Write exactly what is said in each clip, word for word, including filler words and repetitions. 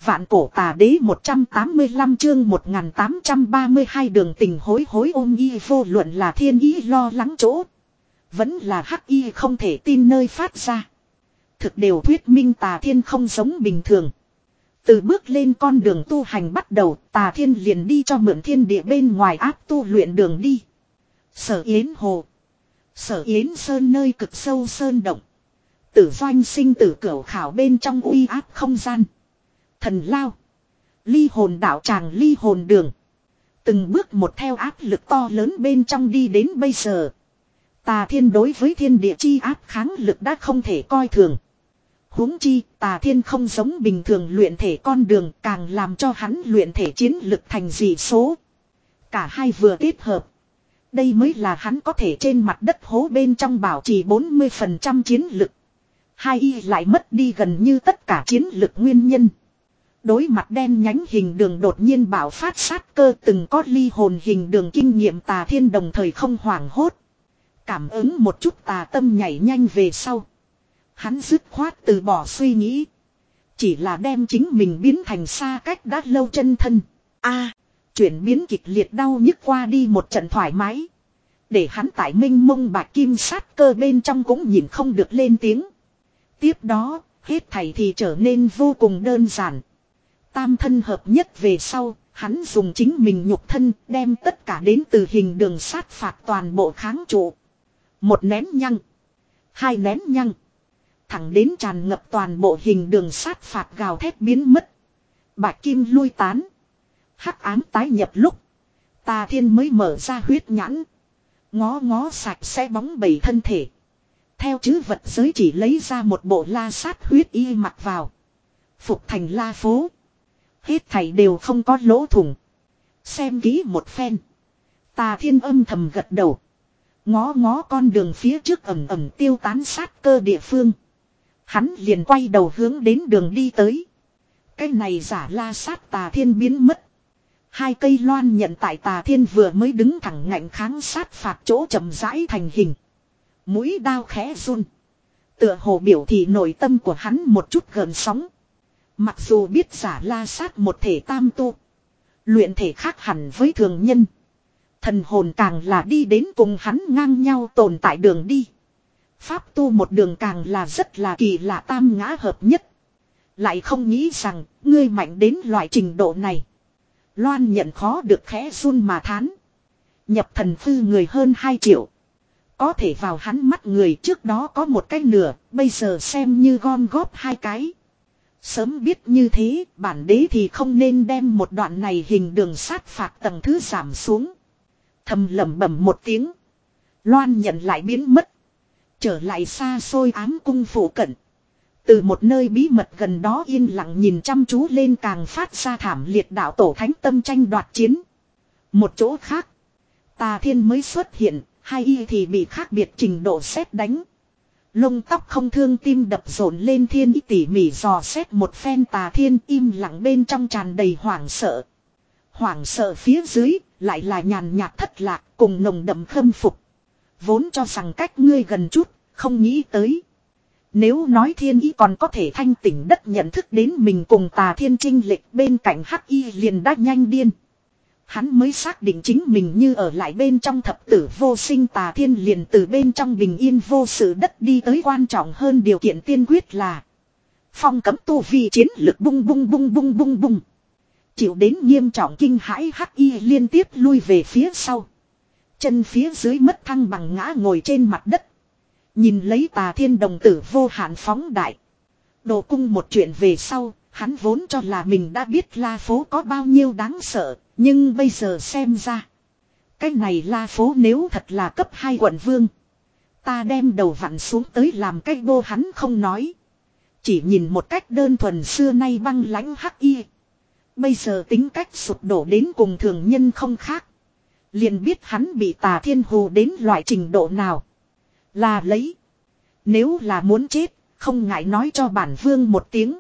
Vạn cổ tà đế một trăm tám mươi lăm chương một nghìn tám trăm ba mươi hai đường tình hối hối ôm y vô luận là thiên ý lo lắng chỗ. Vẫn là hắc y không thể tin nơi phát ra. Thực đều thuyết minh Tà Thiên không giống bình thường. Từ bước lên con đường tu hành bắt đầu, Tà Thiên liền đi cho mượn thiên địa bên ngoài áp tu luyện đường đi. Sở Yến Hồ, Sở Yến Sơn nơi cực sâu sơn động. Tử doanh sinh tử cửu khảo bên trong uy áp không gian. Thần lao, ly hồn đạo tràng ly hồn đường. Từng bước một theo áp lực to lớn bên trong đi đến bây giờ. Tà Thiên đối với thiên địa chi áp kháng lực đã không thể coi thường. Huống chi, Tà Thiên không giống bình thường luyện thể con đường, càng làm cho hắn luyện thể chiến lực thành dị số. Cả hai vừa kết hợp. Đây mới là hắn có thể trên mặt đất hố bên trong bảo trì bốn mươi phần trăm chiến lực. Hai y lại mất đi gần như tất cả chiến lực nguyên nhân. Đối mặt đen nhánh hình đường đột nhiên bạo phát sát cơ, từng có ly hồn hình đường kinh nghiệm Tà Thiên đồng thời không hoảng hốt. Cảm ứng một chút tà tâm nhảy nhanh về sau. Hắn dứt khoát từ bỏ suy nghĩ. Chỉ là đem chính mình biến thành xa cách đã lâu chân thân. A, chuyển biến kịch liệt đau nhức qua đi một trận thoải mái. Để hắn tại minh mông bạc kim sát cơ bên trong cũng nhìn không được lên tiếng. Tiếp đó, hết thảy thì trở nên vô cùng đơn giản. Tam thân hợp nhất về sau, hắn dùng chính mình nhục thân đem tất cả đến từ hình đường sát phạt toàn bộ kháng trụ. Một nén nhăng, hai nén nhăng, thẳng đến tràn ngập toàn bộ hình đường sát phạt gào thét biến mất. Bạch kim lui tán, hắc ám tái nhập lúc, Tà Thiên mới mở ra huyết nhãn. Ngó ngó sạch sẽ bóng bẩy thân thể. Theo chữ vật giới chỉ lấy ra một bộ la sát huyết y mặc vào. Phục thành la phố. Hết thảy đều không có lỗ thủng. Xem kỹ một phen. Tà Thiên âm thầm gật đầu. Ngó ngó con đường phía trước ẩm ẩm tiêu tán sát cơ địa phương. Hắn liền quay đầu hướng đến đường đi tới. Cái này giả la sát Tà Thiên biến mất. Hai cây loan nhận tại Tà Thiên vừa mới đứng thẳng ngạnh kháng sát phạt chỗ chậm rãi thành hình. Mũi đao khẽ run. Tựa hồ biểu thị nội tâm của hắn một chút gợn sóng. Mặc dù biết giả la sát một thể tam tu. Luyện thể khác hẳn với thường nhân. Thần hồn càng là đi đến cùng hắn ngang nhau tồn tại đường đi. Pháp tu một đường càng là rất là kỳ lạ tam ngã hợp nhất. Lại không nghĩ rằng ngươi mạnh đến loại trình độ này. Loan nhận khó được khẽ run mà thán. Nhập thần phư người hơn hai triệu. Có thể vào hắn mắt người trước đó có một cái nửa, bây giờ xem như gom góp hai cái. Sớm biết như thế, bản đế thì không nên đem một đoạn này hình đường sát phạt tầng thứ giảm xuống. Thầm lẩm bẩm một tiếng. Loan nhận lại biến mất. Trở lại xa xôi ám cung phủ cận. Từ một nơi bí mật gần đó yên lặng nhìn chăm chú lên càng phát ra thảm liệt đạo tổ thánh tâm tranh đoạt chiến. Một chỗ khác. Tà Thiên mới xuất hiện, hai y thì bị khác biệt trình độ sét đánh. Lông tóc không thương tim đập rộn lên thiên ý tỉ mỉ dò xét một phen Tà Thiên im lặng bên trong tràn đầy hoảng sợ. Hoảng sợ phía dưới lại là nhàn nhạt thất lạc cùng nồng đậm khâm phục. Vốn cho rằng cách ngươi gần chút, không nghĩ tới. Nếu nói thiên ý còn có thể thanh tỉnh đất nhận thức đến mình cùng Tà Thiên chinh lệch bên cạnh hắc y liền đã nhanh điên. Hắn mới xác định chính mình như ở lại bên trong thập tử vô sinh Tà Thiên liền từ bên trong bình yên vô sự đất đi tới quan trọng hơn điều kiện tiên quyết là phong cấm tu vi chiến lực bung bung bung bung bung bung. Chịu đến nghiêm trọng kinh hãi hắc y liên tiếp lui về phía sau. Chân phía dưới mất thăng bằng ngã ngồi trên mặt đất. Nhìn lấy Tà Thiên đồng tử vô hạn phóng đại. Đồ cung một chuyện về sau, hắn vốn cho là mình đã biết La Phố có bao nhiêu đáng sợ, nhưng bây giờ xem ra. Cái này La Phố nếu thật là cấp hai quận vương. Ta đem đầu vặn xuống tới làm cái bô hắn không nói. Chỉ nhìn một cách đơn thuần xưa nay băng lãnh hắc y. Bây giờ tính cách sụp đổ đến cùng thường nhân không khác. Liền biết hắn bị Tà Thiên hù đến loại trình độ nào. Là lấy. Nếu là muốn chết, không ngại nói cho bản vương một tiếng.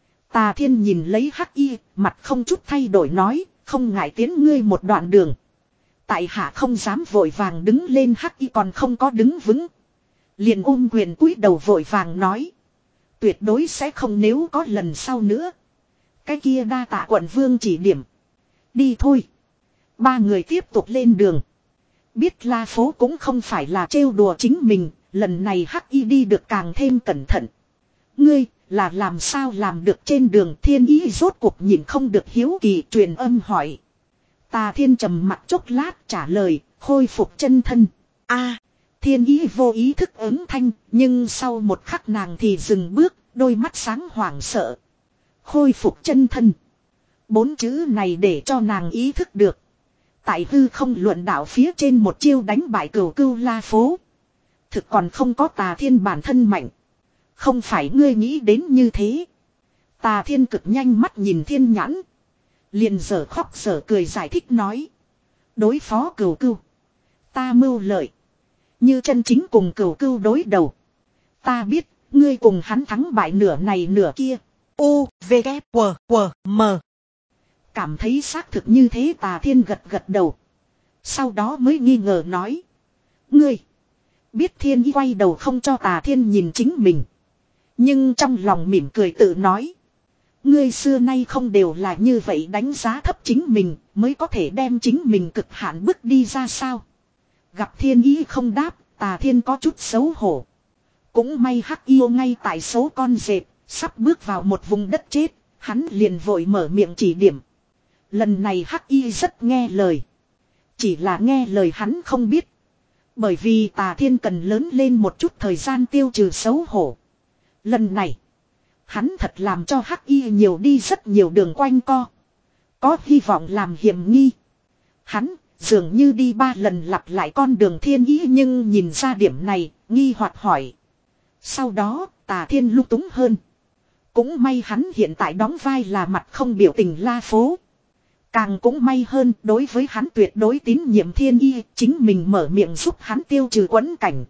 Tà Thiên nhìn lấy hắc y, mặt không chút thay đổi nói, không ngại tiến ngươi một đoạn đường. Tại hạ không dám vội vàng đứng lên hắc y còn không có đứng vững. Liền ôm quyền cúi đầu vội vàng nói. Tuyệt đối sẽ không nếu có lần sau nữa. Cái kia đa tạ quận vương chỉ điểm. Đi thôi. Ba người tiếp tục lên đường. Biết La Phố cũng không phải là trêu đùa chính mình. Lần này Hắc Y đi được càng thêm cẩn thận. Ngươi là làm sao làm được trên đường Thiên Ý rốt cuộc nhìn không được hiếu kỳ truyền âm hỏi. Tà Thiên trầm mặt chốc lát trả lời, khôi phục chân thân. A, Thiên Ý vô ý thức ứng thanh, nhưng sau một khắc nàng thì dừng bước, đôi mắt sáng hoảng sợ. Khôi phục chân thân. Bốn chữ này để cho nàng ý thức được. Tại hư không luận đạo phía trên một chiêu đánh bại cửu cưu La Phố. Thực còn không có Tà Thiên bản thân mạnh. Không phải ngươi nghĩ đến như thế. Tà Thiên cực nhanh mắt nhìn Thiên Nhãn. Liền dở khóc dở cười giải thích nói. Đối phó cửu cưu. Ta mưu lợi. Như chân chính cùng cửu cưu đối đầu. Ta biết, ngươi cùng hắn thắng bại nửa này nửa kia. U, V, K, W, W, M. Cảm thấy xác thực như thế Tà Thiên gật gật đầu. Sau đó mới nghi ngờ nói. Ngươi. Biết Thiên Ý quay đầu không cho Tà Thiên nhìn chính mình. Nhưng trong lòng mỉm cười tự nói. Ngươi xưa nay không đều là như vậy đánh giá thấp chính mình mới có thể đem chính mình cực hạn bước đi ra sao. Gặp Thiên Ý không đáp, Tà Thiên có chút xấu hổ. Cũng may Hắc Yêu ngay tại số con dẹp, sắp bước vào một vùng đất chết, hắn liền vội mở miệng chỉ điểm. Lần này Hắc Y rất nghe lời. Chỉ là nghe lời hắn không biết. Bởi vì Tà Thiên cần lớn lên một chút thời gian tiêu trừ xấu hổ. Lần này, hắn thật làm cho Hắc Y nhiều đi rất nhiều đường quanh co. Có hy vọng làm hiểm nghi. Hắn dường như đi ba lần lặp lại con đường Thiên Ý nhưng nhìn ra điểm này, nghi hoặc hỏi. Sau đó, Tà Thiên lung túng hơn. Cũng may hắn hiện tại đóng vai là mặt không biểu tình La Phố. Càng cũng may hơn, đối với hắn tuyệt đối tín nhiệm Thiên Ý, chính mình mở miệng giúp hắn tiêu trừ quẫn cảnh.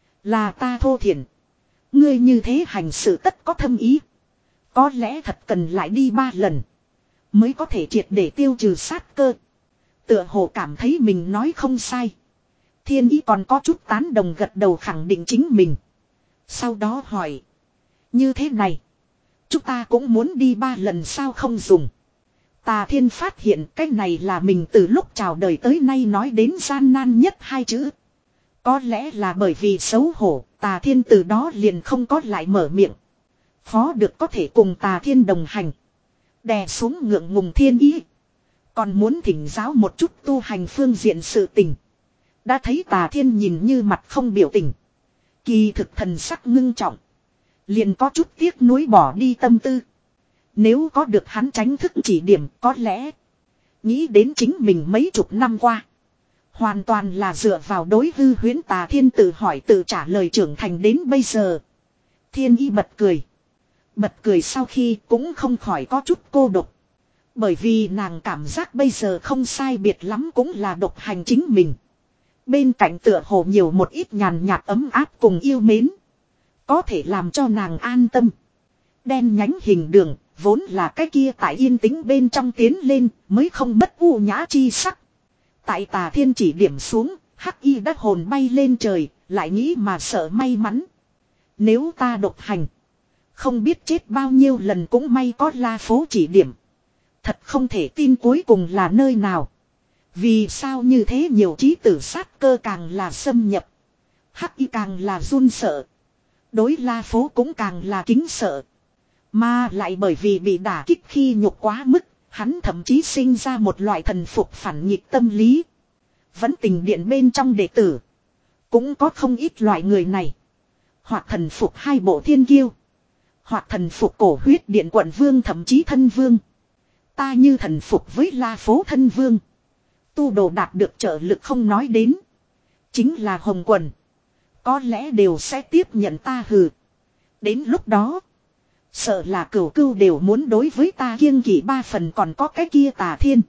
Là ta thô thiển. Ngươi như thế hành sự tất có thâm ý. Có lẽ thật cần lại đi ba lần. Mới có thể triệt để tiêu trừ sát cơ. Tựa hồ cảm thấy mình nói không sai. Thiên Ý còn có chút tán đồng gật đầu khẳng định chính mình. Sau đó hỏi. Như thế này. Chúng ta cũng muốn đi ba lần sao không dùng. Tà Thiên phát hiện cái này là mình từ lúc chào đời tới nay nói đến gian nan nhất hai chữ. Có lẽ là bởi vì xấu hổ, Tà Thiên từ đó liền không có lại mở miệng. Phó được có thể cùng Tà Thiên đồng hành. Đè xuống ngượng ngùng Thiên Ý. Còn muốn thỉnh giáo một chút tu hành phương diện sự tình. Đã thấy Tà Thiên nhìn như mặt không biểu tình. Kỳ thực thần sắc ngưng trọng. Liền có chút tiếc nuối bỏ đi tâm tư. Nếu có được hắn tránh thức chỉ điểm có lẽ. Nghĩ đến chính mình mấy chục năm qua. Hoàn toàn là dựa vào đối hư huyễn Tà Thiên tự hỏi tự trả lời trưởng thành đến bây giờ. Thiên Ý bật cười. Bật cười sau khi cũng không khỏi có chút cô độc. Bởi vì nàng cảm giác bây giờ không sai biệt lắm cũng là độc hành chính mình. Bên cạnh tựa hồ nhiều một ít nhàn nhạt ấm áp cùng yêu mến. Có thể làm cho nàng an tâm. Đen nhánh hình đường, vốn là cái kia tại yên tĩnh bên trong tiến lên, mới không mất u nhã chi sắc. Tại Tà Thiên chỉ điểm xuống, Hắc Y đã hồn bay lên trời, lại nghĩ mà sợ may mắn. Nếu ta độc hành, không biết chết bao nhiêu lần cũng may có La Phố chỉ điểm. Thật không thể tin cuối cùng là nơi nào. Vì sao như thế nhiều trí tử sát cơ càng là xâm nhập. Hắc Y càng là run sợ. Đối La Phố cũng càng là kính sợ. Mà lại bởi vì bị đả kích khi nhục quá mức, hắn thậm chí sinh ra một loại thần phục phản nghịch tâm lý. Vẫn tình điện bên trong đệ tử. Cũng có không ít loại người này. Hoặc thần phục hai bộ thiên kiêu. Hoặc thần phục cổ huyết điện quận vương thậm chí thân vương. Ta như thần phục với La Phố thân vương. Tu đồ đạt được trợ lực không nói đến. Chính là hồng quần. Có lẽ đều sẽ tiếp nhận ta hừ. Đến lúc đó. Sợ là cửu cưu đều muốn đối với ta kiêng kỵ ba phần còn có cái kia Tà Thiên.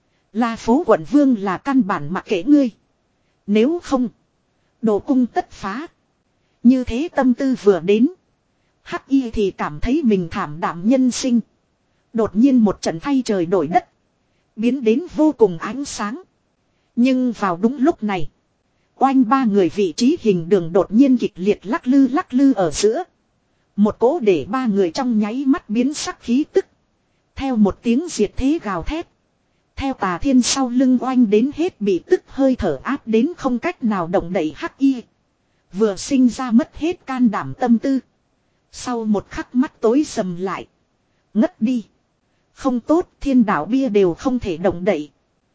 La Phố quận vương là căn bản mặc kệ ngươi. Nếu không. Đồ cung tất phá. Như thế tâm tư vừa đến. Hắc Y thì cảm thấy mình thảm đạm nhân sinh. Đột nhiên một trận thay trời đổi đất. Biến đến vô cùng ánh sáng. Nhưng vào đúng lúc này. Oanh ba người vị trí hình đường đột nhiên kịch liệt lắc lư lắc lư ở giữa. Một cỗ để ba người trong nháy mắt biến sắc khí tức. Theo một tiếng diệt thế gào thét. Theo Tà Thiên sau lưng oanh đến hết bị tức hơi thở áp đến không cách nào động đậy hắc y. Vừa sinh ra mất hết can đảm tâm tư. Sau một khắc mắt tối sầm lại. Ngất đi. Không tốt, thiên đạo bia đều không thể động đậy.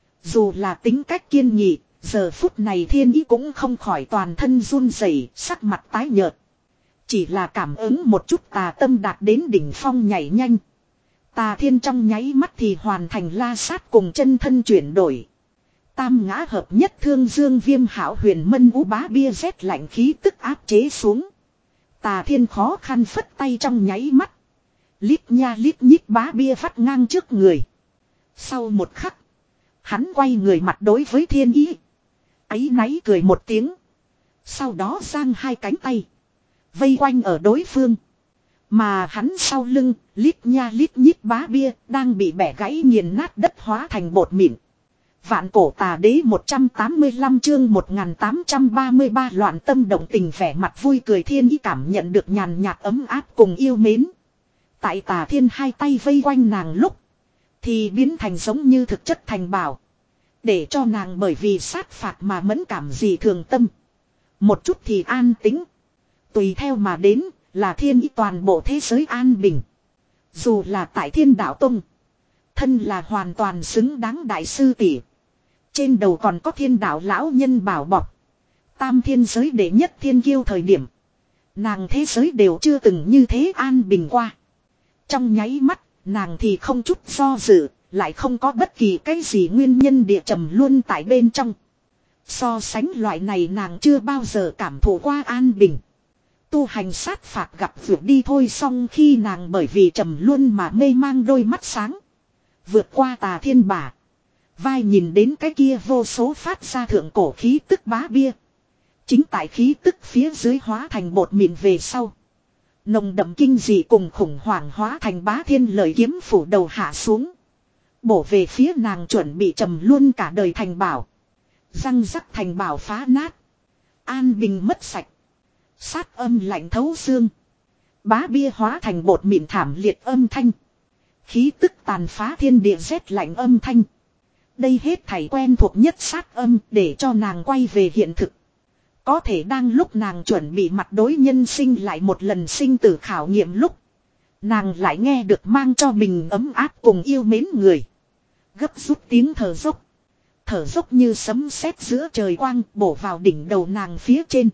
Dù là tính cách kiên nghị, giờ phút này thiên ý cũng không khỏi toàn thân run rẩy, sắc mặt tái nhợt. Chỉ là cảm ứng một chút tà tâm đạt đến đỉnh phong nhảy nhanh. Tà Thiên trong nháy mắt thì hoàn thành la sát cùng chân thân chuyển đổi. Tam ngã hợp nhất thương dương viêm hảo huyền mân ú bá bia rét lạnh khí tức áp chế xuống. Tà Thiên khó khăn phất tay trong nháy mắt. Lít nha lít nhít bá bia vắt ngang trước người. Sau một khắc. Hắn quay người mặt đối với thiên ý. Áy náy cười một tiếng. Sau đó giang hai cánh tay. Vây quanh ở đối phương. Mà hắn sau lưng, lít nha lít nhít bá bia, đang bị bẻ gãy nghiền nát đất hóa thành bột mịn. Vạn cổ tà đế một trăm tám mươi lăm chương một nghìn tám trăm ba mươi ba loạn tâm động tình vẻ mặt vui cười thiên ý cảm nhận được nhàn nhạt ấm áp cùng yêu mến. Tại Tà Thiên hai tay vây quanh nàng lúc, thì biến thành giống như thực chất thành bảo. Để cho nàng bởi vì sát phạt mà mẫn cảm gì thường tâm. Một chút thì an tĩnh. Tùy theo mà đến là thiên ý toàn bộ thế giới an bình. Dù là tại Thiên Đạo Tông, thân là hoàn toàn xứng đáng đại sư tỷ. Trên đầu còn có Thiên Đạo lão nhân bảo bọc. Tam thiên giới đệ nhất thiên kiêu thời điểm. Nàng thế giới đều chưa từng như thế an bình qua. Trong nháy mắt, nàng thì không chút do dự, lại không có bất kỳ cái gì nguyên nhân địa trầm luôn tại bên trong. So sánh loại này nàng chưa bao giờ cảm thụ qua an bình. Tu hành sát phạt gặp vượt đi thôi, xong khi nàng bởi vì trầm luôn mà mê mang đôi mắt sáng. Vượt qua Tà Thiên bả vai nhìn đến cái kia vô số phát ra thượng cổ khí tức bá bia. Chính tại khí tức phía dưới hóa thành bột mịn về sau. Nồng đậm kinh dị cùng khủng hoảng hóa thành bá thiên lời kiếm phủ đầu hạ xuống. Bổ về phía nàng chuẩn bị trầm luôn cả đời thành bảo. Răng rắc thành bảo phá nát. An bình mất sạch. Sát âm lạnh thấu xương. Bá bia hóa thành bột mịn thảm liệt âm thanh. Khí tức tàn phá thiên địa rét lạnh âm thanh. Đây hết thảy quen thuộc nhất sát âm để cho nàng quay về hiện thực. Có thể đang lúc nàng chuẩn bị mặt đối nhân sinh lại một lần sinh tử khảo nghiệm lúc. Nàng lại nghe được mang cho mình ấm áp cùng yêu mến người. Gấp rút tiếng thở dốc. Thở dốc như sấm sét giữa trời quang bổ vào đỉnh đầu nàng phía trên.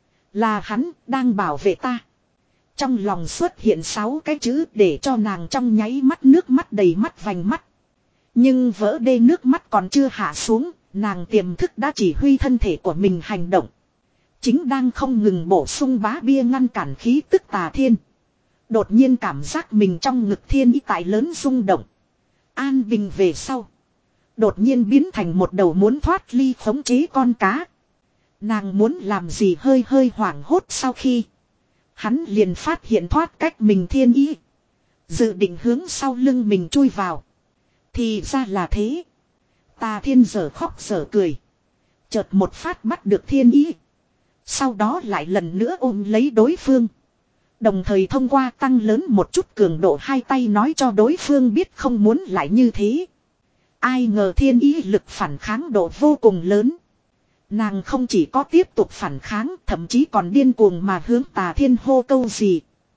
Là hắn đang bảo vệ ta. Trong lòng xuất hiện sáu cái chữ để cho nàng trong nháy mắt nước mắt đầy mắt vành mắt. Nhưng vỡ đê nước mắt còn chưa hạ xuống, nàng tiềm thức đã chỉ huy thân thể của mình hành động. Chính đang không ngừng bổ sung bá bia ngăn cản khí tức Tà Thiên. Đột nhiên cảm giác mình trong ngực thiên ý tại lớn rung động. An bình về sau. Đột nhiên biến thành một đầu muốn thoát ly khống chế con cá. Nàng muốn làm gì hơi hơi hoảng hốt sau khi. Hắn liền phát hiện thoát cách mình thiên ý. Dự định hướng sau lưng mình chui vào. Thì ra là thế. Tà Thiên giờ khóc giờ cười. Chợt một phát bắt được thiên ý. Sau đó lại lần nữa ôm lấy đối phương. Đồng thời thông qua tăng lớn một chút cường độ hai tay nói cho đối phương biết không muốn lại như thế. Ai ngờ thiên ý lực phản kháng độ vô cùng lớn. Nàng không chỉ có tiếp tục phản kháng, thậm chí còn điên cuồng mà hướng Tà Thiên hô câu gì.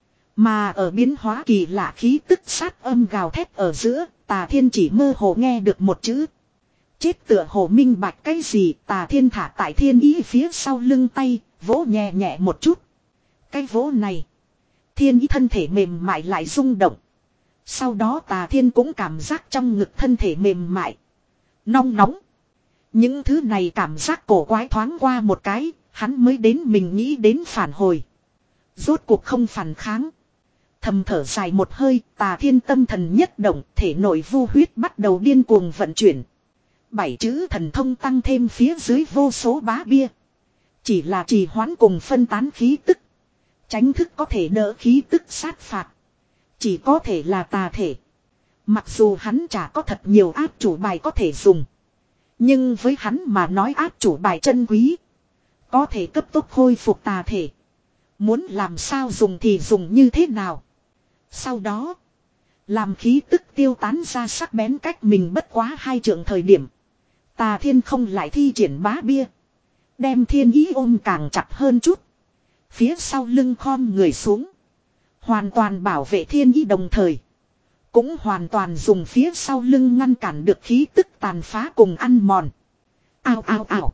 Mà ở biến hóa kỳ lạ khí tức sát âm gào thét ở giữa, Tà Thiên chỉ mơ hồ nghe được một chữ. Chết tựa hồ minh bạch cái gì. Tà Thiên thả tại thiên ý phía sau lưng tay, vỗ nhẹ nhẹ một chút. Cái vỗ này, thiên ý thân thể mềm mại lại rung động. Sau đó Tà Thiên cũng cảm giác trong ngực thân thể mềm mại, nong nóng. Những thứ này cảm giác cổ quái thoáng qua một cái, hắn mới đến mình nghĩ đến phản hồi. Rốt cuộc không phản kháng. Thầm thở dài một hơi, Tà Thiên tâm thần nhất động, thể nội vu huyết bắt đầu điên cuồng vận chuyển. Bảy chữ thần thông tăng thêm phía dưới vô số bá bia. Chỉ là trì hoãn cùng phân tán khí tức. Tránh thức có thể đỡ khí tức sát phạt. Chỉ có thể là tà thể. Mặc dù hắn chả có thật nhiều áp chủ bài có thể dùng. Nhưng với hắn mà nói áp chủ bài chân quý. Có thể cấp tốc khôi phục tà thể. Muốn làm sao dùng thì dùng như thế nào. Sau đó Làm khí tức tiêu tán ra sắc bén cách mình bất quá hai trượng thời điểm. Tà Thiên không lại thi triển bá bia. Đem Thiên Ý ôm càng chặt hơn chút. Phía sau lưng khom người xuống. Hoàn toàn bảo vệ Thiên Ý đồng thời. Cũng hoàn toàn dùng phía sau lưng ngăn cản được khí tức tàn phá cùng ăn mòn. Ao ao ao.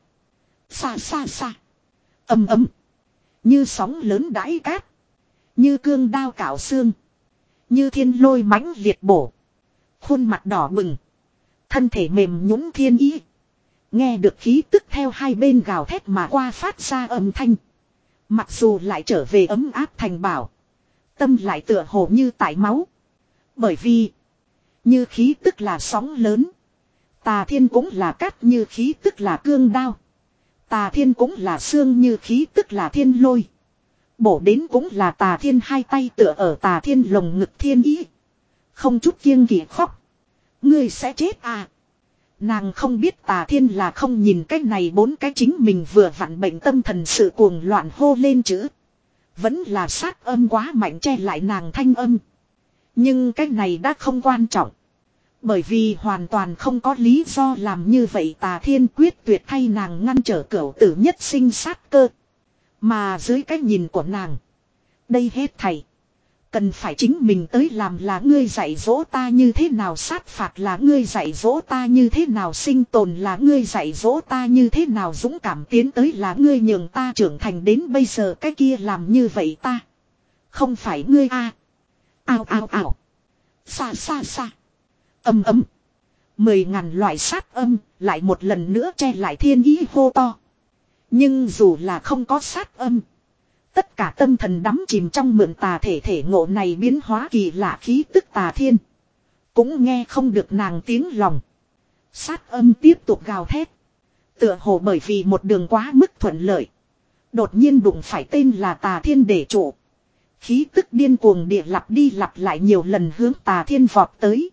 Xa xa xa. Âm ấm. Như sóng lớn đãi cát. Như cương đao cạo xương. Như thiên lôi mãnh liệt bổ. Khuôn mặt đỏ bừng. Thân thể mềm nhũn Thiên Ý. Nghe được khí tức theo hai bên gào thét mà qua phát ra âm thanh. Mặc dù lại trở về ấm áp thành bảo. Tâm lại tựa hồ như tải máu. Bởi vì. Như khí tức là sóng lớn. Tà Thiên cũng là cát như khí tức là cương đao. Tà Thiên cũng là xương như khí tức là thiên lôi. Bổ đến cũng là Tà Thiên hai tay tựa ở Tà Thiên lồng ngực Thiên Ý. Không chút kiêng kỵ khóc. Ngươi sẽ chết à. Nàng không biết Tà Thiên là không nhìn cái này bốn cái chính mình vừa vặn bệnh tâm thần sự cuồng loạn hô lên chữ. Vẫn là sát âm quá mạnh che lại nàng thanh âm. Nhưng cái này đã không quan trọng. Bởi vì hoàn toàn không có lý do làm như vậy Tà Thiên quyết tuyệt thay nàng ngăn trở cửu tử nhất sinh sát cơ. Mà dưới cái nhìn của nàng. Đây hết thảy. Cần phải chính mình tới làm là ngươi dạy dỗ ta như thế nào sát phạt là ngươi dạy dỗ ta như thế nào sinh tồn là ngươi dạy dỗ ta như thế nào dũng cảm tiến tới là ngươi nhường ta trưởng thành đến bây giờ cái kia làm như vậy ta. Không phải ngươi a. Ao ao ao. Xa xa xa. Âm ấm. Mười ngàn loại sát âm lại một lần nữa che lại Thiên Ý hô to. Nhưng dù là không có sát âm. Tất cả tâm thần đắm chìm trong mượn tà thể thể ngộ này biến hóa kỳ lạ khí tức Tà Thiên. Cũng nghe không được nàng tiếng lòng. Sát âm tiếp tục gào thét. Tựa hồ bởi vì một đường quá mức thuận lợi. Đột nhiên đụng phải tên là Tà Thiên để trụ. Khí tức điên cuồng địa lặp đi lặp lại nhiều lần hướng Tà Thiên vọt tới.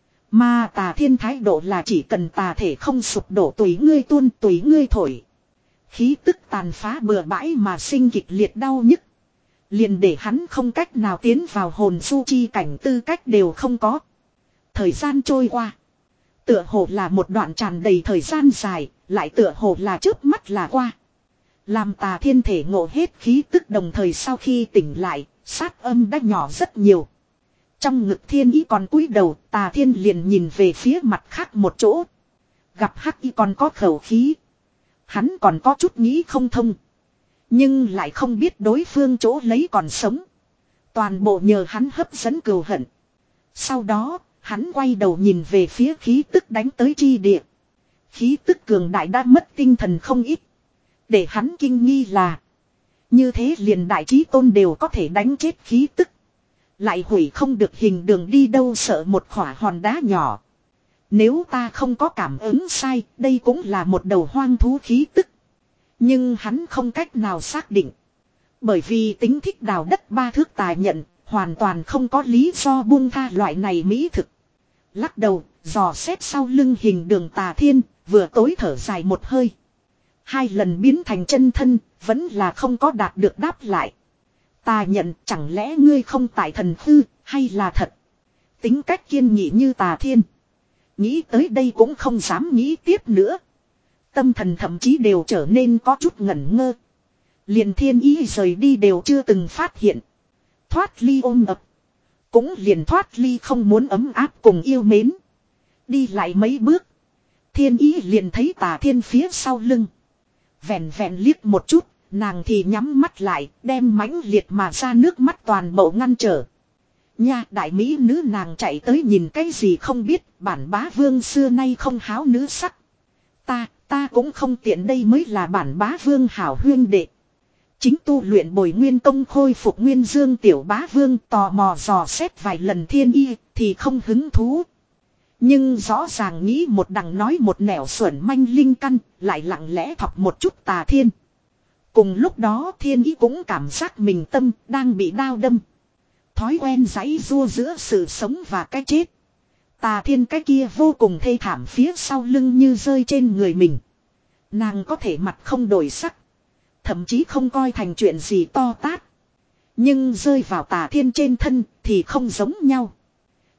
Mà Tà Thiên thái độ là chỉ cần tà thể không sụp đổ tùy ngươi tuôn tùy ngươi thổi. Khí tức tàn phá bừa bãi mà sinh kịch liệt đau nhức. Liền để hắn không cách nào tiến vào hồn su chi cảnh tư cách đều không có. Thời gian trôi qua. Tựa hồ là một đoạn tràn đầy thời gian dài, lại tựa hồ là chớp mắt là qua. Làm Tà Thiên thể ngộ hết khí tức đồng thời sau khi tỉnh lại, sát âm đã nhỏ rất nhiều. Trong ngực Thiên Ý còn cúi đầu, Tà Thiên liền nhìn về phía mặt khác một chỗ. Gặp Hắc Y còn có khẩu khí. Hắn còn có chút nghĩ không thông. Nhưng lại không biết đối phương chỗ lấy còn sống. Toàn bộ nhờ hắn hấp dẫn cừu hận. Sau đó, hắn quay đầu nhìn về phía khí tức đánh tới chi địa. Khí tức cường đại đã mất tinh thần không ít. Để hắn kinh nghi là. Như thế liền đại chí tôn đều có thể đánh chết khí tức. Lại hủy không được hình đường đi đâu sợ một khỏa hòn đá nhỏ. Nếu ta không có cảm ứng sai, đây cũng là một đầu hoang thú khí tức. Nhưng hắn không cách nào xác định. Bởi vì tính thích đào đất ba thước tài nhận, hoàn toàn không có lý do buông tha loại này mỹ thực. Lắc đầu, dò xét sau lưng hình đường Tà Thiên, vừa tối thở dài một hơi. Hai lần biến thành chân thân, vẫn là không có đạt được đáp lại. Ta nhận chẳng lẽ ngươi không tại thần hư, hay là thật? Tính cách kiên nghị như Tà Thiên. Nghĩ tới đây cũng không dám nghĩ tiếp nữa. Tâm thần thậm chí đều trở nên có chút ngẩn ngơ. Liền Thiên Ý rời đi đều chưa từng phát hiện. Thoát ly ôm ập. Cũng liền thoát ly không muốn ấm áp cùng yêu mến. Đi lại mấy bước. Thiên Ý liền thấy Tà Thiên phía sau lưng. Vẹn vẹn liếc một chút. Nàng thì nhắm mắt lại, đem mãnh liệt mà ra nước mắt toàn bộ ngăn trở. Nha, đại mỹ nữ nàng chạy tới nhìn cái gì không biết, bản bá vương xưa nay không háo nữ sắc. Ta, ta cũng không tiện đây mới là bản bá vương hảo huyên đệ. Chính tu luyện bồi nguyên công khôi phục nguyên dương tiểu bá vương tò mò dò xét vài lần Thiên Y, thì không hứng thú. Nhưng rõ ràng nghĩ một đằng nói một nẻo xuẩn manh linh căn, lại lặng lẽ thọc một chút Tà Thiên. Cùng lúc đó Thiên Ý cũng cảm giác mình tâm đang bị đao đâm. Thói quen giãy giụa giữa sự sống và cái chết. Tà Thiên cái kia vô cùng thê thảm phía sau lưng như rơi trên người mình. Nàng có thể mặt không đổi sắc. Thậm chí không coi thành chuyện gì to tát. Nhưng rơi vào Tà Thiên trên thân thì không giống nhau.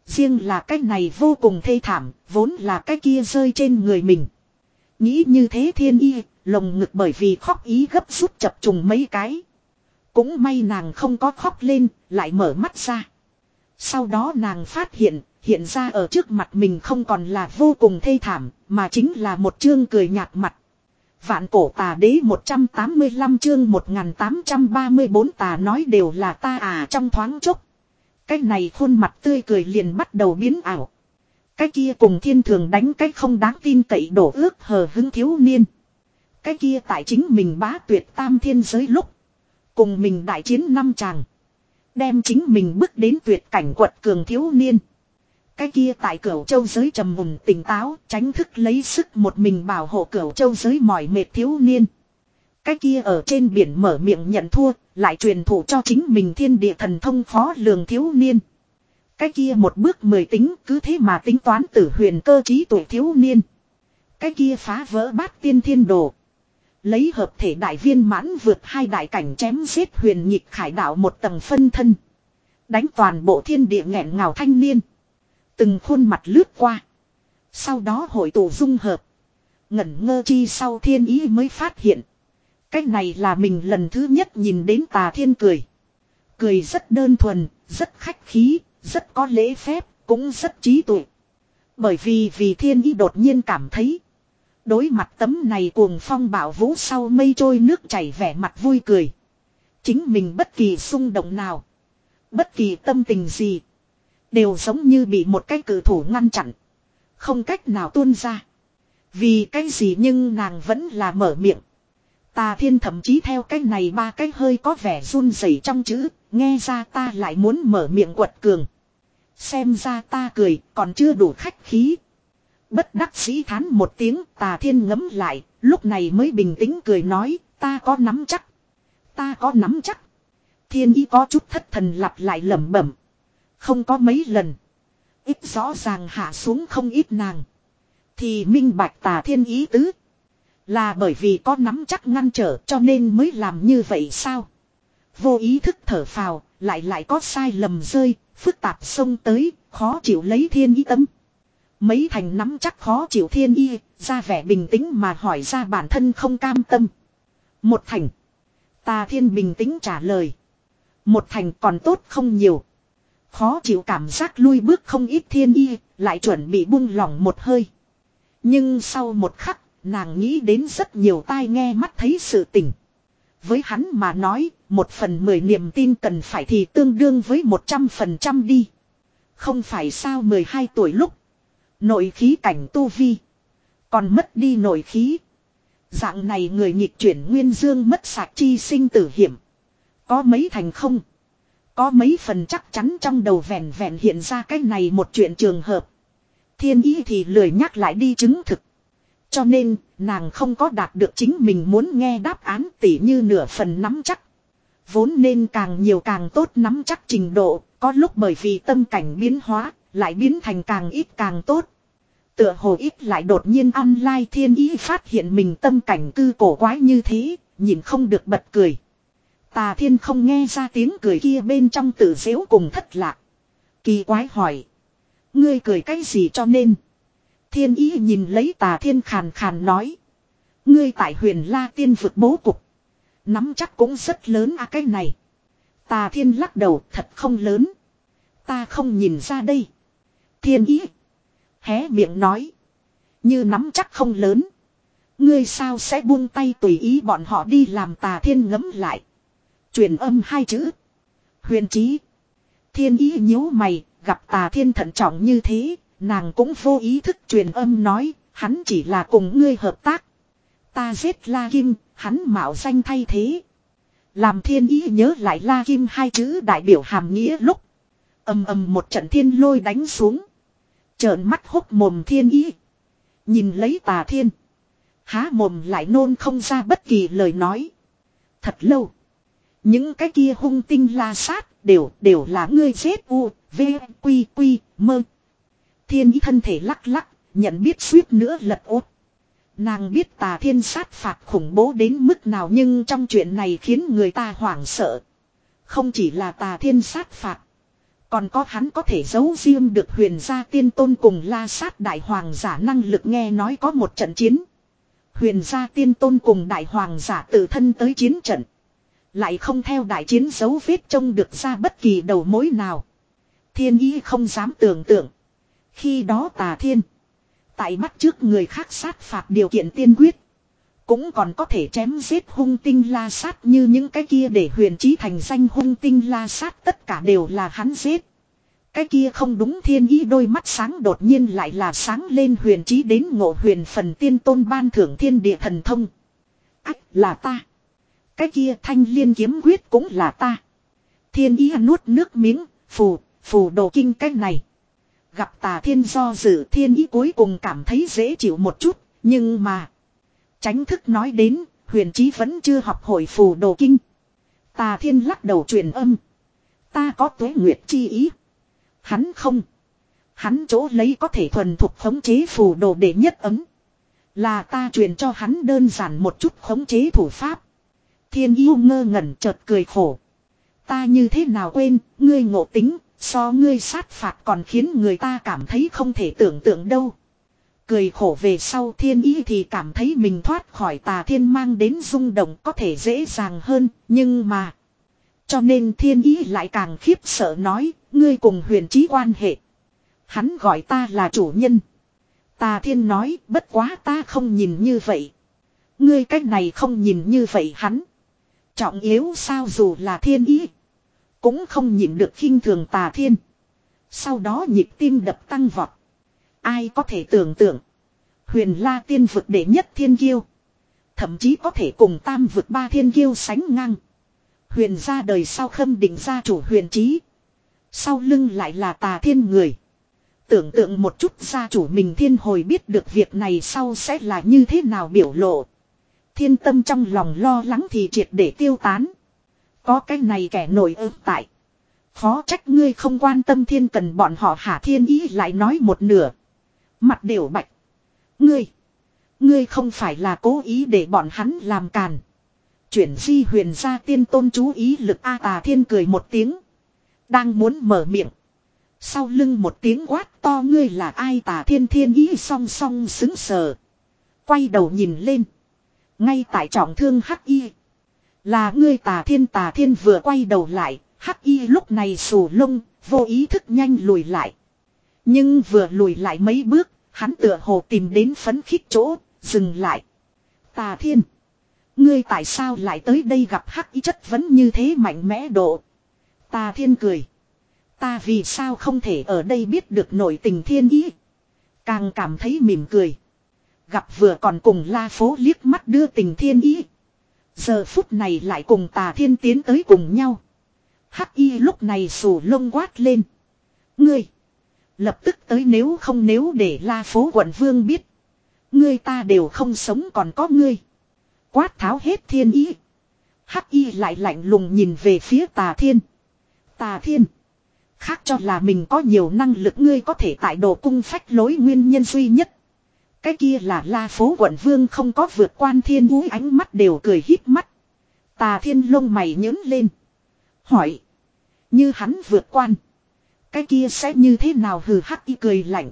Riêng là cái này vô cùng thê thảm, vốn là cái kia rơi trên người mình. Nghĩ như thế thiên y, lồng ngực bởi vì khóc ý gấp rút chập trùng mấy cái. Cũng may nàng không có khóc lên, lại mở mắt ra. Sau đó nàng phát hiện, hiện ra ở trước mặt mình không còn là vô cùng thê thảm, mà chính là một chương cười nhạt mặt. Vạn cổ tà đế một trăm tám mươi lăm chương một nghìn tám trăm ba mươi bốn tà nói đều là ta à trong thoáng chốc. Cái này khuôn mặt tươi cười liền bắt đầu biến ảo. Cái kia cùng thiên thường đánh cái không đáng tin cậy đổ ước hờ hứng thiếu niên. Cái kia tại chính mình bá tuyệt tam thiên giới lúc. Cùng mình đại chiến năm chàng. Đem chính mình bước đến tuyệt cảnh quật cường thiếu niên. Cái kia tại Cửu Châu giới trầm mùng tỉnh táo, tránh thức lấy sức một mình bảo hộ Cửu Châu giới mỏi mệt thiếu niên. Cái kia ở trên biển mở miệng nhận thua, lại truyền thụ cho chính mình thiên địa thần thông khó lường thiếu niên. Cái kia một bước mười tính cứ thế mà tính toán tử huyền cơ trí tuổi thiếu niên. Cái kia phá vỡ bát tiên thiên đồ. Lấy hợp thể đại viên mãn vượt hai đại cảnh chém giết huyền nhịp khải đạo một tầng phân thân. Đánh toàn bộ thiên địa nghẹn ngào thanh niên. Từng khuôn mặt lướt qua. Sau đó hội tụ dung hợp. Ngẩn ngơ chi sau thiên ý mới phát hiện. Cái này là mình lần thứ nhất nhìn đến Tà Thiên cười. Cười rất đơn thuần, rất khách khí, rất có lễ phép, cũng rất trí tuệ. Bởi vì vì thiên ý đột nhiên cảm thấy. Đối mặt tấm này cuồng phong bạo vũ sau mây trôi nước chảy vẻ mặt vui cười. Chính mình bất kỳ xung động nào. Bất kỳ tâm tình gì. Đều giống như bị một cái cử thủ ngăn chặn. Không cách nào tuôn ra. Vì cái gì nhưng nàng vẫn là mở miệng. Tà Thiên thậm chí theo cái này ba cái hơi có vẻ run rẩy trong chữ. Nghe ra ta lại muốn mở miệng quật cường. Xem ra ta cười còn chưa đủ khách khí. Bất đắc sĩ thán một tiếng Tà Thiên ngấm lại. Lúc này mới bình tĩnh cười nói. Ta có nắm chắc. Ta có nắm chắc. Thiên ý có chút thất thần lặp lại lẩm bẩm. Không có mấy lần. Ít rõ ràng hạ xuống không ít nàng. Thì minh bạch Tà Thiên ý tứ. Là bởi vì có nắm chắc ngăn trở cho nên mới làm như vậy sao? Vô ý thức thở phào, lại lại có sai lầm rơi, phức tạp xông tới, khó chịu lấy thiên ý tấm. Mấy thành nắm chắc khó chịu thiên y, ra vẻ bình tĩnh mà hỏi ra bản thân không cam tâm. Một thành. Tà Thiên bình tĩnh trả lời. Một thành còn tốt không nhiều. Khó chịu cảm giác lui bước không ít thiên y, lại chuẩn bị buông lỏng một hơi. Nhưng sau một khắc, nàng nghĩ đến rất nhiều tai nghe mắt thấy sự tình. Với hắn mà nói, một phần mười niềm tin cần phải thì tương đương với một trăm phần trăm đi. Không phải sao mười hai tuổi lúc. Nội khí cảnh tu vi. Còn mất đi nội khí. Dạng này người nghịch chuyển nguyên dương mất sạch chi sinh tử hiểm. Có mấy thành không? Có mấy phần chắc chắn trong đầu vẹn vẹn hiện ra cái này một chuyện trường hợp. Thiên ý thì lười nhắc lại đi chứng thực. Cho nên, nàng không có đạt được chính mình muốn nghe đáp án tỉ như nửa phần nắm chắc. Vốn nên càng nhiều càng tốt nắm chắc trình độ, có lúc bởi vì tâm cảnh biến hóa, lại biến thành càng ít càng tốt. Tựa hồ ít lại đột nhiên ăn lai thiên ý phát hiện mình tâm cảnh cư cổ quái như thế, nhìn không được bật cười. Tà Thiên không nghe ra tiếng cười kia bên trong tự giễu cùng thất lạc. Kỳ quái hỏi. Ngươi cười cái gì cho nên? Thiên ý nhìn lấy Tà Thiên khàn khàn nói. Ngươi tại Huyền La Tiên vực bố cục. Nắm chắc cũng rất lớn à cái này. Tà Thiên lắc đầu thật không lớn. Ta không nhìn ra đây. Thiên ý. Hé miệng nói. Như nắm chắc không lớn. Ngươi sao sẽ buông tay tùy ý bọn họ đi làm Tà Thiên ngấm lại. Truyền âm hai chữ. Huyền trí. Thiên ý nhíu mày, gặp Tà Thiên thận trọng như thế, nàng cũng vô ý thức truyền âm nói, hắn chỉ là cùng ngươi hợp tác. Ta giết La Kim, hắn mạo danh thay thế. Làm thiên ý nhớ lại La Kim hai chữ đại biểu hàm nghĩa lúc. Ầm ầm một trận thiên lôi đánh xuống. Trợn mắt hốc mồm thiên ý. Nhìn lấy Tà Thiên. Há mồm lại nôn không ra bất kỳ lời nói. Thật lâu. Những cái kia hung tinh la sát đều đều là ngươi giết u, v, quy, quy, mơ. Thiên ý thân thể lắc lắc, nhận biết suýt nữa lật út. Nàng biết Tà Thiên sát phạt khủng bố đến mức nào nhưng trong chuyện này khiến người ta hoảng sợ. Không chỉ là Tà Thiên sát phạt. Còn có hắn có thể giấu riêng được huyền gia tiên tôn cùng la sát đại hoàng giả năng lực, nghe nói có một trận chiến. Huyền gia tiên tôn cùng đại hoàng giả tự thân tới chiến trận. Lại không theo đại chiến dấu vết trông được ra bất kỳ đầu mối nào. Thiên Ý không dám tưởng tượng. Khi đó Tà Thiên. Tại bắt trước người khác sát phạt điều kiện tiên quyết. Cũng còn có thể chém giết hung tinh la sát như những cái kia để huyền chí thành danh hung tinh la sát tất cả đều là hắn giết. Cái kia không đúng. Thiên Ý đôi mắt sáng đột nhiên lại là sáng lên, huyền chí đến ngộ huyền phần tiên tôn ban thưởng thiên địa thần thông. Ách, là ta. Cái kia thanh liên kiếm quyết cũng là ta. Thiên Ý nuốt nước miếng, phù, phù đồ kinh cái này. Gặp Tà Thiên do dự, Thiên Ý cuối cùng cảm thấy dễ chịu một chút, nhưng mà. Chánh thức nói đến, huyền chí vẫn chưa học hội phù đồ kinh. Tà Thiên lắc đầu truyền âm. Ta có tuế nguyệt chi ý. Hắn không. Hắn chỗ lấy có thể thuần thục khống chế phù đồ để nhất ấm. Là ta truyền cho hắn đơn giản một chút khống chế thủ pháp. Thiên Yêu ngơ ngẩn chợt cười khổ. Ta như thế nào quên, ngươi ngộ tính, so ngươi sát phạt còn khiến người ta cảm thấy không thể tưởng tượng đâu. Cười khổ về sau Thiên Ý thì cảm thấy mình thoát khỏi Tà Thiên mang đến rung động có thể dễ dàng hơn, nhưng mà. Cho nên Thiên Ý lại càng khiếp sợ nói, ngươi cùng huyền chí quan hệ. Hắn gọi ta là chủ nhân. Tà Thiên nói, bất quá ta không nhìn như vậy. Ngươi cách này không nhìn như vậy hắn. Trọng yếu sao, dù là Thiên Ý. Cũng không nhịn được khinh thường Tà Thiên. Sau đó nhịp tim đập tăng vọt. Ai có thể tưởng tượng. Huyền La tiên vực đệ nhất thiên kiêu. Thậm chí có thể cùng tam vực ba thiên kiêu sánh ngang. Huyền gia đời sau khâm định gia chủ huyền chí. Sau lưng lại là Tà Thiên người. Tưởng tượng một chút gia chủ mình Thiên Hồi biết được việc này sau sẽ là như thế nào biểu lộ. Thiên tâm trong lòng lo lắng thì triệt để tiêu tán. Có cái này kẻ nổi ớt tại. Khó trách ngươi không quan tâm Thiên cần bọn họ hả. Thiên Ý lại nói một nửa. Mặt đều bạch. Ngươi. Ngươi không phải là cố ý để bọn hắn làm càn. Chuyển di huyền gia tiên tôn chú ý lực A. Tà Thiên cười một tiếng. Đang muốn mở miệng. Sau lưng một tiếng quát to, ngươi là ai? Tà Thiên Thiên Ý song song xứng sờ. Quay đầu nhìn lên. Ngay tại trọng thương Hắc Y. Là ngươi Tà Thiên. Tà Thiên vừa quay đầu lại. Hắc Y lúc này xù lông, vô ý thức nhanh lùi lại. Nhưng vừa lùi lại mấy bước, hắn tựa hồ tìm đến phấn khích chỗ, dừng lại. Tà Thiên. Ngươi tại sao lại tới đây? Gặp Hắc Y chất vấn như thế mạnh mẽ độ. Tà Thiên cười. Ta vì sao không thể ở đây biết được nội tình Thiên Ý. Càng cảm thấy mỉm cười. Gặp vừa còn cùng La Phố liếc mắt đưa tình Thiên Ý. Giờ phút này lại cùng Tà Thiên tiến tới cùng nhau. Hắc Y lúc này xù lông quát lên. Ngươi. Lập tức tới, nếu không nếu để La Phố quận vương biết. Ngươi ta đều không sống, còn có ngươi. Quát tháo hết Thiên Ý. Hắc Y lại lạnh lùng nhìn về phía Tà Thiên. Tà Thiên. Khác cho là mình có nhiều năng lực, ngươi có thể tại Đồ Cung phách lối nguyên nhân duy nhất. Cái kia là La Phố quận vương không có vượt quan. Thiên Úi ánh mắt đều cười híp mắt. Tà Thiên lông mày nhớn lên. Hỏi. Như hắn vượt quan. Cái kia sẽ như thế nào? Hừ. Hắc Y cười lạnh.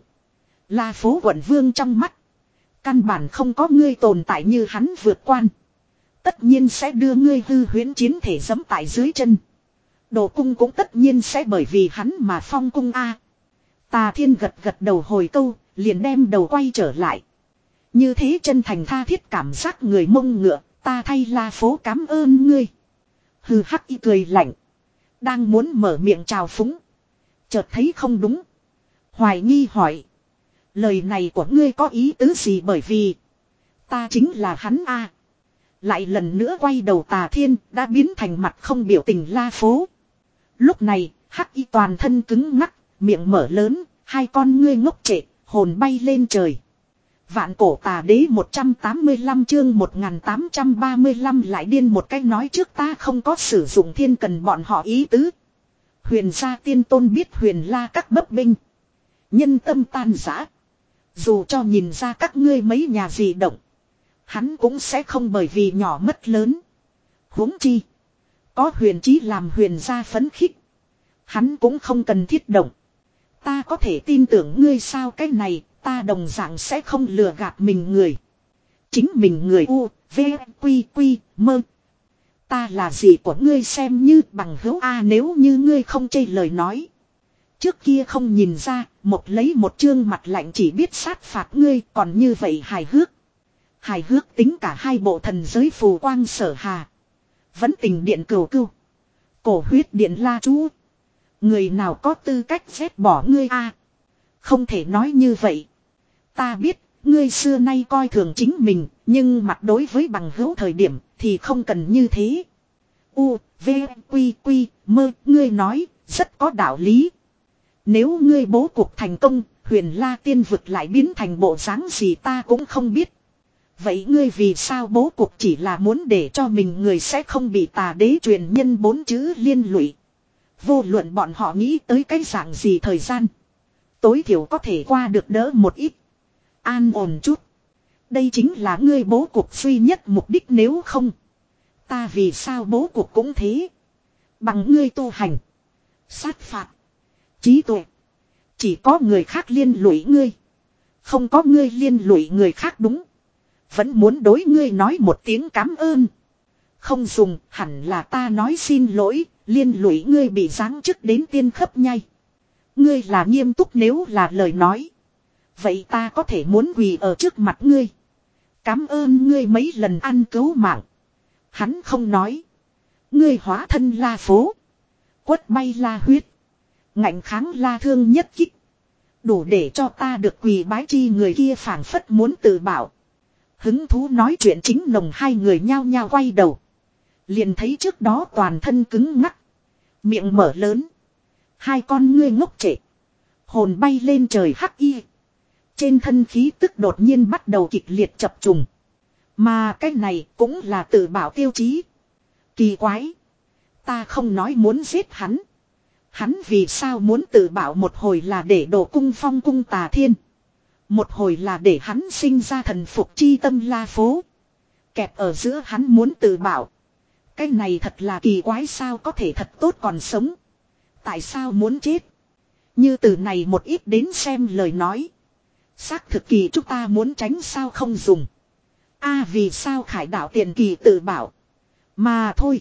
La Phố quận vương trong mắt. Căn bản không có ngươi tồn tại, như hắn vượt quan. Tất nhiên sẽ đưa ngươi hư huyễn chiến thể giẫm tại dưới chân. Đồ Cung cũng tất nhiên sẽ bởi vì hắn mà phong cung a. Tà Thiên gật gật đầu hồi câu, liền đem đầu quay trở lại. Như thế chân thành tha thiết cảm giác người Mông ngựa, ta thay La Phố cảm ơn ngươi. Hừ. Hắc Y cười lạnh. Đang muốn mở miệng chào phúng. Chợt thấy không đúng. Hoài nghi hỏi. Lời này của ngươi có ý tứ gì? Bởi vì ta chính là hắn a. Lại lần nữa quay đầu Tà Thiên đã biến thành mặt không biểu tình La Phố. Lúc này, Hắc Y toàn thân cứng ngắc, miệng mở lớn, hai con ngươi ngốc trệ, hồn bay lên trời. Vạn cổ tà đế một trăm tám mươi lăm chương một nghìn tám trăm ba mươi lăm lại điên một cách nói trước ta không có sử dụng Thiên cần bọn họ ý tứ. Huyền gia tiên tôn biết huyền la các bấp bênh. Nhân tâm tan rã. Dù cho nhìn ra các ngươi mấy nhà gì động. Hắn cũng sẽ không bởi vì nhỏ mất lớn. Huống chi. Có huyền chí làm huyền gia phấn khích. Hắn cũng không cần thiết động. Ta có thể tin tưởng ngươi sao, cái này, ta đồng dạng sẽ không lừa gạt mình người. Chính mình người u, v, quy quy, mơ. Ta là gì của ngươi xem như bằng hữu a, nếu như ngươi không chê lời nói. Trước kia không nhìn ra, một lấy một chương mặt lạnh chỉ biết sát phạt ngươi, còn như vậy hài hước. Hài hước tính cả hai bộ thần giới phù quang sở hà. Vẫn tình điện cửu cưu. Cổ huyết điện la chú. Người nào có tư cách ghét bỏ ngươi a? Không thể nói như vậy. Ta biết, ngươi xưa nay coi thường chính mình, nhưng mặt đối với bằng hữu thời điểm thì không cần như thế. U, V, Quy, Quy, mơ, ngươi nói, rất có đạo lý. Nếu ngươi bố cục thành công, huyền la tiên vực lại biến thành bộ dáng gì ta cũng không biết. Vậy ngươi vì sao bố cục chỉ là muốn để cho mình người sẽ không bị tà đế truyền nhân bốn chữ liên lụy. Vô luận bọn họ nghĩ tới cái dạng gì thời gian. Tối thiểu có thể qua được đỡ một ít. An ổn chút. Đây chính là ngươi bố cục duy nhất mục đích, nếu không. Ta vì sao bố cục cũng thế. Bằng ngươi tu hành. Sát phạt. Trí tuệ. Chỉ có người khác liên lụy ngươi. Không có ngươi liên lụy người khác, đúng. Vẫn muốn đối ngươi nói một tiếng cảm ơn. Không dùng, hẳn là ta nói xin lỗi. Liên lụy ngươi bị giáng chức đến tiên khấp nhai. Ngươi là nghiêm túc nếu là lời nói. Vậy ta có thể muốn quỳ ở trước mặt ngươi. Cảm ơn ngươi mấy lần ăn cứu mạng. Hắn không nói. Ngươi hóa thân la phố. Quất bay la huyết. Ngạnh kháng la thương nhất kích. Đủ để cho ta được quỳ bái chi, người kia phảng phất muốn tự bảo. Hứng thú nói chuyện chính nồng, hai người nhao nhao quay đầu. Liền thấy trước đó toàn thân cứng ngắc. Miệng mở lớn. Hai con ngươi ngốc trệ. Hồn bay lên trời hắc y. Trên thân khí tức đột nhiên bắt đầu kịch liệt chập trùng. Mà cái này cũng là tự bảo tiêu chí. Kỳ quái. Ta không nói muốn giết hắn. Hắn vì sao muốn tự bảo, một hồi là để đổ cung phong cung tà thiên. Một hồi là để hắn sinh ra thần phục chi tâm la phố. Kẹp ở giữa hắn muốn tự bảo. Cái này thật là kỳ quái, sao có thể thật tốt còn sống. Tại sao muốn chết. Như từ này một ít đến xem lời nói. Xác thực kỳ chúng ta muốn tránh sao không dùng. A vì sao khải đạo tiền kỳ tự bảo. Mà thôi.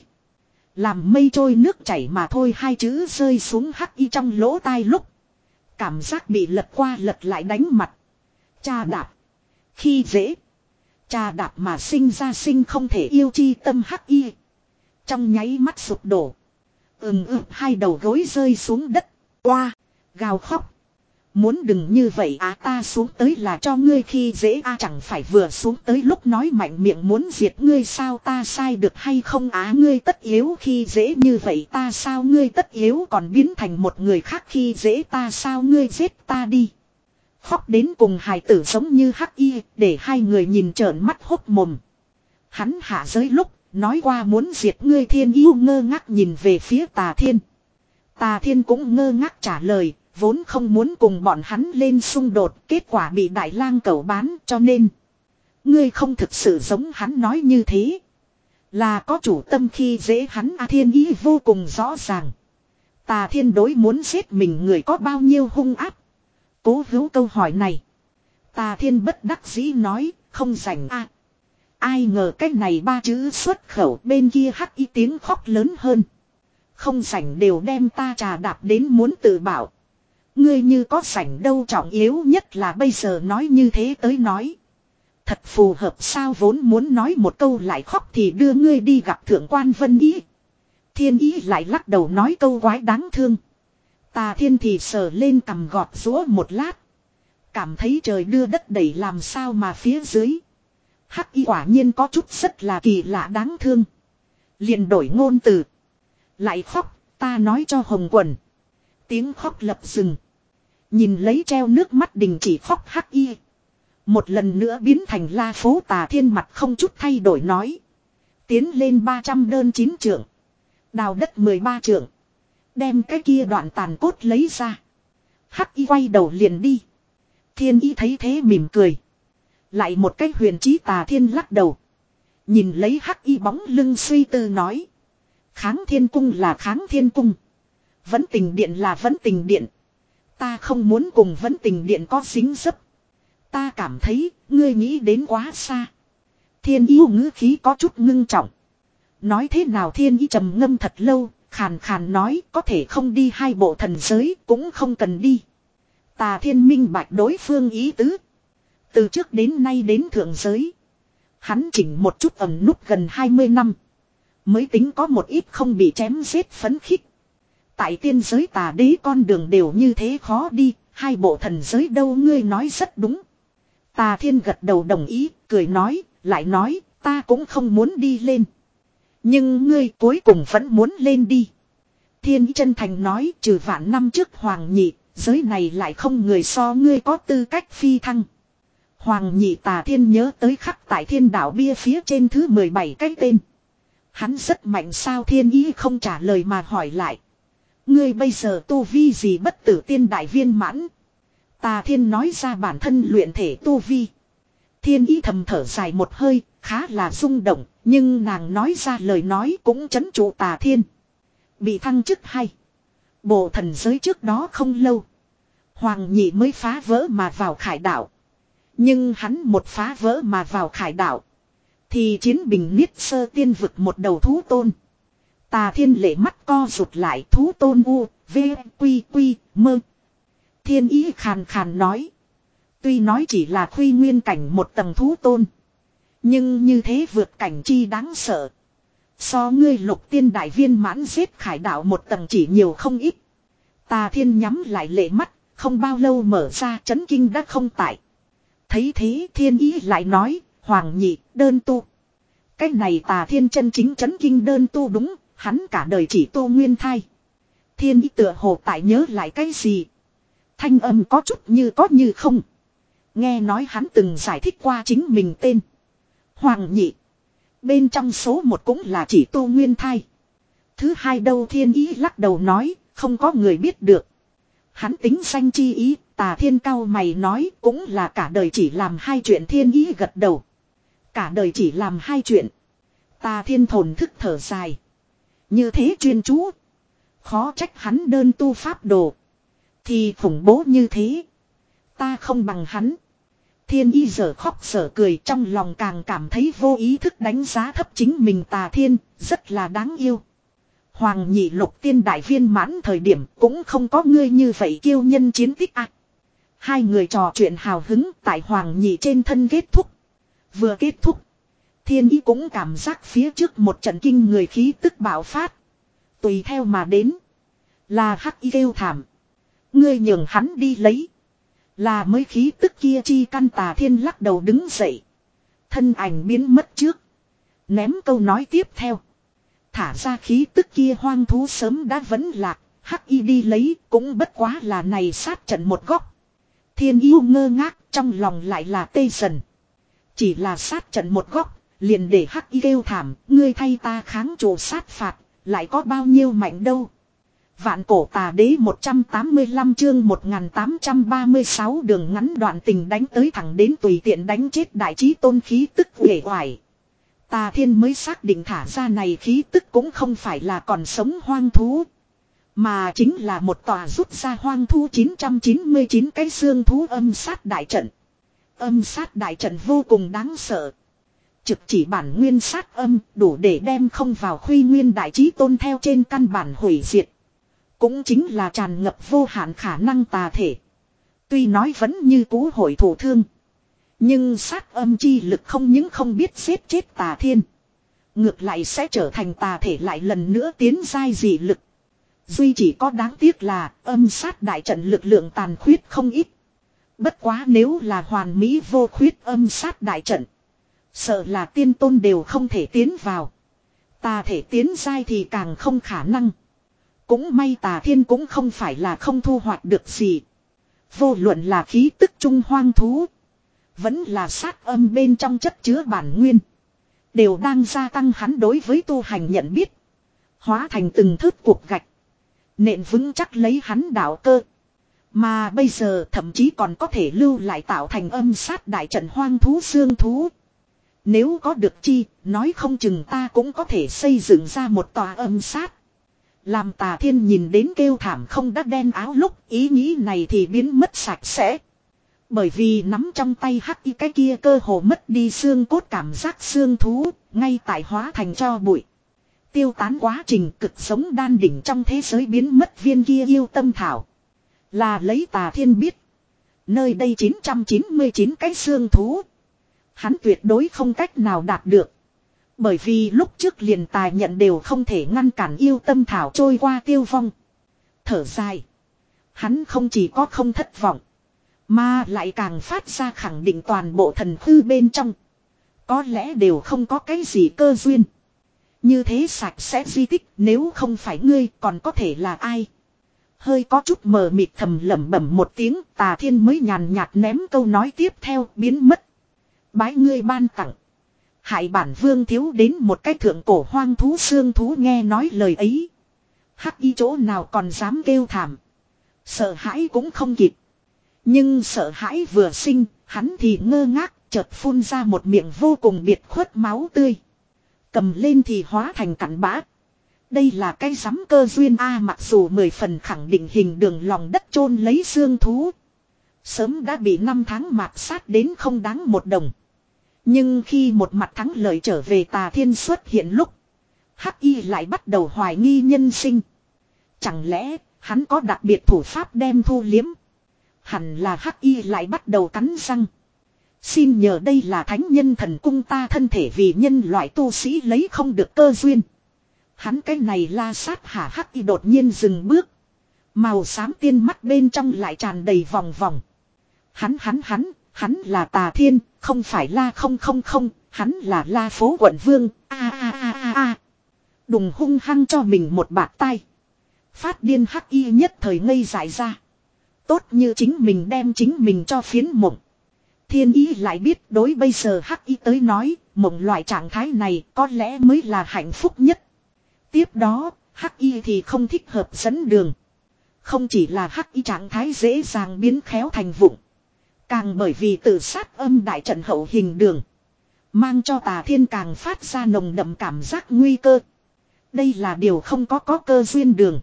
Làm mây trôi nước chảy mà thôi, hai chữ rơi xuống hắc y trong lỗ tai lúc. Cảm giác bị lật qua lật lại đánh mặt. Cha đạp. Khi dễ. Cha đạp mà sinh ra sinh không thể yêu chi tâm hắc y. Trong nháy mắt sụp đổ. Ừm ừm hai đầu gối rơi xuống đất. Oa. Gào khóc. Muốn đừng như vậy à, ta xuống tới là cho ngươi khi dễ à, chẳng phải vừa xuống tới lúc nói mạnh miệng muốn diệt ngươi sao, ta sai được hay không á, à, ngươi tất yếu khi dễ như vậy ta sao, ngươi tất yếu còn biến thành một người khác khi dễ ta sao, ngươi giết ta đi. Khóc đến cùng hài tử giống như hắc y, để hai người nhìn trợn mắt hốt mồm. Hắn hạ giới lúc nói qua muốn diệt ngươi, thiên yêu ngơ ngác nhìn về phía tà thiên. Tà thiên cũng ngơ ngác trả lời. Vốn không muốn cùng bọn hắn lên xung đột, kết quả bị đại lang cẩu bán, cho nên ngươi không thực sự giống hắn nói như thế. Là có chủ tâm khi dễ hắn a, thiên ý vô cùng rõ ràng. Tà thiên đối muốn giết mình người có bao nhiêu hung áp. Cố hữu câu hỏi này. Tà thiên bất đắc dĩ nói, không rảnh a. Ai ngờ cái này ba chữ xuất khẩu, bên kia hắc y tiếng khóc lớn hơn. Không rảnh đều đem ta trà đạp đến muốn tự bảo. Ngươi như có rảnh đâu, trọng yếu nhất là bây giờ nói như thế tới nói. Thật phù hợp sao, vốn muốn nói một câu lại khóc thì đưa ngươi đi gặp thượng quan Vân Ý. Thiên Ý lại lắc đầu nói câu quái đáng thương. Tà thiên thì sờ lên cằm gọt giũa một lát. Cảm thấy trời đưa đất đẩy làm sao mà phía dưới. Hắc y quả nhiên có chút rất là kỳ lạ đáng thương. Liền đổi ngôn từ. Lại khóc, ta nói cho Hồng Quần. Tiếng khóc lập dừng. Nhìn lấy treo nước mắt đình chỉ khóc hắc y. Một lần nữa biến thành la phố tà thiên mặt không chút thay đổi nói. Tiến lên ba trăm đơn chín trượng. Đào đất mười ba trượng. Đem cái kia đoạn tàn cốt lấy ra. Hắc y quay đầu liền đi. Thiên y thấy thế mỉm cười. Lại một cái huyền trí tà thiên lắc đầu. Nhìn lấy hắc y bóng lưng suy tư nói. Kháng thiên cung là kháng thiên cung. Vẫn tình điện là vẫn tình điện. Ta không muốn cùng vẫn tình điện có dính dấp. Ta cảm thấy, ngươi nghĩ đến quá xa. Thiên Ý ngữ khí có chút ngưng trọng. Nói thế nào Thiên Ý trầm ngâm thật lâu, khàn khàn nói có thể không đi hai bộ thần giới, cũng không cần đi. Tà Thiên minh bạch đối phương ý tứ. Từ trước đến nay đến thượng giới. Hắn chỉnh một chút ẩn nút gần hai mươi năm. Mới tính có một ít không bị chém giết phấn khích. Tại tiên giới tà đế con đường đều như thế khó đi. Hai bộ thần giới đâu ngươi nói rất đúng. Tà Thiên gật đầu đồng ý, cười nói, lại nói, ta cũng không muốn đi lên. Nhưng ngươi cuối cùng vẫn muốn lên đi. Thiên chân thành nói, trừ vạn năm trước Hoàng Nhị, giới này lại không người so ngươi có tư cách phi thăng. Hoàng Nhị Tà Thiên nhớ tới khắc tại thiên đạo bia phía trên thứ mười bảy cái tên. Hắn rất mạnh sao Thiên Ý không trả lời mà hỏi lại. Ngươi bây giờ tu vi gì bất tử tiên đại viên mãn. Tà Thiên nói ra bản thân luyện thể tu vi. Thiên Ý thầm thở dài một hơi, khá là rung động, nhưng nàng nói ra lời nói cũng chấn trụ Tà Thiên. Bị thăng chức hay. Bộ thần giới trước đó không lâu. Hoàng Nhị mới phá vỡ mà vào khải đạo. Nhưng hắn một phá vỡ mà vào khải đạo. Thì chiến bình niết sơ tiên vực một đầu thú tôn. Tà Thiên lệ mắt co rụt lại thú tôn u, v, quy quy, mơ. Thiên Ý khàn khàn nói. Tuy nói chỉ là khuy nguyên cảnh một tầng thú tôn. Nhưng như thế vượt cảnh chi đáng sợ. So ngươi lục tiên đại viên mãn giết khải đạo một tầng chỉ nhiều không ít. Tà Thiên nhắm lại lệ mắt, không bao lâu mở ra chấn kinh đã không tại. Thấy thế Thiên Ý lại nói, Hoàng Nhị, đơn tu. Cái này Tà Thiên chân chính chấn kinh đơn tu đúng, hắn cả đời chỉ tu nguyên thai. Thiên Ý tựa hồ tại nhớ lại cái gì. Thanh âm có chút như có như không. Nghe nói hắn từng giải thích qua chính mình tên. Hoàng Nhị. Bên trong số một cũng là chỉ tu nguyên thai. Thứ hai đâu Thiên Ý lắc đầu nói, không có người biết được. Hắn tính danh chi ý, Tà Thiên cao mày nói cũng là cả đời chỉ làm hai chuyện. Thiên Ý gật đầu. Cả đời chỉ làm hai chuyện. Tà Thiên thổn thức thở dài. Như thế chuyên chú. Khó trách hắn đơn tu pháp đồ. Thì khủng bố như thế. Ta không bằng hắn. Thiên Ý giờ khóc sở cười trong lòng càng cảm thấy vô ý thức đánh giá thấp chính mình. Tà Thiên rất là đáng yêu. Hoàng Nhị lục tiên đại viên mãn thời điểm cũng không có ngươi như vậy kiêu nhân chiến tích à. Hai người trò chuyện hào hứng tại Hoàng Nhị trên thân kết thúc. Vừa kết thúc. Thiên Ý cũng cảm giác phía trước một trận kinh người khí tức bạo phát. Tùy theo mà đến. Là hắc y kêu thảm. Ngươi nhường hắn đi lấy. Là mới khí tức kia chi căn. Tà Thiên lắc đầu đứng dậy. Thân ảnh biến mất trước. Ném câu nói tiếp theo. Thả ra khí tức kia hoang thú sớm đã vẫn lạc. Hắc y đi lấy cũng bất quá là này sát trận một góc. Thiên Yêu ngơ ngác trong lòng lại là tê dần. Chỉ là sát trận một góc. Liền để hắc y kêu thảm. Ngươi thay ta kháng chủ sát phạt. Lại có bao nhiêu mạnh đâu. Vạn cổ tà đế một trăm tám mươi lăm chương một nghìn tám trăm ba mươi sáu đường ngắn đoạn tình đánh tới thẳng đến tùy tiện đánh chết đại trí tôn khí tức uể oải. Tà Thiên mới xác định thả ra này khí tức cũng không phải là còn sống hoang thú. Mà chính là một tòa rút ra hoang thú chín trăm chín mươi chín cái xương thú âm sát đại trận. Âm sát đại trận vô cùng đáng sợ. Trực chỉ bản nguyên sát âm đủ để đem không vào khuy nguyên đại trí tôn theo trên căn bản hủy diệt. Cũng chính là tràn ngập vô hạn khả năng tà thể. Tuy nói vẫn như cũ hội thủ thương. Nhưng sát âm chi lực không những không biết giết chết Tà Thiên. Ngược lại sẽ trở thành tà thể lại lần nữa tiến giai dị lực. Duy chỉ có đáng tiếc là âm sát đại trận lực lượng tàn khuyết không ít. Bất quá nếu là hoàn mỹ vô khuyết âm sát đại trận. Sợ là tiên tôn đều không thể tiến vào. Tà thể tiến giai thì càng không khả năng. Cũng may Tà Thiên cũng không phải là không thu hoạch được gì. Vô luận là khí tức trung hoang thú. Vẫn là sát âm bên trong chất chứa bản nguyên. Đều đang gia tăng hắn đối với tu hành nhận biết. Hóa thành từng thớt cuộc gạch. Nện vững chắc lấy hắn đạo cơ. Mà bây giờ thậm chí còn có thể lưu lại tạo thành âm sát đại trận hoang thú xương thú. Nếu có được chi, nói không chừng ta cũng có thể xây dựng ra một tòa âm sát. Làm Tà Thiên nhìn đến kêu thảm không đắt đen áo lúc ý nghĩ này thì biến mất sạch sẽ. Bởi vì nắm trong tay hắc y cái kia cơ hồ mất đi xương cốt cảm giác xương thú, ngay tại hóa thành cho bụi. Tiêu tán quá trình cực sống đan đỉnh trong thế giới biến mất viên kia yêu tâm thảo. Là lấy Tà Thiên biết. Nơi đây chín trăm chín mươi chín cái xương thú. Hắn tuyệt đối không cách nào đạt được. Bởi vì lúc trước liền tài nhận đều không thể ngăn cản yêu tâm thảo trôi qua tiêu vong. Thở dài. Hắn không chỉ có không thất vọng. Mà lại càng phát ra khẳng định toàn bộ thần hư bên trong. Có lẽ đều không có cái gì cơ duyên. Như thế sạch sẽ di tích nếu không phải ngươi còn có thể là ai. Hơi có chút mờ mịt thầm lẩm bẩm một tiếng Tà Thiên mới nhàn nhạt ném câu nói tiếp theo biến mất. Bái ngươi ban tặng. Hại bản vương thiếu đến một cái thượng cổ hoang thú xương thú nghe nói lời ấy. Hắc y chỗ nào còn dám kêu thảm. Sợ hãi cũng không kịp. Nhưng sợ hãi vừa sinh, hắn thì ngơ ngác, chợt phun ra một miệng vô cùng biệt khuất máu tươi. Cầm lên thì hóa thành cặn bã. Đây là cái rắm cơ duyên a mặc dù mười phần khẳng định hình đường lòng đất chôn lấy xương thú. Sớm đã bị năm tháng mạt sát đến không đáng một đồng. Nhưng khi một mặt thắng lợi trở về Tà Thiên xuất hiện lúc. Hắc y lại bắt đầu hoài nghi nhân sinh. Chẳng lẽ hắn có đặc biệt thủ pháp đem thu liếm. Hẳn là Hắc y lại bắt đầu cắn răng. Xin nhờ đây là thánh nhân thần cung ta thân thể vì nhân loại tu sĩ lấy không được cơ duyên. Hắn cái này la sát hả Hắc y đột nhiên dừng bước. Màu xám tiên mắt bên trong lại tràn đầy vòng vòng. Hắn hắn hắn, hắn là Tà Thiên, không phải la không không không, hắn là la phố quận vương, a a a a a. Đùng hung hăng cho mình một bạt tay. Phát điên Hắc y nhất thời ngây dại ra. Tốt như chính mình đem chính mình cho phiến mộng. Thiên ý lại biết đối bây giờ Hắc y tới nói, mộng loại trạng thái này có lẽ mới là hạnh phúc nhất. Tiếp đó, Hắc y thì không thích hợp dẫn đường. Không chỉ là Hắc y trạng thái dễ dàng biến khéo thành vụng. Càng bởi vì tự sát âm đại trận hậu hình đường. Mang cho Tà Thiên càng phát ra nồng đậm cảm giác nguy cơ. Đây là điều không có có cơ duyên đường.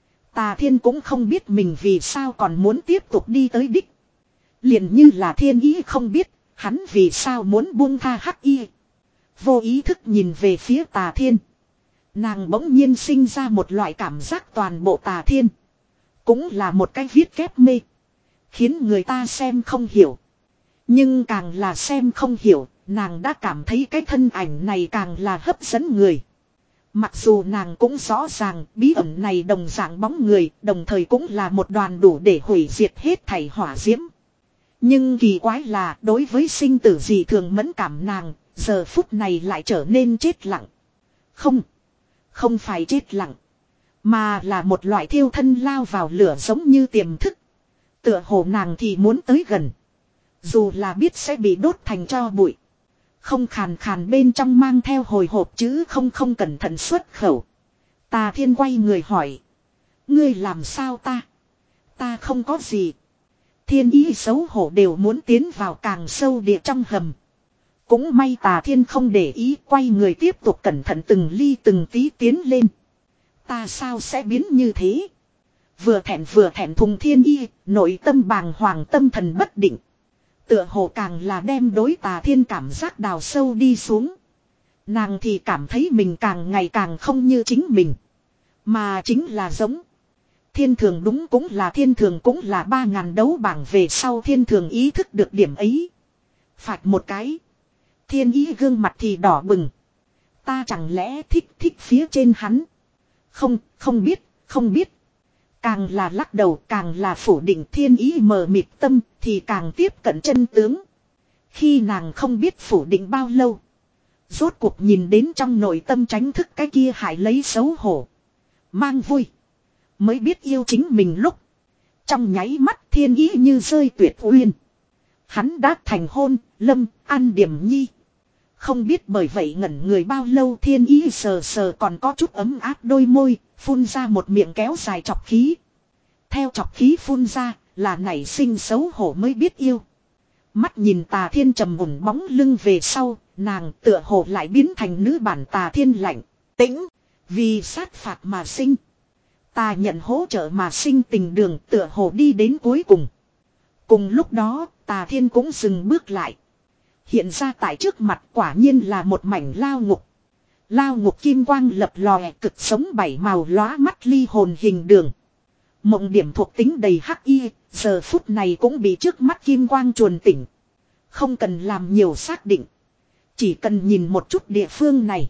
Tà Thiên cũng không biết mình vì sao còn muốn tiếp tục đi tới đích. Liền như là thiên ý không biết, hắn vì sao muốn buông tha Hắc y. Vô ý thức nhìn về phía Tà Thiên. Nàng bỗng nhiên sinh ra một loại cảm giác toàn bộ Tà Thiên. Cũng là một cái viết kép mê. Khiến người ta xem không hiểu. Nhưng càng là xem không hiểu, nàng đã cảm thấy cái thân ảnh này càng là hấp dẫn người. Mặc dù nàng cũng rõ ràng bí ẩn này đồng dạng bóng người, đồng thời cũng là một đoàn đủ để hủy diệt hết thảy hỏa diễm. Nhưng kỳ quái là đối với sinh tử dị thường mẫn cảm nàng, giờ phút này lại trở nên chết lặng. Không, không phải chết lặng, mà là một loại thiêu thân lao vào lửa giống như tiềm thức. Tựa hồ nàng thì muốn tới gần. Dù là biết sẽ bị đốt thành tro bụi. Không khàn khàn bên trong mang theo hồi hộp chứ không không cẩn thận xuất khẩu. Tà Thiên quay người hỏi. Ngươi làm sao ta? Ta không có gì. Thiên ý xấu hổ đều muốn tiến vào càng sâu địa trong hầm. Cũng may Tà Thiên không để ý quay người tiếp tục cẩn thận từng ly từng tí tiến lên. Ta sao sẽ biến như thế? Vừa thẹn vừa thẹn thùng thiên y, nội tâm bàng hoàng tâm thần bất định. Tựa hồ càng là đem đối Tà Thiên cảm giác đào sâu đi xuống. Nàng thì cảm thấy mình càng ngày càng không như chính mình. Mà chính là giống. Thiên thường đúng cũng là thiên thường cũng là ba ngàn đấu bảng về sau thiên thường ý thức được điểm ấy. Phạch một cái. Thiên ý gương mặt thì đỏ bừng. Ta chẳng lẽ thích thích phía trên hắn. Không, không biết, không biết. Càng là lắc đầu càng là phủ định thiên ý mờ mịt tâm thì càng tiếp cận chân tướng. Khi nàng không biết phủ định bao lâu. Rốt cuộc nhìn đến trong nội tâm tránh thức cái kia hại lấy xấu hổ. Mang vui. Mới biết yêu chính mình lúc. Trong nháy mắt thiên ý như rơi tuyệt uyên. Hắn đã thành hôn, lâm, an điểm nhi. Không biết bởi vậy ngẩn người bao lâu thiên ý sờ sờ còn có chút ấm áp đôi môi, phun ra một miệng kéo dài chọc khí. Theo chọc khí phun ra, là nảy sinh xấu hổ mới biết yêu. Mắt nhìn Tà Thiên trầm mùn bóng lưng về sau, nàng tựa hồ lại biến thành nữ bản Tà Thiên lạnh, tĩnh, vì sát phạt mà sinh. Ta nhận hỗ trợ mà sinh tình đường tựa hồ đi đến cuối cùng. Cùng lúc đó, Tà Thiên cũng dừng bước lại. Hiện ra tại trước mặt quả nhiên là một mảnh lao ngục. Lao ngục kim quang lập lòe cực sống bảy màu lóa mắt ly hồn hình đường. Mộng điểm thuộc tính đầy hắc y, giờ phút này cũng bị trước mắt kim quang chuồn tỉnh. Không cần làm nhiều xác định. Chỉ cần nhìn một chút địa phương này.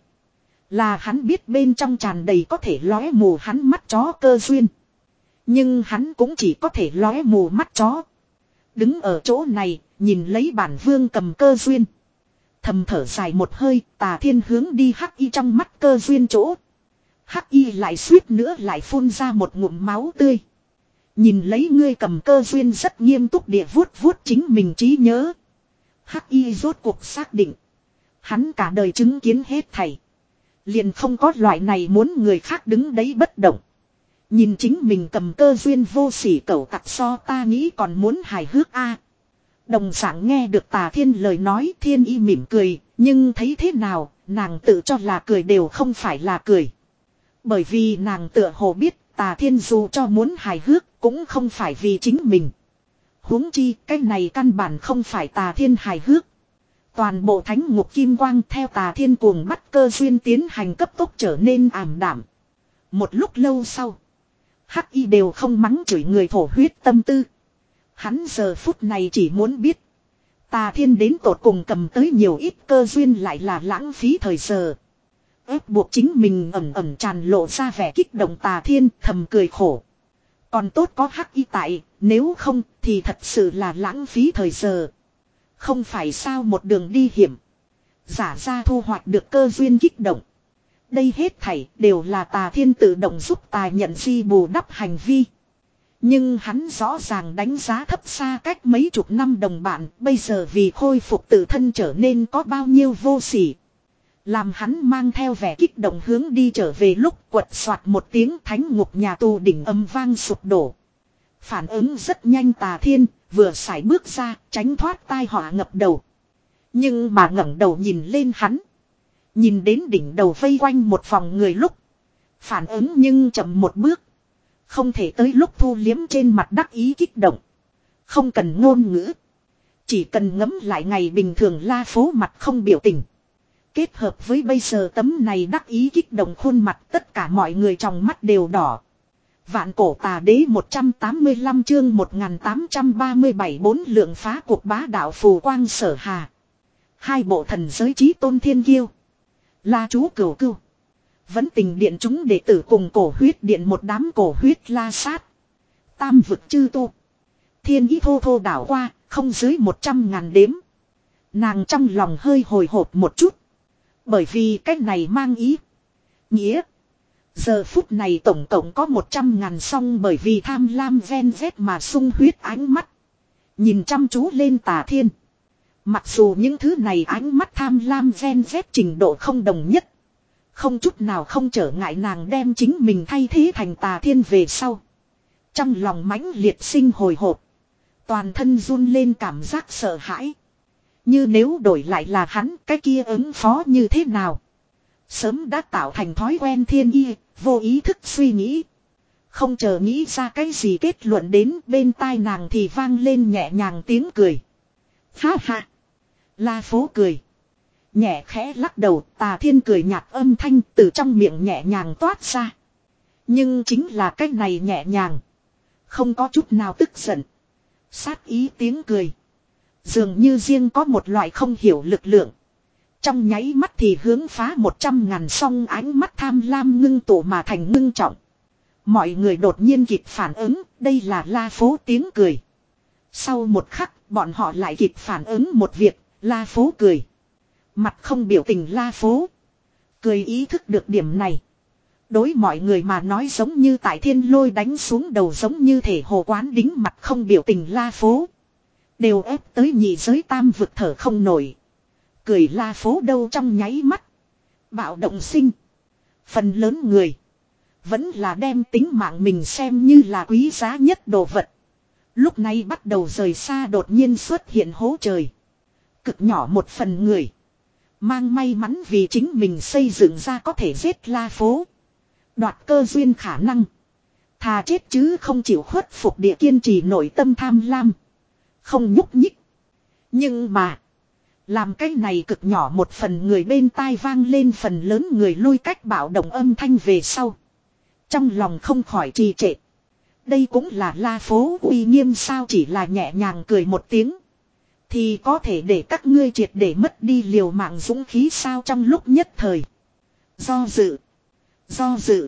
Là hắn biết bên trong tràn đầy có thể lóe mù hắn mắt chó cơ duyên. Nhưng hắn cũng chỉ có thể lóe mù mắt chó. Đứng ở chỗ này, nhìn lấy bản vương cầm cơ duyên. Thầm thở dài một hơi, Tà Thiên hướng đi hắc y trong mắt cơ duyên chỗ. Hắc y lại suýt nữa lại phun ra một ngụm máu tươi. Nhìn lấy ngươi cầm cơ duyên rất nghiêm túc địa vuốt vuốt chính mình trí nhớ. Hắc y rốt cuộc xác định. Hắn cả đời chứng kiến hết thảy. Liền không có loại này muốn người khác đứng đấy bất động. Nhìn chính mình cầm cơ duyên vô sỉ cẩu tặc so ta nghĩ còn muốn hài hước a. Đồng dạng nghe được Tà Thiên lời nói, Thiên Y mỉm cười, nhưng thấy thế nào, nàng tự cho là cười đều không phải là cười. Bởi vì nàng tựa hồ biết, Tà Thiên dù cho muốn hài hước, cũng không phải vì chính mình. Huống chi, cái này căn bản không phải Tà Thiên hài hước. Toàn bộ thánh ngục kim quang theo Tà Thiên cuồng bắt cơ duyên tiến hành cấp tốc trở nên ảm đạm. Một lúc lâu sau, hắc y đều không mắng chửi người thổ huyết tâm tư. Hắn giờ phút này chỉ muốn biết. Tà Thiên đến tột cùng cầm tới nhiều ít cơ duyên lại là lãng phí thời giờ. Ép buộc chính mình ẩm ẩm tràn lộ ra vẻ kích động. Tà Thiên thầm cười khổ. Còn tốt có hắc y tại, nếu không thì thật sự là lãng phí thời giờ. Không phải sao một đường đi hiểm. Giả ra thu hoạch được cơ duyên kích động. Đây hết thảy đều là Tà Thiên tự động giúp Tà nhận di bù đắp hành vi. Nhưng hắn rõ ràng đánh giá thấp xa cách mấy chục năm đồng bạn, bây giờ vì khôi phục tự thân trở nên có bao nhiêu vô sỉ. Làm hắn mang theo vẻ kích động hướng đi trở về lúc quật soạt một tiếng thánh ngục nhà tù đỉnh âm vang sụp đổ. Phản ứng rất nhanh Tà Thiên, vừa sải bước ra, tránh thoát tai họa ngập đầu. Nhưng mà ngẩng đầu nhìn lên hắn. Nhìn đến đỉnh đầu vây quanh một vòng người lúc. Phản ứng nhưng chậm một bước. Không thể tới lúc thu liếm trên mặt đắc ý kích động. Không cần ngôn ngữ. Chỉ cần ngẫm lại ngày bình thường La Phố mặt không biểu tình. Kết hợp với bây giờ tấm này đắc ý kích động khuôn mặt tất cả mọi người trong mắt đều đỏ. Vạn cổ tà đế một trăm tám mươi lăm chương một nghìn tám trăm ba mươi bảy bốn lượng phá cuộc bá đạo phù quang sở hà. Hai bộ thần giới chí tôn thiên kiêu. La chú cửu cưu. Vẫn tình điện chúng đệ tử cùng cổ huyết điện một đám cổ huyết la sát. Tam vực chư tu. Thiên ý thô thô đảo qua, không dưới một trăm ngàn đếm. Nàng trong lòng hơi hồi hộp một chút. Bởi vì cách này mang ý. Nghĩa. Giờ phút này tổng cộng có một trăm ngàn song bởi vì tham lam ven vét mà sung huyết ánh mắt. Nhìn chăm chú lên Tà Thiên. Mặc dù những thứ này ánh mắt tham lam ven vét trình độ không đồng nhất. Không chút nào không trở ngại nàng đem chính mình thay thế thành Tà Thiên về sau. Trong lòng mãnh liệt sinh hồi hộp. Toàn thân run lên cảm giác sợ hãi. Như nếu đổi lại là hắn, cái kia ứng phó như thế nào? Sớm đã tạo thành thói quen thiên y, vô ý thức suy nghĩ. Không chờ nghĩ ra cái gì kết luận đến bên tai nàng thì vang lên nhẹ nhàng tiếng cười. Ha ha! La Phố cười. Nhẹ khẽ lắc đầu, Tà Thiên cười nhạt âm thanh từ trong miệng nhẹ nhàng toát ra. Nhưng chính là cái này nhẹ nhàng. Không có chút nào tức giận. Sát ý tiếng cười. Dường như riêng có một loại không hiểu lực lượng. Trong nháy mắt thì hướng phá một trăm ngàn song ánh mắt tham lam ngưng tụ mà thành ngưng trọng. Mọi người đột nhiên kịp phản ứng, đây là La Phố tiếng cười. Sau một khắc, bọn họ lại kịp phản ứng một việc, La Phố cười. Mặt không biểu tình La Phố. Cười ý thức được điểm này. Đối mọi người mà nói giống như tại thiên lôi đánh xuống đầu giống như thể hồ quán đính mặt không biểu tình La Phố. Đều ép tới nhị giới tam vực thở không nổi. Cười La Phố đâu trong nháy mắt. Bạo động sinh. Phần lớn người. Vẫn là đem tính mạng mình xem như là quý giá nhất đồ vật. Lúc này bắt đầu rời xa đột nhiên xuất hiện hố trời. Cực nhỏ một phần người. Mang may mắn vì chính mình xây dựng ra có thể giết La Phố. Đoạt cơ duyên khả năng. Thà chết chứ không chịu khuất phục địa kiên trì nội tâm tham lam. Không nhúc nhích. Nhưng mà. Làm cái này cực nhỏ một phần người bên tai vang lên phần lớn người lui cách bạo động âm thanh về sau. Trong lòng không khỏi trì trệ. Đây cũng là La Phố uy nghiêm sao, chỉ là nhẹ nhàng cười một tiếng. Thì có thể để các ngươi triệt để mất đi liều mạng dũng khí sao, trong lúc nhất thời. Do dự. Do dự.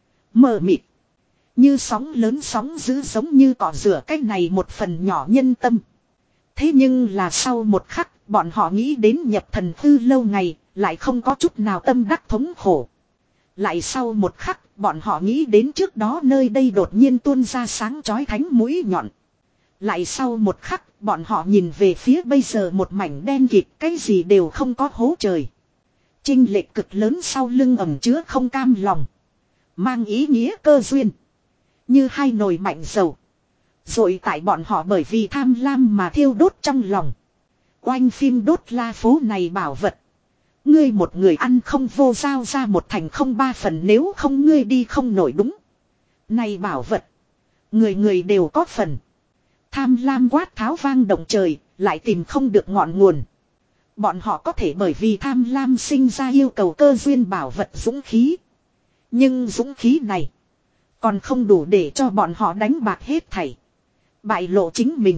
Mờ mịt. Như sóng lớn sóng dữ giống như cỏ rửa cái này một phần nhỏ nhân tâm. Thế nhưng là sau một khắc, bọn họ nghĩ đến nhập thần hư lâu ngày, lại không có chút nào tâm đắc thống khổ. Lại sau một khắc, bọn họ nghĩ đến trước đó nơi đây đột nhiên tuôn ra sáng chói thánh mũi nhọn. Lại sau một khắc, bọn họ nhìn về phía bây giờ một mảnh đen kịt, cái gì đều không có hố trời. Chênh lệch cực lớn sau lưng ẩn chứa không cam lòng. Mang ý nghĩa cơ duyên. Như hai nồi mạnh dầu. Rồi tại bọn họ bởi vì tham lam mà thiêu đốt trong lòng. Oanh phim đốt La Phố này bảo vật. Ngươi một người ăn không vô, giao ra một thành không ba phần, nếu không ngươi đi không nổi đúng. Này bảo vật. Người người đều có phần. Tham lam quát tháo vang động trời, lại tìm không được ngọn nguồn. Bọn họ có thể bởi vì tham lam sinh ra yêu cầu cơ duyên bảo vật dũng khí. Nhưng dũng khí này còn không đủ để cho bọn họ đánh bạc hết thảy. Bại lộ chính mình.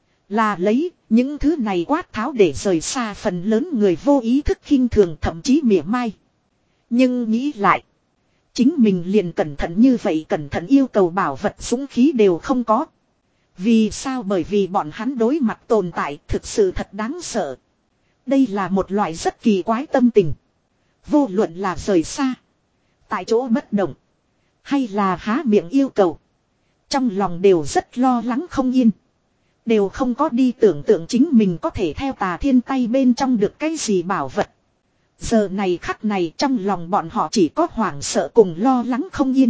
Là lấy những thứ này quát tháo để rời xa phần lớn người vô ý thức khinh thường, thậm chí mỉa mai. Nhưng nghĩ lại. Chính mình liền cẩn thận như vậy, cẩn thận yêu cầu bảo vật dũng khí đều không có. Vì sao? Bởi vì bọn hắn đối mặt tồn tại thực sự thật đáng sợ. Đây là một loại rất kỳ quái tâm tình. Vô luận là rời xa, tại chỗ bất động, hay là há miệng yêu cầu, trong lòng đều rất lo lắng không yên. Đều không có đi tưởng tượng chính mình có thể theo Tà Thiên tay bên trong được cái gì bảo vật. Giờ này khắc này trong lòng bọn họ chỉ có hoảng sợ cùng lo lắng không yên.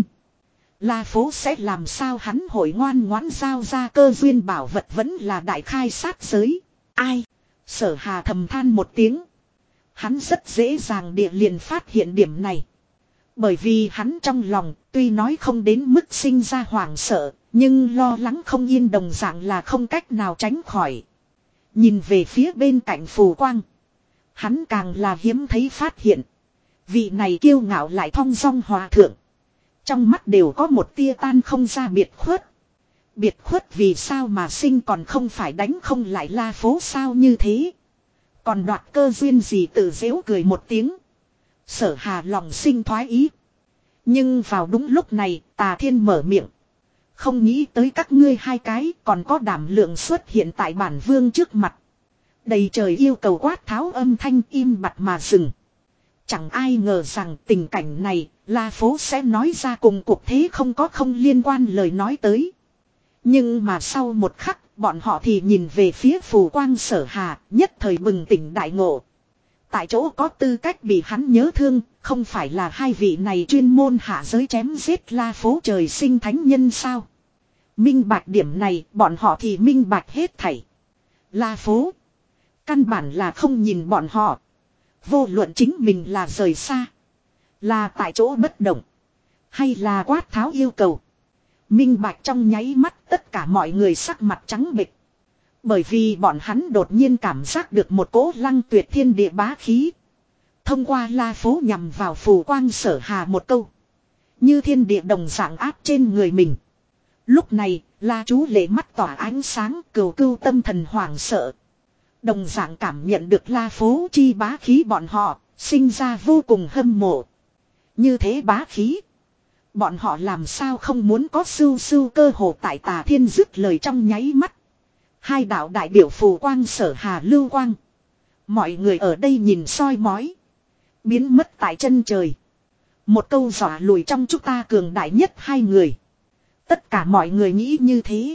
La Phố sẽ làm sao, hắn hội ngoan ngoãn giao ra cơ duyên bảo vật vẫn là đại khai sát giới. Ai? Sở Hà thầm than một tiếng. Hắn rất dễ dàng địa liền phát hiện điểm này. Bởi vì hắn trong lòng tuy nói không đến mức sinh ra hoảng sợ, nhưng lo lắng không yên đồng dạng là không cách nào tránh khỏi. Nhìn về phía bên cạnh phù quang, hắn càng là hiếm thấy phát hiện. Vị này kiêu ngạo lại thong dong hòa thượng, trong mắt đều có một tia tan không ra biệt khuất. Biệt khuất vì sao mà sinh, còn không phải đánh không lại La Phố sao, như thế còn đoạt cơ duyên gì? Tự giễu cười một tiếng. Sở Hà lòng sinh thoái ý. Nhưng vào đúng lúc này Tà Thiên mở miệng. Không nghĩ tới các ngươi hai cái còn có đảm lượng xuất hiện tại bản vương trước mặt. Đầy trời yêu cầu quát tháo âm thanh im bặt mà dừng. Chẳng ai ngờ rằng tình cảnh này La Phố sẽ nói ra cùng cuộc thế không có không liên quan lời nói tới. Nhưng mà sau một khắc bọn họ thì nhìn về phía phù quang Sở Hà, nhất thời bừng tỉnh đại ngộ. Tại chỗ có tư cách bị hắn nhớ thương, không phải là hai vị này chuyên môn hạ giới chém giết La Phố trời sinh thánh nhân sao? Minh bạch điểm này, bọn họ thì minh bạch hết thảy. La Phố căn bản là không nhìn bọn họ. Vô luận chính mình là rời xa, là tại chỗ bất động, hay là quát tháo yêu cầu. Minh bạch trong nháy mắt tất cả mọi người sắc mặt trắng bệch. Bởi vì bọn hắn đột nhiên cảm giác được một cỗ lăng tuyệt thiên địa bá khí. Thông qua La Phố nhằm vào phù quang Sở Hà một câu. Như thiên địa đồng dạng áp trên người mình. Lúc này, La Chú Lệ mắt tỏa ánh sáng, cừu cưu tâm thần hoảng sợ. Đồng dạng cảm nhận được La Phố chi bá khí, bọn họ sinh ra vô cùng hâm mộ. Như thế bá khí, bọn họ làm sao không muốn có. Sưu sưu cơ hồ tại Tà Thiên dứt lời trong nháy mắt, hai đạo đại biểu phù quang Sở Hà lưu quang. Mọi người ở đây nhìn soi mói, biến mất tại chân trời. Một câu dọa lùi trong chúng ta cường đại nhất hai người. Tất cả mọi người nghĩ như thế.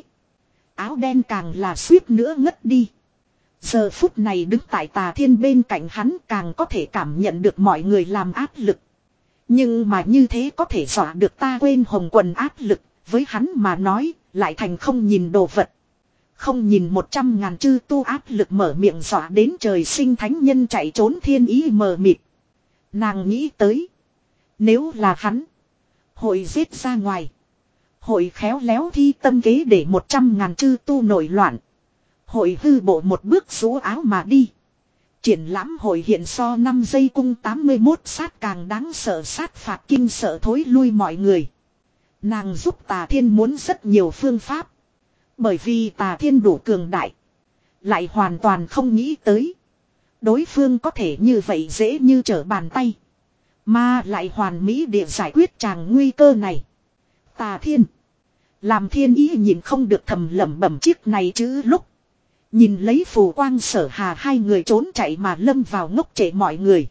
Áo đen càng là suýt nữa ngất đi. Giờ phút này đứng tại Tà Thiên bên cạnh hắn càng có thể cảm nhận được mọi người làm áp lực. Nhưng mà như thế có thể dọa được ta quên hồng quần áp lực, với hắn mà nói lại thành không nhìn đồ vật. Không nhìn một trăm ngàn chư tu áp lực mở miệng dọa đến trời sinh thánh nhân chạy trốn thiên ý mờ mịt. Nàng nghĩ tới, nếu là hắn, hội giết ra ngoài, Hội khéo léo thi tâm kế để một trăm ngàn chư tu nổi loạn. Hội hư bộ một bước rũ áo mà đi. Triển lãm hội hiện so năm giây cung tám mươi mốt sát càng đáng sợ sát phạt kinh sợ thối lui mọi người. Nàng giúp Tà Thiên muốn rất nhiều phương pháp. Bởi vì Tà Thiên đủ cường đại. Lại hoàn toàn không nghĩ tới. Đối phương có thể như vậy dễ như trở bàn tay. Mà lại hoàn mỹ địa giải quyết chàng nguy cơ này. Tà Thiên. Làm Thiên Ý nhìn không được thầm lẩm bẩm chiếc này chứ lúc. Nhìn lấy Phù Quang Sở Hà hai người trốn chạy mà lâm vào ngốc trệ mọi người.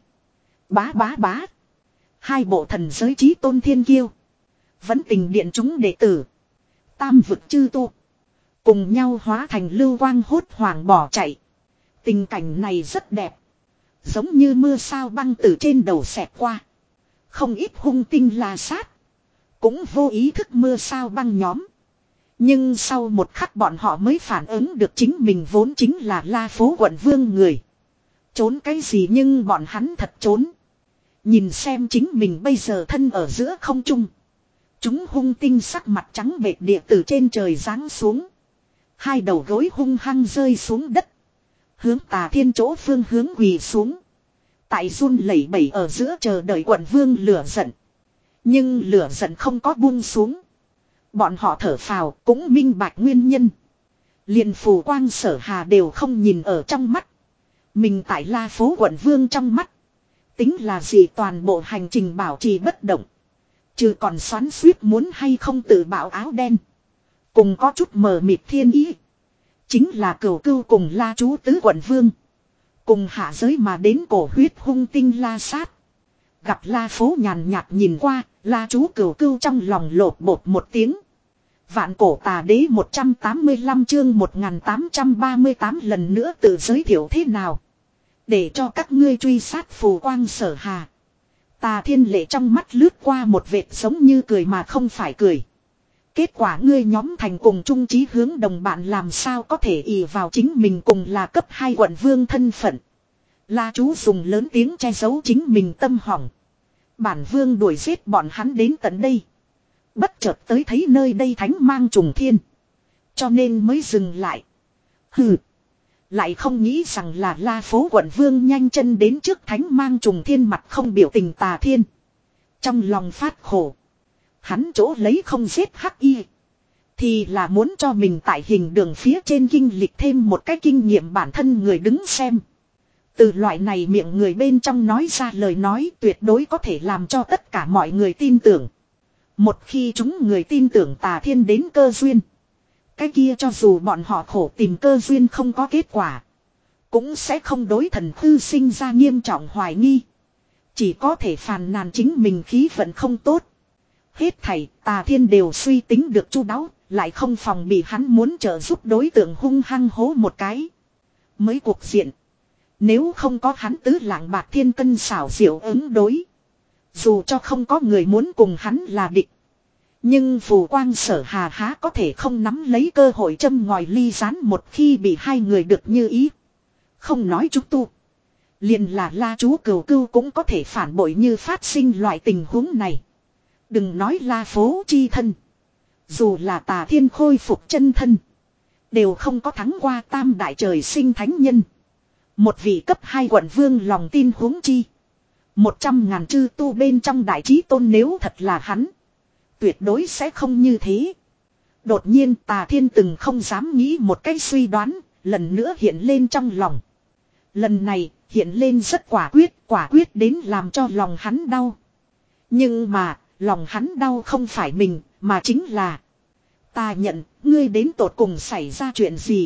Bá bá bá. Hai bộ thần giới chí tôn thiên kiêu. Vẫn tình điện chúng đệ tử. Tam vực chư tu. Cùng nhau hóa thành lưu quang hốt hoảng bỏ chạy. Tình cảnh này rất đẹp. Giống như mưa sao băng từ trên đầu xẹt qua. Không ít hung tinh la sát. Cũng vô ý thức mưa sao băng nhóm. Nhưng sau một khắc bọn họ mới phản ứng được chính mình vốn chính là La Phố quận vương người. Trốn cái gì nhưng bọn hắn thật trốn. Nhìn xem chính mình bây giờ thân ở giữa không trung. Chúng hung tinh sắc mặt trắng bệt địa từ trên trời giáng xuống. Hai đầu gối hung hăng rơi xuống đất. Hướng Tà Thiên chỗ phương hướng quỳ xuống. Tại run lẩy bẩy ở giữa chờ đợi quận vương lửa giận. Nhưng lửa giận không có buông xuống. Bọn họ thở phào cũng minh bạch nguyên nhân. Liền Phù Quang Sở Hà đều không nhìn ở trong mắt. Mình tại La Phố quận vương trong mắt. Tính là gì toàn bộ hành trình bảo trì bất động. Trừ còn xoắn suýt muốn hay không tự bảo áo đen. Cùng có chút mờ mịt Thiên Ý. Chính là cửu cưu cùng La Chú tứ quận vương. Cùng hạ giới mà đến cổ huyết hung tinh la sát. Gặp La Phố nhàn nhạt nhìn qua, La Chú cửu cưu trong lòng lột bột một tiếng. Vạn cổ tà đế một trăm tám mươi lăm chương một nghìn tám trăm ba mươi tám lần nữa tự giới thiệu thế nào. Để cho các ngươi truy sát Phù Quang Sở Hà. Tà Thiên lệ trong mắt lướt qua một vệt giống như cười mà không phải cười. Kết quả ngươi nhóm thành cùng chung chí hướng đồng bạn làm sao có thể ỷ vào chính mình cùng là cấp hai quận vương thân phận. La Chú dùng lớn tiếng che giấu chính mình tâm hỏng. Bản vương đuổi giết bọn hắn đến tận đây. Bất chợt tới thấy nơi đây thánh mang trùng thiên. Cho nên mới dừng lại. Hừ. Lại không nghĩ rằng là La Phố quận vương nhanh chân đến trước thánh mang trùng thiên mặt không biểu tình Tà Thiên. Trong lòng phát khổ. Hắn chỗ lấy không giết hắc y. Thì là muốn cho mình tại hình đường phía trên kinh lịch thêm một cái kinh nghiệm bản thân người đứng xem. Từ loại này miệng người bên trong nói ra lời nói tuyệt đối có thể làm cho tất cả mọi người tin tưởng. Một khi chúng người tin tưởng Tà Thiên đến cơ duyên. Cái kia cho dù bọn họ khổ tìm cơ duyên không có kết quả. Cũng sẽ không đối thần tư sinh ra nghiêm trọng hoài nghi. Chỉ có thể phàn nàn chính mình khí vận không tốt. Hết thảy Tà Thiên đều suy tính được chu đáo. Lại không phòng bị hắn muốn trợ giúp đối tượng hung hăng hố một cái. Mới cuộc diện. Nếu không có hắn tứ lạng bạc thiên cân xảo diệu ứng đối. Dù cho không có người muốn cùng hắn là địch. Nhưng Phù Quang Sở Hà há có thể không nắm lấy cơ hội châm ngòi ly rán một khi bị hai người được như ý. Không nói chúng tu. Liền là La Chú cừu cưu cũng có thể phản bội như phát sinh loại tình huống này. Đừng nói La Phố chi thân. Dù là Tà Thiên khôi phục chân thân. Đều không có thắng qua tam đại trời sinh thánh nhân. Một vị cấp hai quận vương lòng tin huống chi. Một trăm ngàn chư tu bên trong đại trí tôn nếu thật là hắn. Tuyệt đối sẽ không như thế. Đột nhiên Tà Thiên từng không dám nghĩ một cách suy đoán. Lần nữa hiện lên trong lòng. Lần này hiện lên rất quả quyết. Quả quyết đến làm cho lòng hắn đau. Nhưng mà lòng hắn đau không phải mình. Mà chính là. Ta nhận ngươi đến tột cùng xảy ra chuyện gì.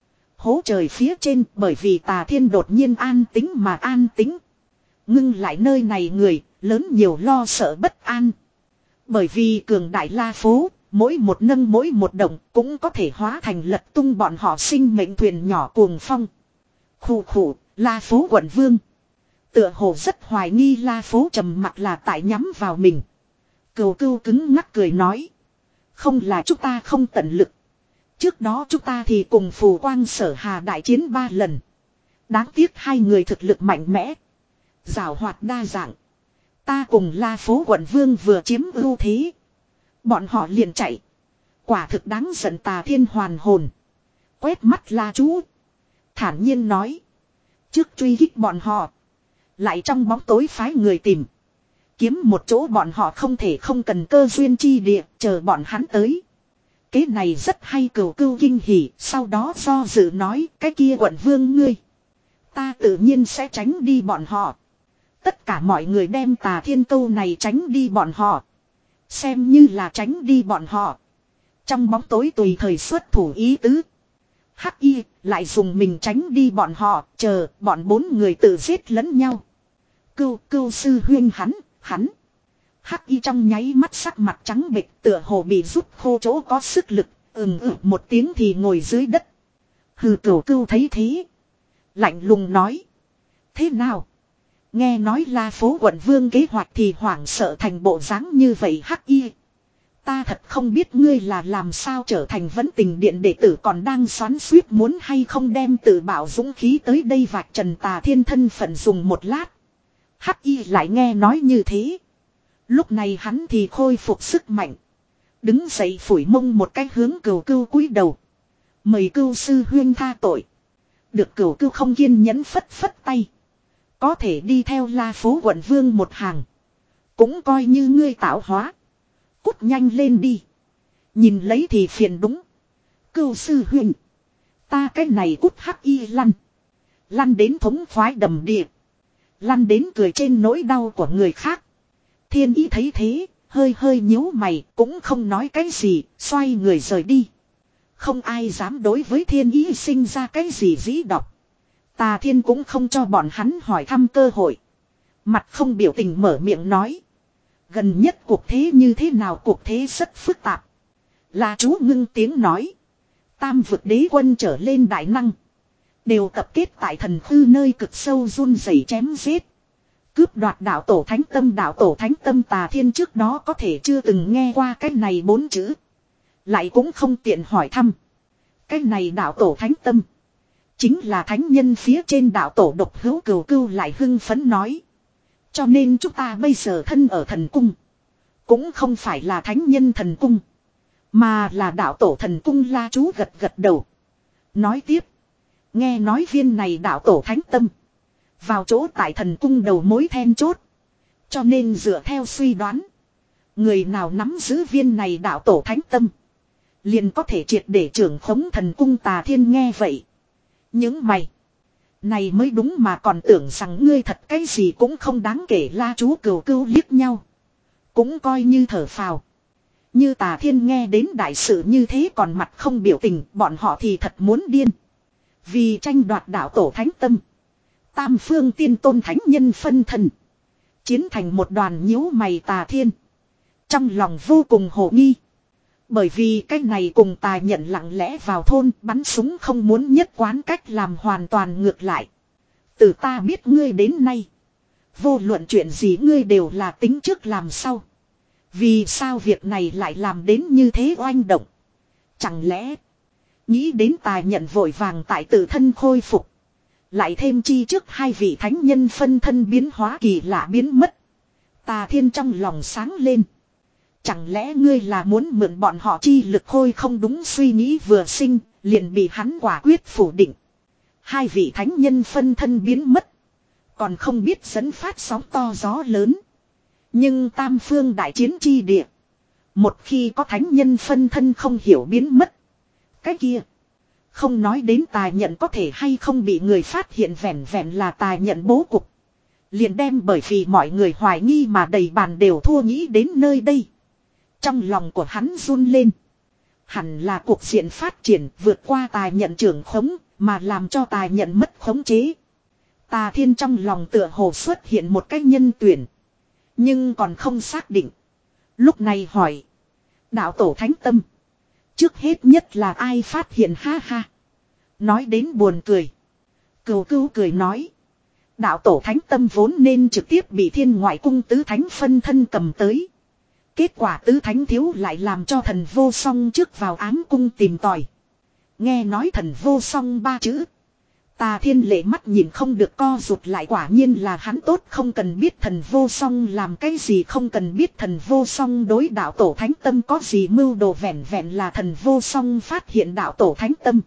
Hố trời phía trên bởi vì Tà Thiên đột nhiên an tính mà an tính. Ngưng lại nơi này người lớn nhiều lo sợ bất an. Bởi vì cường đại La Phố, mỗi một nâng mỗi một động cũng có thể hóa thành lật tung bọn họ sinh mệnh thuyền nhỏ cuồng phong. Khủ khủ, La Phố quận vương. Tựa hồ rất hoài nghi La Phố trầm mặc là tại nhắm vào mình. Cừu cưu cứng ngắc cười nói. Không là chúng ta không tận lực. Trước đó chúng ta thì cùng Phù Quang Sở Hà đại chiến ba lần. Đáng tiếc hai người thực lực mạnh mẽ. Giảo hoạt đa dạng. Ta cùng La Phố quận vương vừa chiếm ưu thế. Bọn họ liền chạy. Quả thực đáng giận Tà Thiên hoàn hồn. Quét mắt La Chú. Thản nhiên nói. Trước truy kích bọn họ. Lại trong bóng tối phái người tìm. Kiếm một chỗ bọn họ không thể không cần cơ duyên chi địa. Chờ bọn hắn tới. Kế này rất hay cừu cưu kinh hỉ. Sau đó do dự nói. Cái kia quận vương ngươi. Ta tự nhiên sẽ tránh đi bọn họ. Tất cả mọi người đem Tà Thiên câu này tránh đi bọn họ. Xem như là tránh đi bọn họ. Trong bóng tối tùy thời xuất thủ ý tứ. Hắc Y lại dùng mình tránh đi bọn họ. Chờ bọn bốn người tự giết lẫn nhau. Cưu cưu sư huyên hắn, hắn. Hắc Y trong nháy mắt sắc mặt trắng bệch, tựa hồ bị rút khô chỗ có sức lực. Ừm ừ một tiếng thì ngồi dưới đất. Hừ, cửu cưu thấy thế. Lạnh lùng nói. Thế nào? Nghe nói La Phố quận vương kế hoạch thì hoảng sợ thành bộ dáng như vậy. Hắc Y. Ta thật không biết ngươi là làm sao trở thành Vấn Tình Điện đệ tử, còn đang xoắn xuýt muốn hay không đem tự bảo dũng khí tới đây vạch trần Tà Thiên thân phận. Dùng một lát. Hắc Y lại nghe nói như thế. Lúc này hắn thì khôi phục sức mạnh. Đứng dậy phủi mông một cái hướng cừu cưu cúi đầu. Mời cưu sư huyên tha tội. Được cừu cưu không kiên nhẫn phất phất tay. Có thể đi theo La Phố quận vương một hàng. Cũng coi như ngươi tạo hóa. Cút nhanh lên đi. Nhìn lấy thì phiền đúng. Cưu sư huynh. Ta cái này cút. Hắc Y lăn. Lăn đến thống khoái đầm địa. Lăn đến cười trên nỗi đau của người khác. Thiên Ý thấy thế. Hơi hơi nhíu mày. Cũng không nói cái gì. Xoay người rời đi. Không ai dám đối với Thiên Ý sinh ra cái gì dĩ độc. Tà Thiên cũng không cho bọn hắn hỏi thăm cơ hội. Mặt không biểu tình mở miệng nói. Gần nhất cuộc thế như thế nào? Cuộc thế rất phức tạp. La Chú ngưng tiếng nói. Tam vực đế quân trở lên đại năng. Đều tập kết tại thần khư nơi cực sâu run rẩy chém giết. Cướp đoạt đạo tổ thánh tâm. Đạo tổ thánh tâm Tà Thiên trước đó có thể chưa từng nghe qua cái này bốn chữ. Lại cũng không tiện hỏi thăm. Cái này đạo tổ thánh tâm. Chính là thánh nhân phía trên đạo tổ độc hữu. Cừu cưu lại hưng phấn nói. Cho nên chúng ta bây giờ thân ở thần cung. Cũng không phải là thánh nhân thần cung. Mà là đạo tổ thần cung. La Chú gật gật đầu. Nói tiếp. Nghe nói viên này đạo tổ thánh tâm. Vào chỗ tại thần cung đầu mối then chốt. Cho nên dựa theo suy đoán. Người nào nắm giữ viên này đạo tổ thánh tâm. Liền có thể triệt để trưởng khống thần cung. Tà Thiên nghe vậy. Những mày. Này mới đúng mà, còn tưởng rằng ngươi thật cái gì cũng không đáng kể. La Chú cừu cưu liếc nhau. Cũng coi như thở phào. Như Tà Thiên nghe đến đại sự như thế còn mặt không biểu tình. Bọn họ thì thật muốn điên. Vì tranh đoạt đạo tổ thánh tâm. Tam phương tiên tôn thánh nhân phân thân. Chiến thành một đoàn nhíu mày. Tà Thiên trong lòng vô cùng hồ nghi. Bởi vì cái này cùng Tài Nhận lặng lẽ vào thôn bắn súng không muốn nhất quán cách làm hoàn toàn ngược lại. Từ ta biết ngươi đến nay. Vô luận chuyện gì ngươi đều là tính trước làm sau. Vì sao việc này lại làm đến như thế oanh động? Chẳng lẽ nghĩ đến Tài Nhận vội vàng tại tự thân khôi phục. Lại thêm chi trước hai vị thánh nhân phân thân biến hóa kỳ lạ biến mất. Tà Thiên trong lòng sáng lên. Chẳng lẽ ngươi là muốn mượn bọn họ chi lực? Khôi không đúng suy nghĩ vừa sinh, liền bị hắn quả quyết phủ định. Hai vị thánh nhân phân thân biến mất. Còn không biết dẫn phát sóng to gió lớn. Nhưng tam phương đại chiến chi địa. Một khi có thánh nhân phân thân không hiểu biến mất. Cái kia. Không nói đến Tài Nhận có thể hay không bị người phát hiện, vẹn vẹn là Tài Nhận bố cục. Liền đem bởi vì mọi người hoài nghi mà đầy bàn đều thua nghĩ đến nơi đây. Trong lòng của hắn run lên. Hẳn là cuộc diện phát triển vượt qua Tài Nhận trưởng khống, mà làm cho Tài Nhận mất khống chế. Tà Thiên trong lòng tựa hồ xuất hiện một cái nhân tuyển. Nhưng còn không xác định. Lúc này hỏi. Đạo tổ thánh tâm. Trước hết nhất là ai phát hiện? Ha ha. Nói đến buồn cười. Cừu cưu cười nói. Đạo tổ thánh tâm vốn nên trực tiếp bị Thiên Ngoại cung tứ thánh phân thân cầm tới. Kết quả tứ thánh thiếu lại làm cho Thần Vô Song trước vào ám cung tìm tòi. Nghe nói Thần Vô Song ba chữ. Tà Thiên lệ mắt nhìn không được co rụt lại, quả nhiên là hắn tốt, không cần biết Thần Vô Song làm cái gì, không cần biết Thần Vô Song đối đạo tổ thánh tâm có gì mưu đồ, vẹn vẹn là Thần Vô Song phát hiện đạo tổ thánh tâm.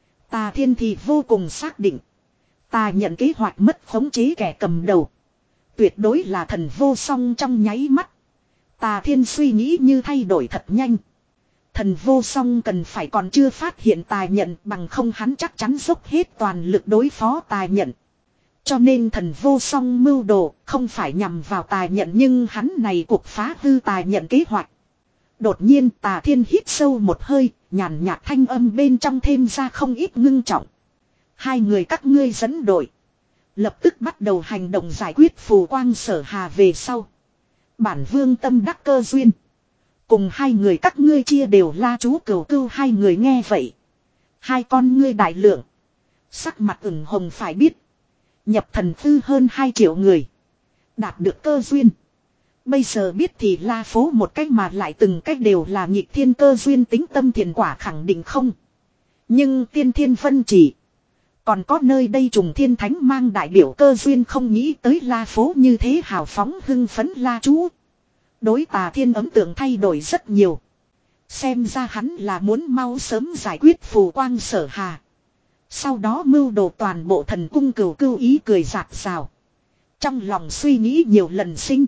Tà Thiên thì vô cùng xác định. Tà nhận kế hoạch mất khống chế kẻ cầm đầu. Tuyệt đối là Thần Vô Song. Trong nháy mắt. Tà Thiên suy nghĩ như thay đổi thật nhanh. Thần Vô Song cần phải còn chưa phát hiện Tà nhận, bằng không hắn chắc chắn dốc hết toàn lực đối phó Tà nhận. Cho nên Thần Vô Song mưu đồ không phải nhằm vào Tà nhận, nhưng hắn này cuộc phá hư Tà nhận kế hoạch. Đột nhiên Tà Thiên hít sâu một hơi, nhàn nhạt thanh âm bên trong thêm ra không ít ngưng trọng. Hai người các ngươi dẫn đội. Lập tức bắt đầu hành động giải quyết Phù Quang Sở Hà về sau. Bản vương tâm đắc cơ duyên. Cùng hai người các ngươi chia đều La Chú Cửu Cưu. Hai người nghe vậy. Hai con ngươi đại lượng. Sắc mặt ửng hồng, phải biết. Nhập thần tư hơn hai triệu người. Đạt được cơ duyên. Bây giờ biết thì La Phố một cách mà lại từng cách đều là nghịch thiên cơ duyên, tính tâm thiền quả khẳng định không. Nhưng tiên thiên phân chỉ. Còn có nơi đây trùng thiên thánh mang đại biểu cơ duyên, không nghĩ tới La Phố như thế hào phóng hưng phấn. La Chú đối Tà Thiên ấn tượng thay đổi rất nhiều. Xem ra hắn là muốn mau sớm giải quyết Phù Quang Sở Hà. Sau đó mưu đồ toàn bộ thần cung. Cửu Cưu ý cười rạc rào. Trong lòng suy nghĩ nhiều lần sinh.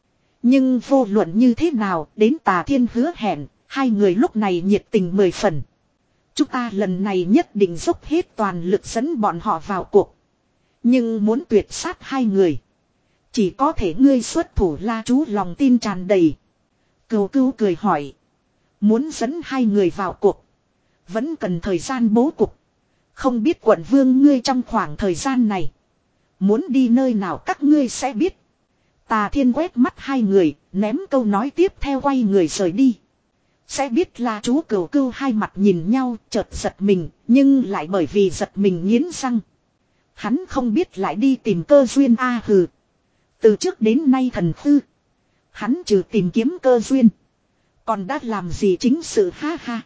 Nhưng vô luận như thế nào, đến Tà Thiên hứa hẹn, hai người lúc này nhiệt tình mười phần. Chúng ta lần này nhất định dốc hết toàn lực dẫn bọn họ vào cuộc. Nhưng muốn tuyệt sát hai người, chỉ có thể ngươi xuất thủ. La Chú lòng tin tràn đầy. Cửu Cưu cười hỏi. Muốn dẫn hai người vào cuộc, vẫn cần thời gian bố cục. Không biết quận vương ngươi trong khoảng thời gian này muốn đi nơi nào, các ngươi sẽ biết. Tà Thiên quét mắt hai người, ném câu nói tiếp theo quay người rời đi. Sẽ biết. La Chú Cửu Cưu hai mặt nhìn nhau, chợt giật mình, nhưng lại bởi vì giật mình nghiến răng. Hắn không biết lại đi tìm cơ duyên a à, hừ. Từ trước đến nay thần tư, hắn trừ tìm kiếm cơ duyên, còn đã làm gì chính sự, ha ha.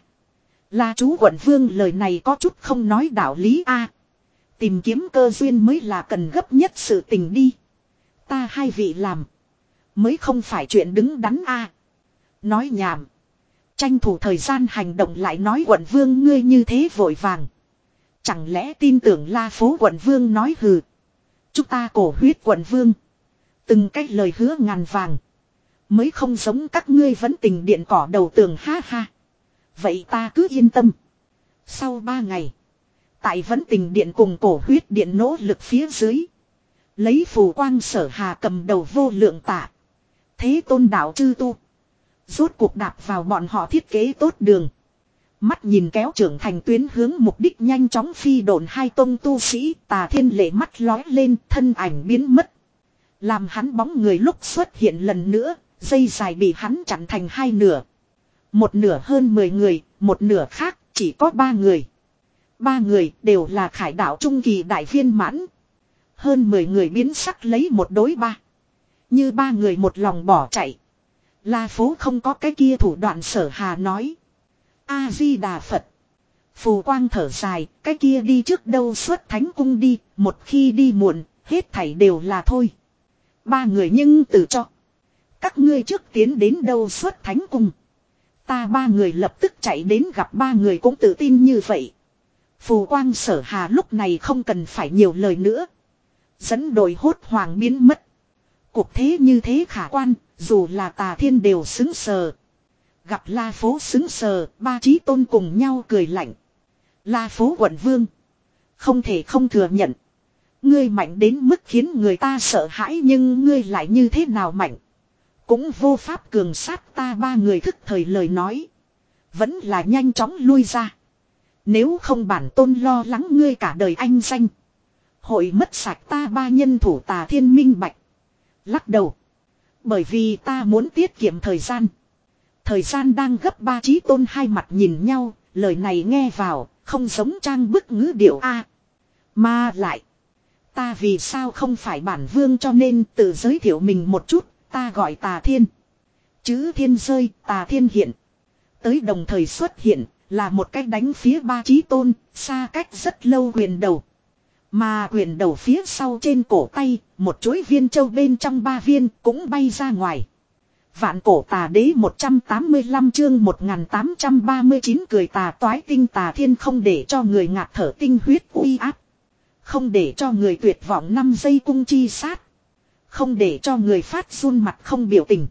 La Chú quận vương lời này có chút không nói đạo lý a à. Tìm kiếm cơ duyên mới là cần gấp nhất sự tình đi. Ta hai vị làm mới không phải chuyện đứng đắn a à. Nói nhảm. Tranh thủ thời gian hành động, lại nói quận vương ngươi như thế vội vàng. Chẳng lẽ tin tưởng La Phố quận vương nói hừ. Chúng ta cổ huyết quận vương. Từng cách lời hứa ngàn vàng. Mới không giống các ngươi vẫn tình điện cỏ đầu tường, ha ha. Vậy ta cứ yên tâm. Sau ba ngày. Tại vẫn tình điện cùng cổ huyết điện nỗ lực phía dưới. Lấy Phù Quang Sở Hà cầm đầu vô lượng tạ. Thế tôn đạo chư tu. Rốt cuộc đạp vào bọn họ thiết kế tốt đường. Mắt nhìn kéo trưởng thành tuyến hướng mục đích nhanh chóng phi độn hai tông tu sĩ. Tà Thiên lệ mắt lói lên, thân ảnh biến mất. Làm hắn bóng người lúc xuất hiện lần nữa, dây dài bị hắn chặn thành hai nửa. Một nửa hơn mười người, một nửa khác chỉ có ba người. Ba người đều là khải đạo trung kỳ đại viên mãn. Hơn mười người biến sắc lấy một đối ba. Như ba người một lòng bỏ chạy. La Phố không có cái kia thủ đoạn. Sở Hà nói. A-di-đà Phật. Phù Quang thở dài, cái kia đi trước đâu xuất thánh cung đi, một khi đi muộn, hết thảy đều là thôi. Ba người nhưng tự cho. Các ngươi trước tiến đến đâu xuất thánh cung. Ta ba người lập tức chạy đến gặp. Ba người cũng tự tin như vậy. Phù Quang Sở Hà lúc này không cần phải nhiều lời nữa. Dẫn đội hốt hoàng biến mất. Cuộc thế như thế khả quan, dù là Tà Thiên đều xứng sờ. Gặp La Phố xứng sờ, ba chí tôn cùng nhau cười lạnh. La Phố quận vương. Không thể không thừa nhận. Ngươi mạnh đến mức khiến người ta sợ hãi, nhưng ngươi lại như thế nào mạnh. Cũng vô pháp cường sát ta. Ba người thức thời lời nói. Vẫn là nhanh chóng lui ra. Nếu không bản tôn lo lắng ngươi cả đời anh danh. Hội mất sạch ta ba nhân thủ. Tà Thiên minh bạch. Lắc đầu. Bởi vì ta muốn tiết kiệm thời gian. Thời gian đang gấp. Ba chí tôn hai mặt nhìn nhau. Lời này nghe vào không giống trang bức ngữ điệu a. Mà lại. Ta vì sao không phải bản vương, cho nên tự giới thiệu mình một chút. Ta gọi Tà Thiên. Chữ thiên rơi, Tà Thiên hiện. Tới đồng thời xuất hiện là một cách đánh phía ba chí tôn, xa cách rất lâu quyền đầu. Mà quyền đầu phía sau trên cổ tay, một chuỗi viên châu bên trong ba viên cũng bay ra ngoài. Vạn cổ tà đế một trăm tám mươi lăm chương một nghìn tám trăm ba mươi chín cười tà toái tinh tà thiên không để cho người ngạt thở tinh huyết uy áp. Không để cho người tuyệt vọng năm giây cung chi sát. Không để cho người phát run mặt không biểu tình.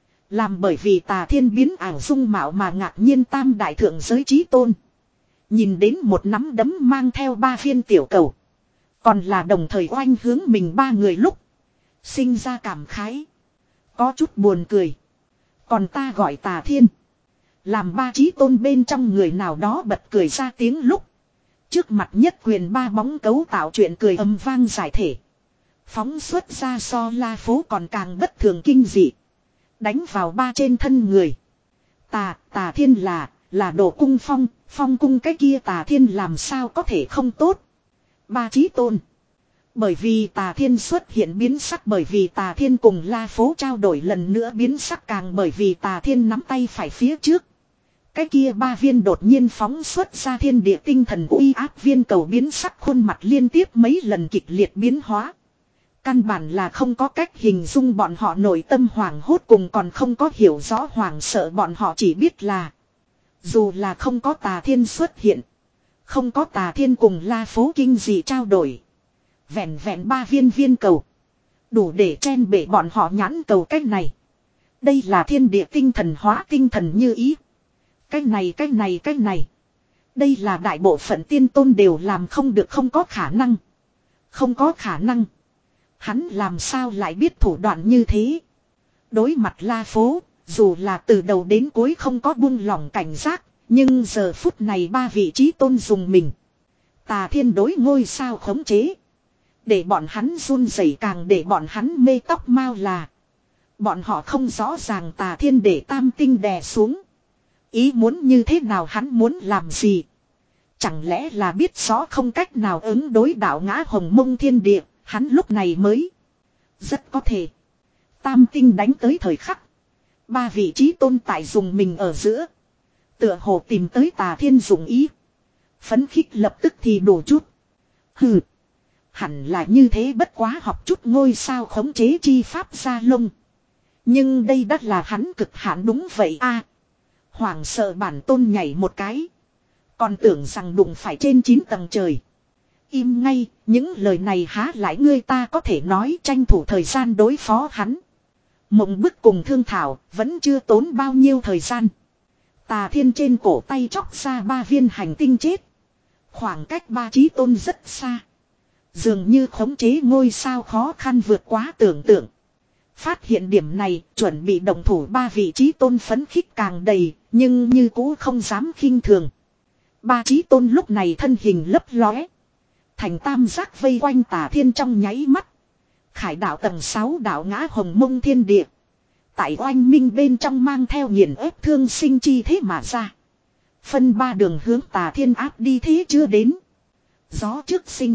Làm bởi vì tà thiên biến ảo dung mạo mà ngạc nhiên tam đại thượng giới chí tôn. Nhìn đến một nắm đấm mang theo ba viên tiểu cầu. Còn là đồng thời oanh hướng mình ba người lúc. Sinh ra cảm khái. Có chút buồn cười. Còn ta gọi tà thiên. Làm ba chí tôn bên trong người nào đó bật cười ra tiếng lúc. Trước mặt nhất quyền ba bóng cấu tạo chuyện cười âm vang giải thể. Phóng xuất ra so la phố còn càng bất thường kinh dị. Đánh vào ba trên thân người. Tà, tà thiên là, là đồ cung phong, phong cung cái kia tà thiên làm sao có thể không tốt. Ba chí tôn. Bởi vì tà thiên xuất hiện biến sắc, bởi vì tà thiên cùng la phố trao đổi lần nữa biến sắc, càng bởi vì tà thiên nắm tay phải phía trước. Cái kia ba viên đột nhiên phóng xuất ra thiên địa tinh thần uy áp viên cầu biến sắc, khuôn mặt liên tiếp mấy lần kịch liệt biến hóa. Căn bản là không có cách hình dung bọn họ nội tâm hoảng hốt, cùng còn không có hiểu rõ hoảng sợ, bọn họ chỉ biết là dù là không có tà thiên xuất hiện, không có tà thiên cùng la phố kinh dị trao đổi, vẹn vẹn ba viên viên cầu đủ để chen bể bọn họ nhãn cầu. Cách này, đây là thiên địa tinh thần hóa tinh thần như ý. Cách này cách này cách này, đây là đại bộ phận tiên tôn đều làm không được, không có khả năng. Không có khả năng. Hắn làm sao lại biết thủ đoạn như thế? Đối mặt la phố, dù là từ đầu đến cuối không có buông lỏng cảnh giác, nhưng giờ phút này ba vị trí tôn dùng mình. Tà thiên đối ngôi sao khống chế. Để bọn hắn run rẩy, càng để bọn hắn mê tóc mau là. Bọn họ không rõ ràng tà thiên để tam tinh đè xuống. Ý muốn như thế nào, hắn muốn làm gì? Chẳng lẽ là biết rõ không cách nào ứng đối đạo ngã hồng mông thiên địa, hắn lúc này mới. Rất có thể. Tam tinh đánh tới thời khắc. Ba vị trí tôn tại dùng mình ở giữa. Tựa hồ tìm tới tà thiên dụng ý. Phấn khích lập tức thì đủ chút. Hừ. Hẳn là như thế, bất quá học chút ngôi sao khống chế chi pháp ra lông. Nhưng đây đất là hắn cực hạn đúng vậy a. À, hoảng sợ bản tôn nhảy một cái. Còn tưởng rằng đụng phải trên chín tầng trời. Im ngay, những lời này há lại ngươi ta có thể nói, tranh thủ thời gian đối phó hắn. Mộng bức cùng thương thảo, vẫn chưa tốn bao nhiêu thời gian. Tà thiên trên cổ tay chóc ra ba viên hành tinh chết. Khoảng cách ba chí tôn rất xa. Dường như khống chế ngôi sao khó khăn vượt quá tưởng tượng. Phát hiện điểm này, chuẩn bị động thủ ba vị chí tôn phấn khích càng đầy, nhưng như cũ không dám khinh thường. Ba chí tôn lúc này thân hình lấp lóe. Thành tam giác vây quanh tà thiên trong nháy mắt. Khải đạo tầng sáu đạo ngã hồng mông thiên địa. Tại oanh minh bên trong mang theo nghiền ép thương sinh chi thế mà ra. Phân ba đường hướng tà thiên áp đi, thế chưa đến. Gió trước sinh.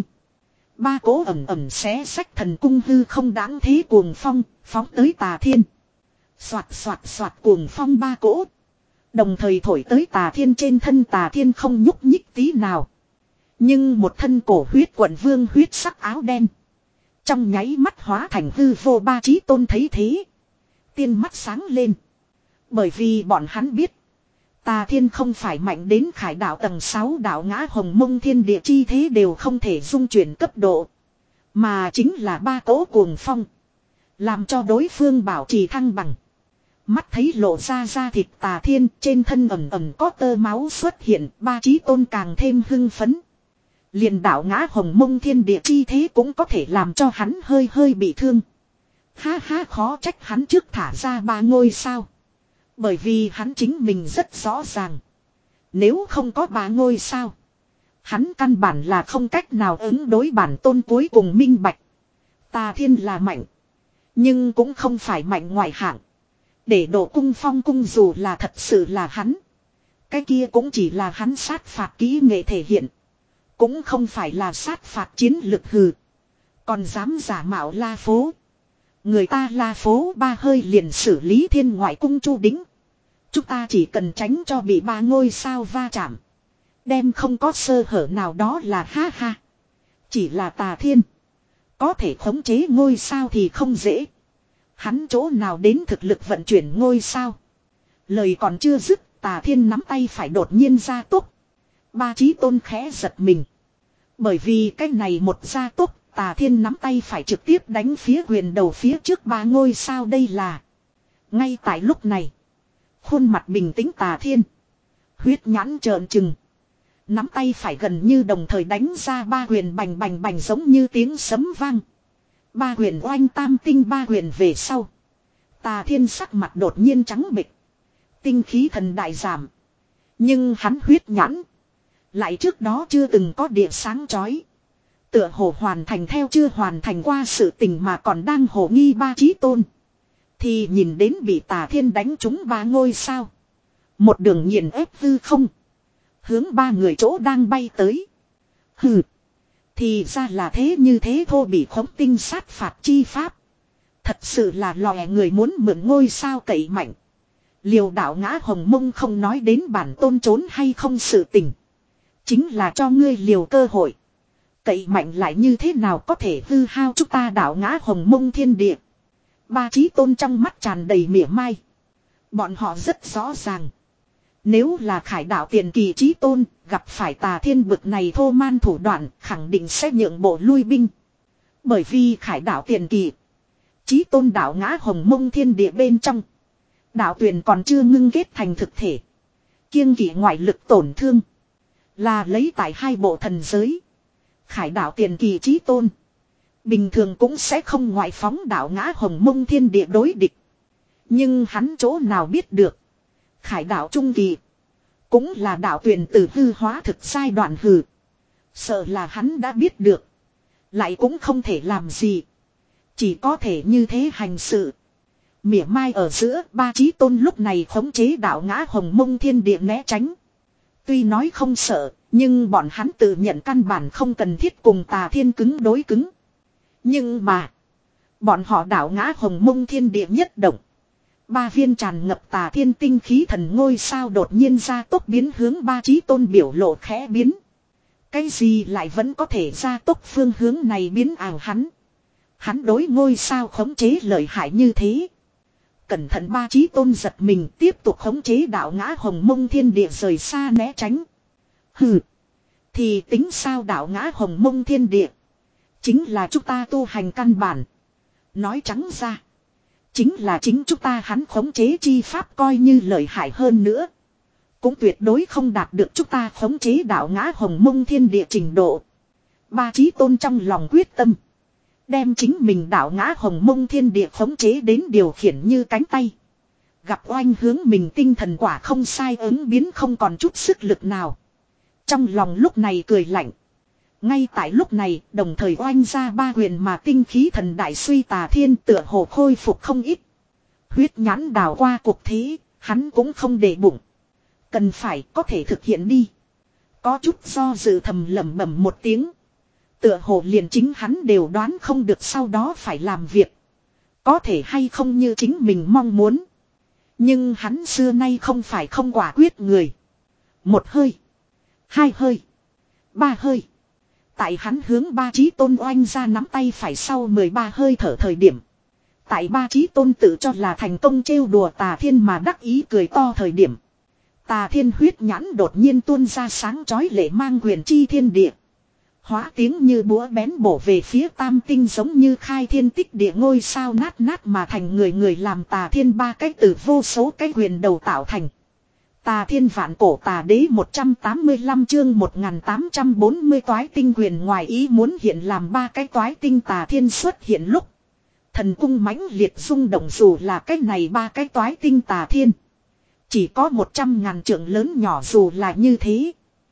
Ba cố ẩm ẩm xé sách thần cung hư không đáng thế cuồng phong, phóng tới tà thiên. Xoạt xoạt xoạt cuồng phong ba cỗ. Đồng thời thổi tới tà thiên trên thân, tà thiên không nhúc nhích tí nào. Nhưng một thân cổ huyết quận vương huyết sắc áo đen. Trong nháy mắt hóa thành hư vô, ba chí tôn thấy thế. Tiên mắt sáng lên. Bởi vì bọn hắn biết. Tà thiên không phải mạnh đến khải đạo tầng sáu đạo ngã hồng mông thiên địa chi thế đều không thể dung chuyển cấp độ. Mà chính là ba cỗ cuồng phong. Làm cho đối phương bảo trì thăng bằng. Mắt thấy lộ ra da thịt tà thiên, trên thân ẩm ẩm có tơ máu xuất hiện, ba chí tôn càng thêm hưng phấn. Liền đạo ngã hồng mông thiên địa chi thế cũng có thể làm cho hắn hơi hơi bị thương. Ha ha, khó trách hắn trước thả ra ba ngôi sao. Bởi vì hắn chính mình rất rõ ràng. Nếu không có ba ngôi sao, hắn căn bản là không cách nào ứng đối bản tôn. Cuối cùng minh bạch. Tà thiên là mạnh, nhưng cũng không phải mạnh ngoại hạng. Để độ cung phong cung dù là thật sự là hắn, cái kia cũng chỉ là hắn sát phạt kỹ nghệ thể hiện. Cũng không phải là sát phạt chiến lực hừ. Còn dám giả mạo la phố. Người ta la phố ba hơi liền xử lý thiên ngoại cung chu đính. Chúng ta chỉ cần tránh cho bị ba ngôi sao va chạm. Đem không có sơ hở nào đó là ha ha. Chỉ là Tà Thiên. Có thể khống chế ngôi sao thì không dễ. Hắn chỗ nào đến thực lực vận chuyển ngôi sao. Lời còn chưa dứt, Tà Thiên nắm tay phải đột nhiên ra tốc. Ba Chí Tôn khẽ giật mình. Bởi vì cái này một gia tốc, Tà Thiên nắm tay phải trực tiếp đánh phía quyền đầu phía trước ba ngôi sao đây là. Ngay tại lúc này, khuôn mặt bình tĩnh Tà Thiên, huyết nhãn trợn trừng, nắm tay phải gần như đồng thời đánh ra ba quyền bành bành bành giống như tiếng sấm vang. Ba quyền oanh tam tinh ba quyền về sau. Tà Thiên sắc mặt đột nhiên trắng bệch. Tinh khí thần đại giảm. Nhưng hắn huyết nhãn lại trước đó chưa từng có địa sáng chói. Tựa hồ hoàn thành theo chưa hoàn thành qua sự tình mà còn đang hồ nghi Ba Chí Tôn. Thì nhìn đến bị Tà Thiên đánh trúng ba ngôi sao. Một đường nghiền ép hư không. Hướng ba người chỗ đang bay tới. Hừ. Thì ra là thế, như thế thô bị khống tinh sát phạt chi pháp. Thật sự là lòe người muốn mượn ngôi sao cậy mạnh. Liều đạo ngã hồng mông không nói đến bản tôn trốn hay không sự tình. Chính là cho ngươi liều cơ hội. Cậy mạnh lại như thế nào có thể hư hao chúng ta đạo ngã hồng mông thiên địa. Ba Chí Tôn trong mắt tràn đầy mỉa mai. Bọn họ rất rõ ràng. Nếu là Khải đạo tiền kỳ Chí Tôn gặp phải Tà Thiên bực này thô man thủ đoạn, khẳng định sẽ nhượng bộ lui binh. Bởi vì Khải đạo tiền kỳ, Chí Tôn đạo ngã hồng mông thiên địa bên trong, đạo tuyển còn chưa ngưng kết thành thực thể. Kiêng kỵ ngoại lực tổn thương, là lấy tại hai bộ thần giới. Khải đạo tiền kỳ Chí Tôn bình thường cũng sẽ không ngoại phóng đạo ngã hồng mông thiên địa đối địch. Nhưng hắn chỗ nào biết được, Khải đạo trung kỳ cũng là đạo tuyển từ hư hóa thực giai đoạn hừ. Sợ là hắn đã biết được, lại cũng không thể làm gì, chỉ có thể như thế hành sự. Mỉa mai ở giữa, Ba Chí Tôn lúc này khống chế đạo ngã hồng mông thiên địa né tránh. Tuy nói không sợ, nhưng bọn hắn tự nhận căn bản không cần thiết cùng Tà Thiên cứng đối cứng. Nhưng mà, bọn họ đạo ngã hồng mông thiên địa nhất động. Ba viên tràn ngập Tà Thiên tinh khí thần ngôi sao đột nhiên ra tốc biến hướng Ba Chí Tôn biểu lộ khẽ biến. Cái gì lại vẫn có thể ra tốc phương hướng này biến ảo hắn. Hắn đối ngôi sao khống chế lợi hại như thế. Cẩn thận Ba Chí Tôn giật mình tiếp tục khống chế đạo ngã hồng mông thiên địa rời xa né tránh. Hừ. Thì tính sao đạo ngã hồng mông thiên địa. Chính là chúng ta tu hành căn bản. Nói trắng ra, chính là chính chúng ta hắn khống chế chi pháp coi như lợi hại hơn nữa. Cũng tuyệt đối không đạt được chúng ta khống chế đạo ngã hồng mông thiên địa trình độ. Ba Chí Tôn trong lòng quyết tâm. Đem chính mình đạo ngã hồng mông thiên địa khống chế đến điều khiển như cánh tay. Gặp oanh hướng mình tinh thần quả không sai ứng biến không còn chút sức lực nào. Trong lòng lúc này cười lạnh. Ngay tại lúc này đồng thời oanh ra ba quyền mà tinh khí thần đại suy Tà Thiên tựa hồ khôi phục không ít. Huyết nhãn đào qua cuộc thế, hắn cũng không để bụng. Cần phải có thể thực hiện đi. Có chút do dự thầm lẩm bẩm một tiếng. Tựa hồ liền chính hắn đều đoán không được sau đó phải làm việc. Có thể hay không như chính mình mong muốn. Nhưng hắn xưa nay không phải không quả quyết người. Một hơi. Hai hơi. Ba hơi. Tại hắn hướng Ba Chí Tôn oanh ra nắm tay phải sau mười ba hơi thở thời điểm. Tại Ba Chí Tôn tự cho là thành công trêu đùa Tà Thiên mà đắc ý cười to thời điểm. Tà Thiên huyết nhãn đột nhiên tuôn ra sáng chói lệ mang quyền chi thiên địa. Hóa tiếng như búa bén bổ về phía tam tinh giống như khai thiên tích địa ngôi sao nát nát mà thành người người làm Tà Thiên ba cái từ vô số cái quyền đầu tạo thành. Tà Thiên vạn cổ tà đế một trăm tám mươi lăm chương một nghìn tám trăm bốn mươi toái tinh quyền ngoài ý muốn hiện làm ba cái toái tinh Tà Thiên xuất hiện lúc. Thần cung mãnh liệt rung động dù là cái này ba cái toái tinh Tà Thiên. Chỉ có một trăm ngàn trượng lớn nhỏ dù là như thế.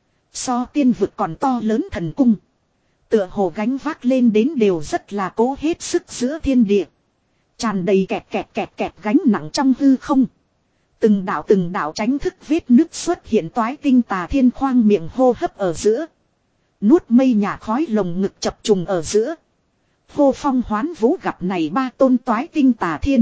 So tiên vực còn to lớn thần cung. Tựa hồ gánh vác lên đến đều rất là cố hết sức giữa thiên địa. Tràn đầy kẹt kẹt kẹt kẹt gánh nặng trong hư không. Từng đạo từng đạo tránh thức vết nứt xuất hiện toái tinh Tà Thiên khoang miệng hô hấp ở giữa. Nuốt mây nhà khói lồng ngực chập trùng ở giữa. Hô phong hoán vũ gặp này ba tôn toái tinh Tà Thiên.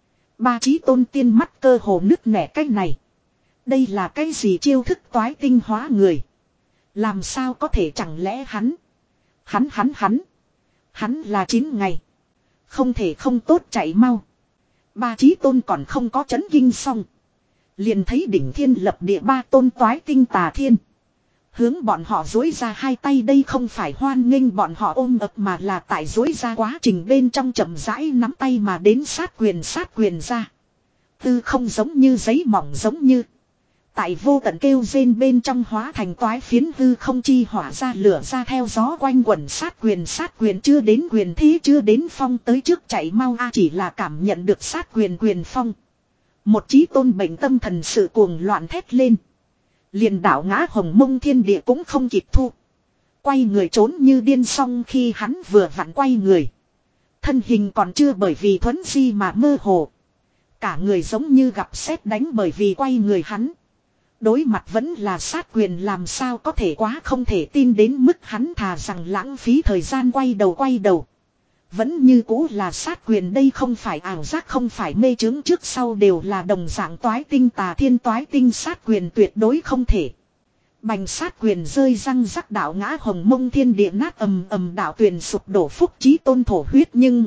Ba Chí Tôn tiên mắt cơ hồ nứt nẻ cái này. Đây là cái gì chiêu thức toái tinh hóa người. Làm sao có thể chẳng lẽ hắn. Hắn hắn hắn. Hắn là chín ngày. Không thể không tốt chạy mau. Ba chí tôn còn không có chấn kinh xong. Liền thấy đỉnh thiên lập địa ba tôn toái tinh tà thiên. Hướng bọn họ dối ra hai tay, đây không phải hoan nghênh bọn họ ôm ập mà là tại dối ra quá trình bên trong chậm rãi nắm tay mà đến sát quyền sát quyền ra. Tư không giống như giấy mỏng giống như. Tại vô tận kêu rên bên trong hóa thành toái phiến hư không chi hỏa ra lửa ra theo gió quanh quẩn sát quyền sát quyền chưa đến quyền thế chưa đến phong tới trước chạy mau a chỉ là cảm nhận được sát quyền quyền phong. Một chí tôn bệnh tâm thần sự cuồng loạn thét lên. Liền đảo ngã hồng mông thiên địa cũng không kịp thu. Quay người trốn như điên xong khi hắn vừa vặn quay người. Thân hình còn chưa bởi vì thuấn di mà mơ hồ. Cả người giống như gặp sét đánh bởi vì quay người hắn. Đối mặt vẫn là sát quyền làm sao có thể quá không thể tin đến mức hắn thà rằng lãng phí thời gian quay đầu quay đầu. Vẫn như cũ là sát quyền, đây không phải ảo giác không phải mê chứng, trước sau đều là đồng dạng toái tinh tà thiên toái tinh sát quyền tuyệt đối không thể. Bành sát quyền rơi răng rắc đạo ngã hồng mông thiên địa nát ầm ầm đạo tuyền sụp đổ phúc chí tôn thổ huyết nhưng.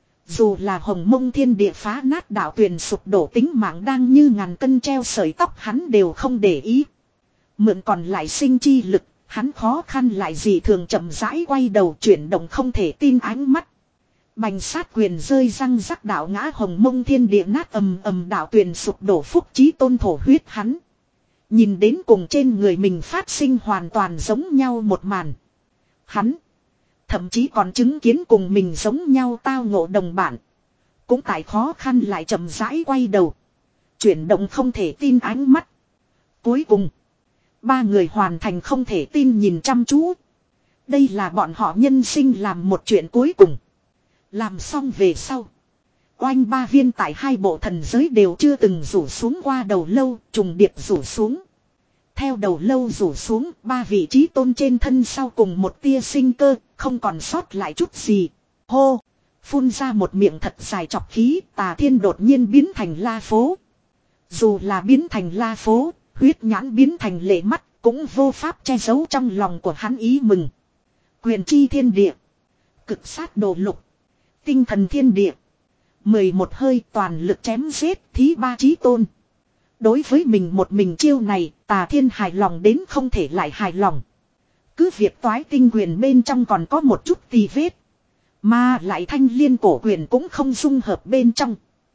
Dù là hồng mông thiên địa phá nát đạo tuyền sụp đổ tính mạng đang như ngàn cân treo sợi tóc hắn đều không để ý. Mượn còn lại sinh chi lực, hắn khó khăn lại gì thường chậm rãi quay đầu chuyển động không thể tin ánh mắt. Bành sát quyền rơi răng rắc đạo ngã hồng mông thiên địa nát ầm ầm đạo tuyền sụp đổ phúc chí tôn thổ huyết hắn. Nhìn đến cùng trên người mình phát sinh hoàn toàn giống nhau một màn. Hắn. Thậm chí còn chứng kiến cùng mình giống nhau tao ngộ đồng bản. Cũng tại khó khăn lại chậm rãi quay đầu. Chuyển động không thể tin ánh mắt. Cuối cùng. Ba người hoàn thành không thể tin nhìn chăm chú. Đây là bọn họ nhân sinh làm một chuyện cuối cùng. Làm xong về sau. Oanh ba viên tại hai bộ thần giới đều chưa từng rủ xuống qua đầu lâu, trùng điệp rủ xuống. Theo đầu lâu rủ xuống, ba vị trí tôn trên thân sau cùng một tia sinh cơ, không còn sót lại chút gì. Hô! Phun ra một miệng thật dài chọc khí, tà thiên đột nhiên biến thành la phố. Dù là biến thành la phố, huyết nhãn biến thành lệ mắt, cũng vô pháp che giấu trong lòng của hắn ý mừng. Quyền chi thiên địa. Cực sát đồ lục. Tinh thần thiên địa. Mười một hơi toàn lực chém giết thí ba chí tôn. Đối với mình một mình chiêu này, tà thiên hài lòng đến không thể lại hài lòng. Cứ việc toái tinh quyền bên trong còn có một chút tì vết. Mà lại thanh liên cổ quyền cũng không dung hợp bên trong.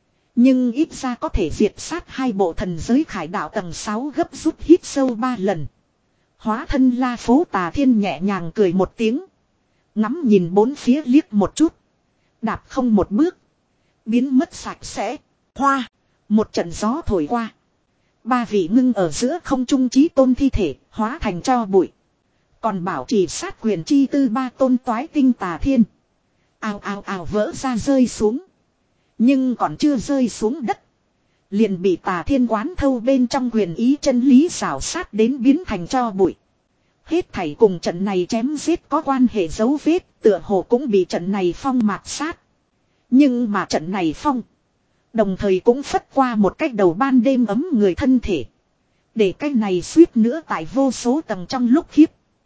Nhưng ít ra có thể diệt sát hai bộ thần giới khải đạo tầng sáu gấp rút hít sâu ba lần. Hóa thân la phố tà thiên nhẹ nhàng cười một tiếng. Ngắm nhìn bốn phía liếc một chút. Đạp không một bước. Biến mất sạch sẽ. Hoa. Một trận gió thổi qua. Ba vị ngưng ở giữa không trung chí tôn thi thể hóa thành cho bụi. Còn bảo trì sát quyền chi tư ba tôn toái tinh tà thiên. Ào ào ào vỡ ra rơi xuống. Nhưng còn chưa rơi xuống đất. Liền bị tà thiên quán thâu bên trong quyền ý chân lý xảo sát đến biến thành cho bụi. Hết thảy cùng trận này chém giết có quan hệ dấu vết, tựa hồ cũng bị trận này phong mạt sát. Nhưng mà trận này phong. Đồng thời cũng phất qua một cách đầu ban đêm ấm người thân thể. Để cái này suýt nữa tại vô số tầng trong lúc khiếp.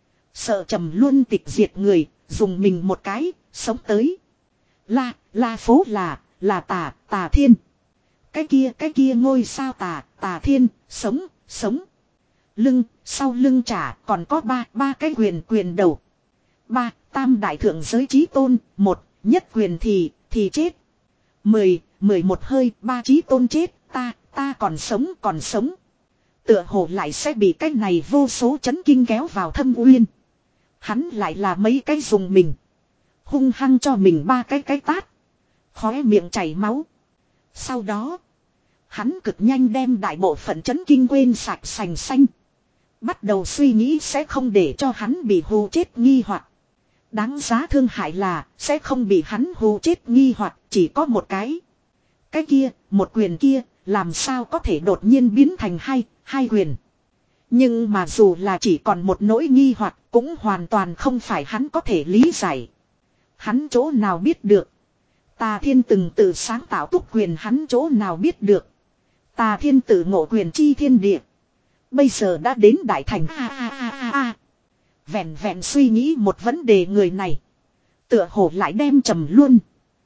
Sợ trầm luôn tịch diệt người, dùng mình một cái, sống tới. La, la phố là, là tà, tà thiên. Cái kia, cái kia ngôi sao tà, tà thiên, sống, sống. Lưng, sau lưng trả, còn có ba, ba cái quyền quyền đầu. Ba, tam đại thượng giới chí tôn, một, nhất quyền thì, thì chết. Mười, mười một hơi, ba chí tôn chết, ta, ta còn sống, còn sống. Tựa hồ lại sẽ bị cái này vô số chấn kinh kéo vào thâm uyên. Hắn lại là mấy cái dùng mình. Hung hăng cho mình ba cái cái tát. Khóe miệng chảy máu. Sau đó, hắn cực nhanh đem đại bộ phận chấn kinh quên sạch sành xanh. Bắt đầu suy nghĩ sẽ không để cho hắn bị hù chết nghi hoặc. Đáng giá thương hại là sẽ không bị hắn hù chết nghi hoặc chỉ có một cái. Cái kia, một quyền kia, làm sao có thể đột nhiên biến thành hai, hai quyền. Nhưng mà dù là chỉ còn một nỗi nghi hoặc cũng hoàn toàn không phải hắn có thể lý giải. Hắn chỗ nào biết được. Tà thiên từng tự sáng tạo túc quyền hắn chỗ nào biết được. Tà thiên tự ngộ quyền chi thiên địa. Bây giờ đã đến đại thành a a a a a. Vẹn vẹn suy nghĩ một vấn đề người này. Tựa hồ lại đem trầm luôn.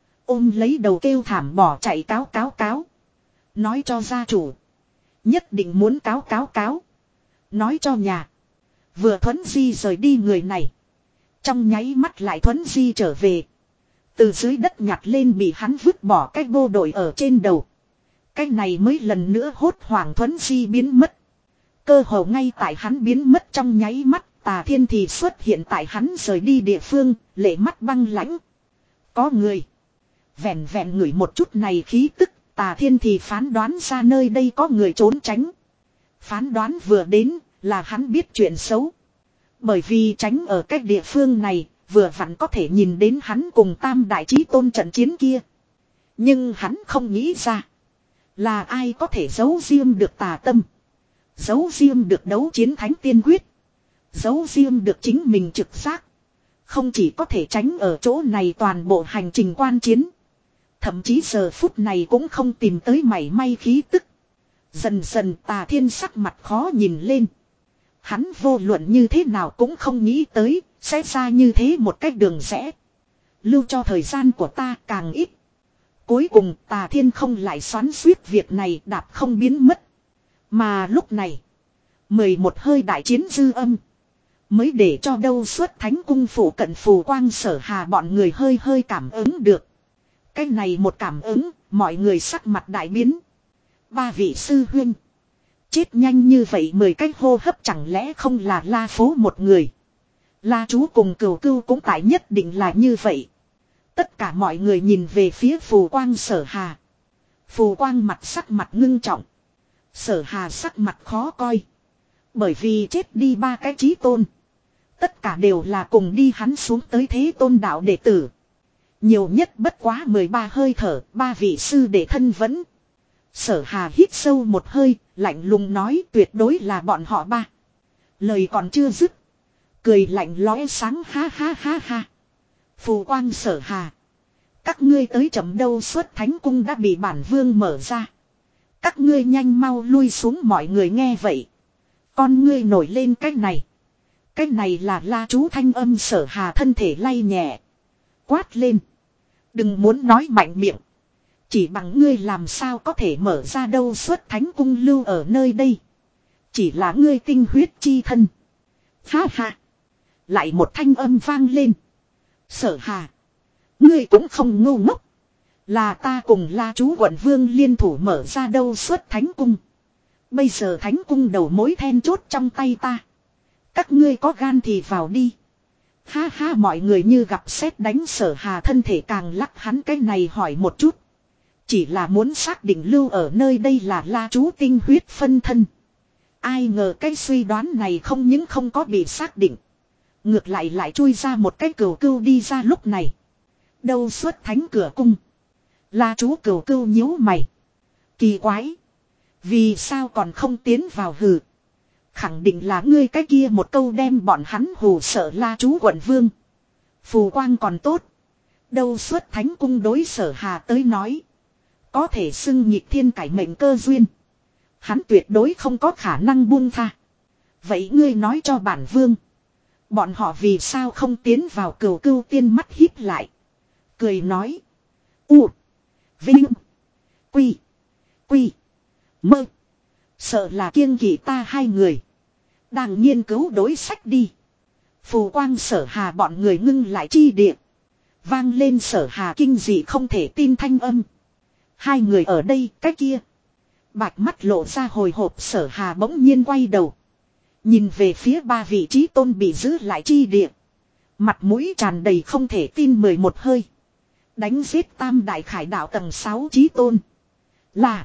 Ôm lấy đầu kêu thảm bỏ chạy cáo cáo cáo. Nói cho gia chủ. Nhất định muốn cáo cáo cáo. Nói cho nhà. Vừa Thuấn Di rời đi người này. Trong nháy mắt lại Thuấn Di trở về. Từ dưới đất nhặt lên bị hắn vứt bỏ cái vô đội ở trên đầu. Cái này mới lần nữa hốt hoảng Thuấn Di biến mất. Cơ hồ ngay tại hắn biến mất trong nháy mắt. Tà Thiên thì xuất hiện tại hắn rời đi địa phương. Lệ mắt băng lãnh. Có người. Vẹn vẹn ngửi một chút này khí tức. Tà Thiên thì phán đoán ra nơi đây có người trốn tránh. Phán đoán vừa đến là hắn biết chuyện xấu. Bởi vì tránh ở cái địa phương này, vừa vặn có thể nhìn đến hắn cùng Tam Đại Chí Tôn trận chiến kia. Nhưng hắn không nghĩ ra, là ai có thể giấu riêng được tà tâm. Giấu riêng được đấu chiến thánh tiên quyết. Giấu riêng được chính mình trực giác. Không chỉ có thể tránh ở chỗ này toàn bộ hành trình quan chiến. Thậm chí giờ phút này cũng không tìm tới mảy may khí tức. Dần dần Tà Thiên sắc mặt khó nhìn lên. Hắn vô luận như thế nào cũng không nghĩ tới, sẽ ra như thế một cách đường rẽ. Lưu cho thời gian của ta càng ít. Cuối cùng Tà Thiên không lại xoắn suýt việc này đạp không biến mất. Mà lúc này, mười một hơi đại chiến dư âm. Mới để cho đâu suốt thánh cung phủ cận phù quang Sở Hà bọn người hơi hơi cảm ứng được. Cái này một cảm ứng, mọi người sắc mặt đại biến. Ba vị sư huynh. Chết nhanh như vậy mười cái hô hấp chẳng lẽ không là La Phố một người. La Chú cùng Cửu Cưu cũng tại nhất định là như vậy. Tất cả mọi người nhìn về phía phù quang Sở Hà. Phù quang mặt sắc mặt ngưng trọng. Sở Hà sắc mặt khó coi. Bởi vì chết đi ba cái chí tôn. Tất cả đều là cùng đi hắn xuống tới thế tôn đạo đệ tử. Nhiều nhất bất quá mười ba hơi thở, ba vị sư đệ thân vẫn. Sở Hà hít sâu một hơi, lạnh lùng nói tuyệt đối là bọn họ ba. Lời còn chưa dứt. Cười lạnh lóe sáng ha ha ha ha. Phù quang Sở Hà. Các ngươi tới chậm đâu suốt thánh cung đã bị bản vương mở ra. Các ngươi nhanh mau lui xuống mọi người nghe vậy. Con ngươi nổi lên cái này. Cái này là La Chú thanh âm Sở Hà thân thể lay nhẹ. Quát lên. Đừng muốn nói mạnh miệng. Chỉ bằng ngươi làm sao có thể mở ra đâu suốt thánh cung lưu ở nơi đây. Chỉ là ngươi tinh huyết chi thân. Ha ha. Lại một thanh âm vang lên. Sở Hà. Ngươi cũng không ngu ngốc. Là ta cùng La Chú quận vương liên thủ mở ra đâu suốt thánh cung. Bây giờ thánh cung đầu mối then chốt trong tay ta. Các ngươi có gan thì vào đi. Ha ha mọi người như gặp sét đánh Sở Hà thân thể càng lắc hắn cái này hỏi một chút. Chỉ là muốn xác định lưu ở nơi đây là La Chú tinh huyết phân thân. Ai ngờ cái suy đoán này không những không có bị xác định. Ngược lại lại chui ra một cái Cửu Cưu đi ra lúc này. Đâu suốt thánh cửa cung. La Chú Cửu Cưu nhíu mày. Kỳ quái. Vì sao còn không tiến vào hừ. Khẳng định là ngươi cái kia một câu đem bọn hắn hù sợ La Chú quận vương. Phù quang còn tốt. Đâu suốt thánh cung đối Sở Hà tới nói. Có thể xưng nhịp thiên cải mệnh cơ duyên. Hắn tuyệt đối không có khả năng buông tha. Vậy ngươi nói cho bản vương. Bọn họ vì sao không tiến vào Cửu Cưu tiên mắt híp lại. Cười nói. U. Vinh. Quy. Quy. Mơ. Sợ là kiêng kỵ ta hai người. Đang nghiên cứu đối sách đi. Phù quang Sở Hà bọn người ngưng lại chi địa. Vang lên Sở Hà kinh dị không thể tin thanh âm. Hai người ở đây cái kia. Bạch mắt lộ ra hồi hộp Sở Hà bỗng nhiên quay đầu. Nhìn về phía ba vị trí tôn bị giữ lại chi địa. Mặt mũi tràn đầy không thể tin mười một hơi. Đánh giết Tam Đại Khải đạo tầng sáu trí tôn. Là.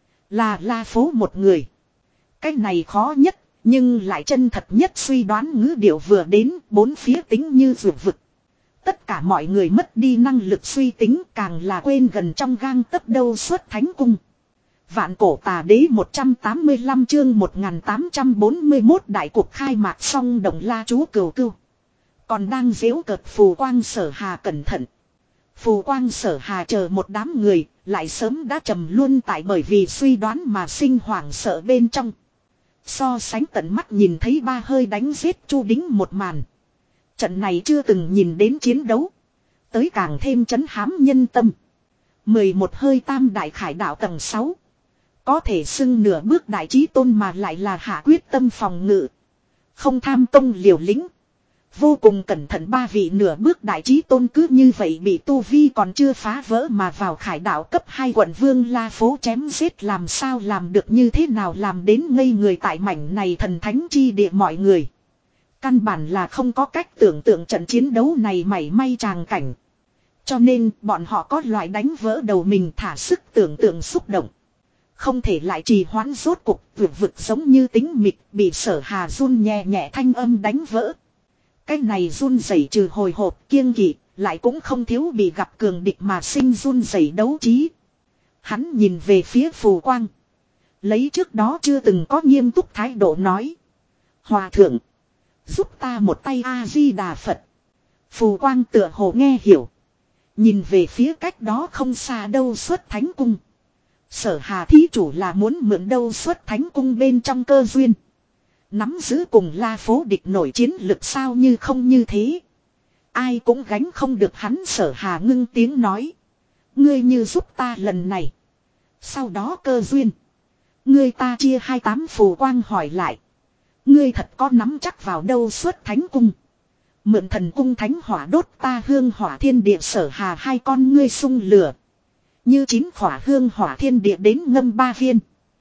Là La Phố một người. Cái này khó nhất. Nhưng lại chân thật nhất suy đoán ngữ điệu vừa đến bốn phía tính như vượt vực. Tất cả mọi người mất đi năng lực suy tính càng là quên gần trong gang tấc đâu suốt thánh cung. Vạn cổ tà đế một trăm tám mươi lăm chương một nghìn tám trăm bốn mươi mốt đại cuộc khai mạc xong đồng La Chú Cửu Cưu. Còn đang giễu cợt Phù quang Sở Hà cẩn thận. Phù quang Sở Hà chờ một đám người lại sớm đã trầm luôn tại bởi vì suy đoán mà sinh hoảng sợ bên trong. So sánh tận mắt nhìn thấy ba hơi đánh giết Chu Đính một màn. Trận này chưa từng nhìn đến chiến đấu. Tới càng thêm chấn hám nhân tâm. mười một hơi tam đại khải đạo tầng sáu. Có thể xưng nửa bước đại chí tôn mà lại là hạ quyết tâm phòng ngự. Không tham công liều lĩnh. Vô cùng cẩn thận ba vị nửa bước đại chí tôn cứ như vậy bị tu vi còn chưa phá vỡ mà vào khải đạo cấp hai quận vương La Phố chém giết làm sao làm được như thế nào làm đến ngây người tại mảnh này thần thánh chi địa mọi người. Căn bản là không có cách tưởng tượng trận chiến đấu này mảy may tràng cảnh. Cho nên bọn họ có loại đánh vỡ đầu mình thả sức tưởng tượng xúc động. Không thể lại trì hoãn rốt cục vực vực giống như tính mịt bị Sở Hà run nhẹ nhẹ thanh âm đánh vỡ. Cái này run rẩy trừ hồi hộp kiêng kỵ lại cũng không thiếu bị gặp cường địch mà sinh run rẩy đấu trí. Hắn nhìn về phía Phù Quang. Lấy trước đó chưa từng có nghiêm túc thái độ nói. Hòa thượng. Giúp ta một tay A-di-đà Phật. Phù Quang tựa hồ nghe hiểu. Nhìn về phía cách đó không xa đâu xuất thánh cung. Sở Hà thí chủ là muốn mượn đâu xuất thánh cung bên trong cơ duyên. Nắm giữ cùng La Phố địch nổi chiến lực sao như không như thế. Ai cũng gánh không được hắn. Sở Hà ngưng tiếng nói. Ngươi như giúp ta lần này. Sau đó cơ duyên. Ngươi ta chia hai tám. Phù Quang hỏi lại. Ngươi thật có nắm chắc vào đâu xuất thánh cung. Mượn thần cung thánh hỏa đốt ta hương hỏa thiên địa. Sở Hà hai con ngươi sung lửa. Như chín khỏa hương hỏa thiên địa đến ngâm ba viên.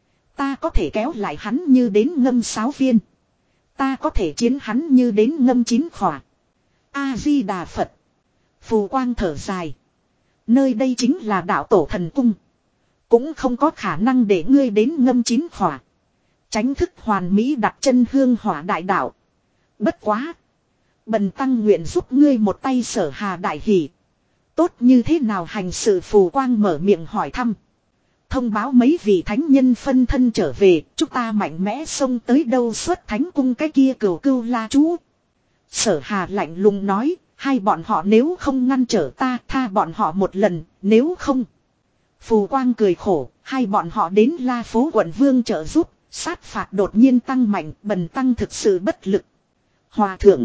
Ta có thể kéo lại hắn như đến ngâm sáu viên. Ta có thể chiến hắn như đến ngâm chín khỏa. A-di-đà Phật. Phù Quang thở dài. Nơi đây chính là đạo tổ thần cung. Cũng không có khả năng để ngươi đến ngâm chín khỏa. Tránh thức hoàn mỹ đặt chân hương hỏa đại đạo. Bất quá. Bần tăng nguyện giúp ngươi một tay. Sở Hà đại hỷ. Tốt như thế nào hành sự. Phù Quang mở miệng hỏi thăm. Thông báo mấy vị thánh nhân phân thân trở về. Chúng ta mạnh mẽ xông tới đâu xuất thánh cung cái kia cửu cưu la chú. Sở Hà lạnh lùng nói. Hai bọn họ nếu không ngăn trở ta tha bọn họ một lần. Nếu không. Phù Quang cười khổ. Hai bọn họ đến La Phố quận vương trợ giúp. Sát phạt đột nhiên tăng mạnh. Bần tăng thực sự bất lực. Hòa thượng.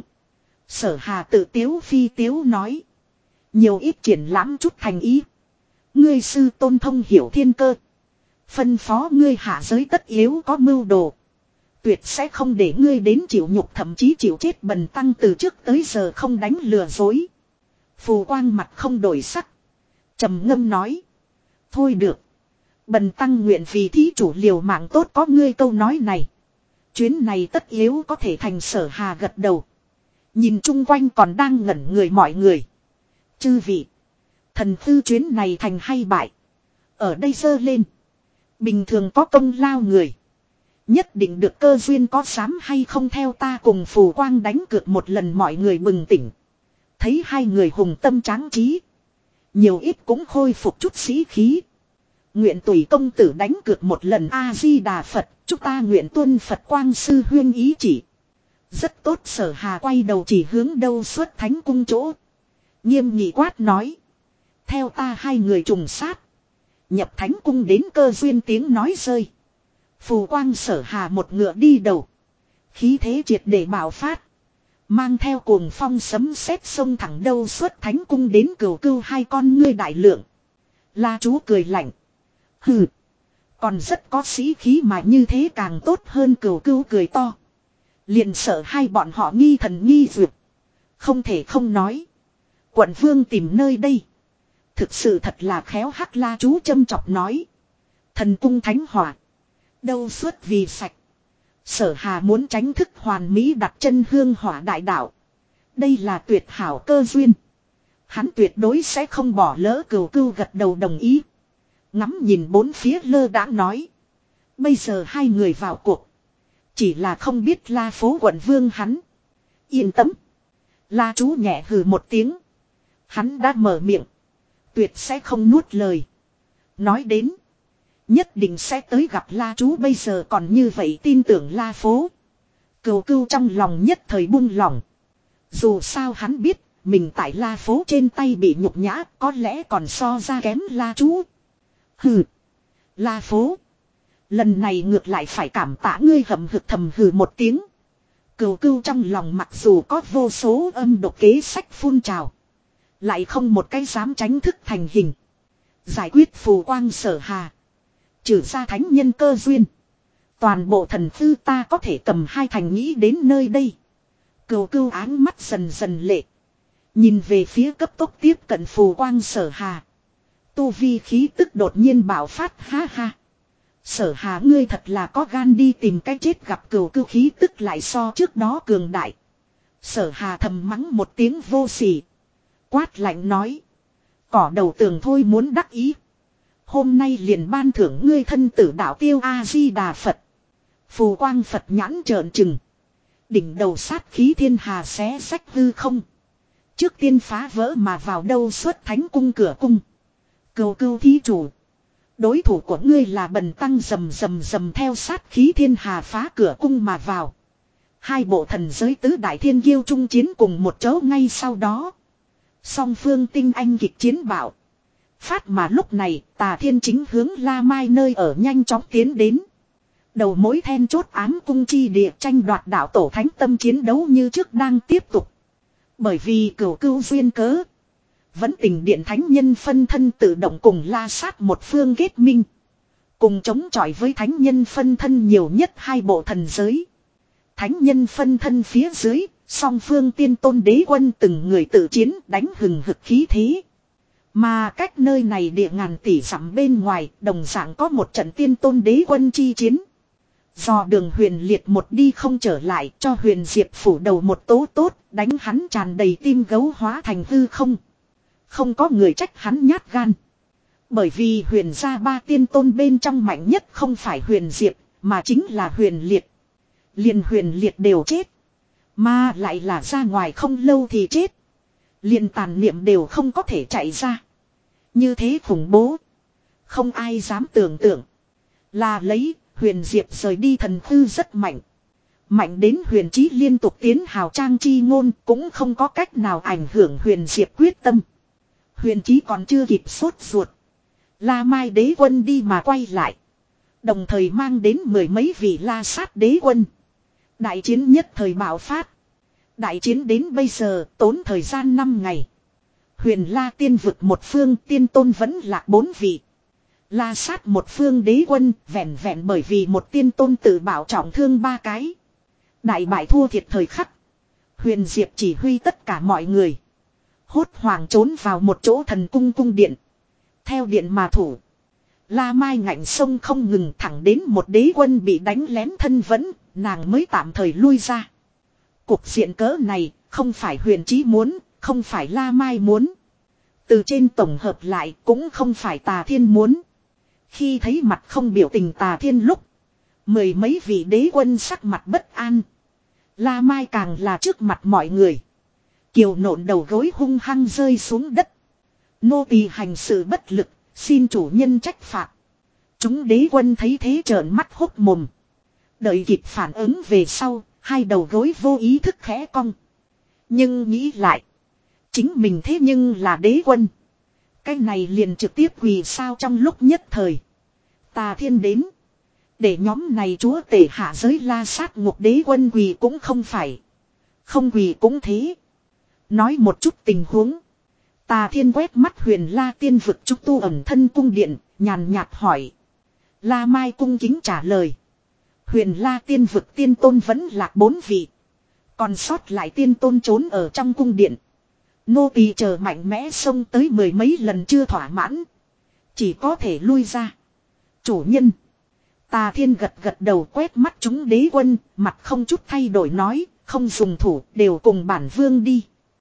Sở Hà tự tiếu phi tiếu nói. Nhiều ít triển lãm chút thành ý. Ngươi sư tôn thông hiểu thiên cơ. Phân phó ngươi hạ giới tất yếu có mưu đồ. Tuyệt sẽ không để ngươi đến chịu nhục thậm chí chịu chết. Bần tăng từ trước tới giờ không đánh lừa dối. Phù Quang mặt không đổi sắc. Trầm ngâm nói. Thôi được. Bần tăng nguyện vì thí chủ liều mạng tốt có ngươi câu nói này. Chuyến này tất yếu có thể thành. Sở Hà gật đầu. Nhìn chung quanh còn đang ngẩn người mọi người. Chư vị. Thần tư chuyến này thành hay bại. Ở đây dơ lên. Bình thường có công lao người. Nhất định được cơ duyên có dám hay không theo ta cùng Phù Quang đánh cược một lần. Mọi người bừng tỉnh. Thấy hai người hùng tâm tráng trí. Nhiều ít cũng khôi phục chút sĩ khí. Nguyện tùy công tử đánh cược một lần. A-di-đà Phật. Chúng ta nguyện tuân Phật Quang sư huyên ý chỉ. Rất tốt. Sở Hà quay đầu chỉ hướng đâu xuất thánh cung chỗ. Nghiêm nghị quát nói. Theo ta hai người trùng sát. Nhập thánh cung đến cơ duyên tiếng nói rơi. Phù Quang Sở Hà một ngựa đi đầu. Khí thế triệt để bạo phát. Mang theo cuồng phong sấm sét sông thẳng đâu xuất thánh cung đến cửu cưu hai con ngươi đại lượng. La chú cười lạnh. Hừ. Còn rất có sĩ khí mà như thế càng tốt hơn. Cửu cưu cười to. Liền sợ hai bọn họ nghi thần nghi dược. Không thể không nói. Quận vương tìm nơi đây. Thực sự thật là khéo. Hắc La chú châm chọc nói. Thần cung thánh hỏa. Đâu suốt vì sạch. Sở Hà muốn tránh thức hoàn mỹ đặt chân hương hỏa đại đạo. Đây là tuyệt hảo cơ duyên. Hắn tuyệt đối sẽ không bỏ lỡ. Cừu cưu gật đầu đồng ý. Ngắm nhìn bốn phía lơ đãng nói. Bây giờ hai người vào cuộc. Chỉ là không biết La Phố quận vương hắn. Yên tâm. La chú nhẹ hừ một tiếng. Hắn đã mở miệng. Tuyệt sẽ không nuốt lời. Nói đến. Nhất định sẽ tới gặp La chú. Bây giờ còn như vậy tin tưởng La Phố. Cừu cưu trong lòng nhất thời buông lỏng. Dù sao hắn biết. Mình tại La Phố trên tay bị nhục nhã. Có lẽ còn so ra kém La chú. Hừ. La Phố. Lần này ngược lại phải cảm tạ ngươi hậm hực thầm hừ một tiếng. Cừu cưu trong lòng mặc dù có vô số âm độc kế sách phun trào. Lại không một cái dám tránh thức thành hình. Giải quyết phù quang sở hà. Trừ ra thánh nhân cơ duyên. Toàn bộ thần thư ta có thể cầm hai thành nghĩ đến nơi đây. Cừu cưu áng mắt dần dần lệ. Nhìn về phía cấp tốc tiếp cận phù quang sở hà. Tu vi khí tức đột nhiên bạo phát ha ha. Sở hà ngươi thật là có gan đi tìm cái chết gặp cừu cưu khí tức lại so trước đó cường đại. Sở hà thầm mắng một tiếng vô sỉ. Quát lạnh nói. Cỏ đầu tường thôi muốn đắc ý. Hôm nay liền ban thưởng ngươi thân tử đạo tiêu A-di-đà Phật. Phù quang Phật nhãn trợn trừng. Đỉnh đầu sát khí thiên hà xé sách hư không. Trước tiên phá vỡ mà vào đâu xuất thánh cung cửa cung. Cừu cưu thí chủ. Đối thủ của ngươi là bần tăng rầm rầm rầm theo sát khí thiên hà phá cửa cung mà vào. Hai bộ thần giới tứ đại thiên kiêu trung chiến cùng một chỗ ngay sau đó. Song phương tinh anh kịch chiến bạo. Phát mà lúc này Tà Thiên chính hướng La Mai nơi ở nhanh chóng tiến đến. Đầu mối then chốt ám cung chi địa tranh đoạt đạo tổ thánh tâm chiến đấu như trước đang tiếp tục. Bởi vì cửu cưu duyên cớ. Vẫn tình điện thánh nhân phân thân tự động cùng la sát một phương kết minh. Cùng chống chọi với thánh nhân phân thân nhiều nhất hai bộ thần giới. Thánh nhân phân thân phía dưới, song phương tiên tôn đế quân từng người tự chiến đánh hừng hực khí thế. Mà cách nơi này địa ngàn tỷ dặm bên ngoài, đồng dạng có một trận tiên tôn đế quân chi chiến. Do đường huyền liệt một đi không trở lại cho huyền diệp phủ đầu một tố tốt, đánh hắn tràn đầy tim gấu hóa thành hư không. Không có người trách hắn nhát gan. Bởi vì huyền gia ba tiên tôn bên trong mạnh nhất không phải huyền diệp, mà chính là huyền liệt. Liền huyền liệt đều chết. Mà lại là ra ngoài không lâu thì chết. Liền tàn niệm đều không có thể chạy ra. Như thế khủng bố. Không ai dám tưởng tượng. Là lấy huyền diệp rời đi thần thư rất mạnh. Mạnh đến huyền chí liên tục tiến hào trang chi ngôn cũng không có cách nào ảnh hưởng huyền diệp quyết tâm. Huyền chí còn chưa kịp sốt ruột. La Mai đế quân đi mà quay lại. Đồng thời mang đến mười mấy vị la sát đế quân. Đại chiến nhất thời bạo phát. Đại chiến đến bây giờ tốn thời gian năm ngày. Huyền la tiên vực một phương tiên tôn vẫn lạc bốn vị. La sát một phương đế quân vẹn vẹn bởi vì một tiên tôn tự bảo trọng thương ba cái. Đại bại thua thiệt thời khắc. Huyền Diệp chỉ huy tất cả mọi người. Hốt hoảng trốn vào một chỗ thần cung cung điện. Theo điện mà thủ. La Mai ngạnh sông không ngừng thẳng đến một đế quân bị đánh lén thân vẫn, nàng mới tạm thời lui ra. Cục diện cỡ này, không phải huyền chí muốn, không phải La Mai muốn. Từ trên tổng hợp lại cũng không phải Tà Thiên muốn. Khi thấy mặt không biểu tình Tà Thiên lúc. Mười mấy vị đế quân sắc mặt bất an. La Mai càng là trước mặt mọi người. Kiều nộn đầu gối hung hăng rơi xuống đất. Nô tỳ hành sự bất lực, xin chủ nhân trách phạt. Chúng đế quân thấy thế trợn mắt hốt mồm. Đợi kịp phản ứng về sau, hai đầu gối vô ý thức khẽ cong. Nhưng nghĩ lại. Chính mình thế nhưng là đế quân. Cái này liền trực tiếp quỳ sao trong lúc nhất thời. Tà Thiên đến. Để nhóm này chúa tể hạ giới la sát ngục đế quân quỳ cũng không phải. Không quỳ cũng thế. Nói một chút tình huống. Tà Thiên quét mắt huyền la tiên vực trúc tu ẩn thân cung điện, nhàn nhạt hỏi. La Mai cung kính trả lời. Huyền la tiên vực tiên tôn vẫn lạc bốn vị. Còn sót lại tiên tôn trốn ở trong cung điện. Nô tỳ chờ mạnh mẽ xông tới mười mấy lần chưa thỏa mãn. Chỉ có thể lui ra. Chủ nhân. Tà Thiên gật gật đầu quét mắt chúng đế quân, mặt không chút thay đổi nói, không dùng thủ, đều cùng bản vương đi.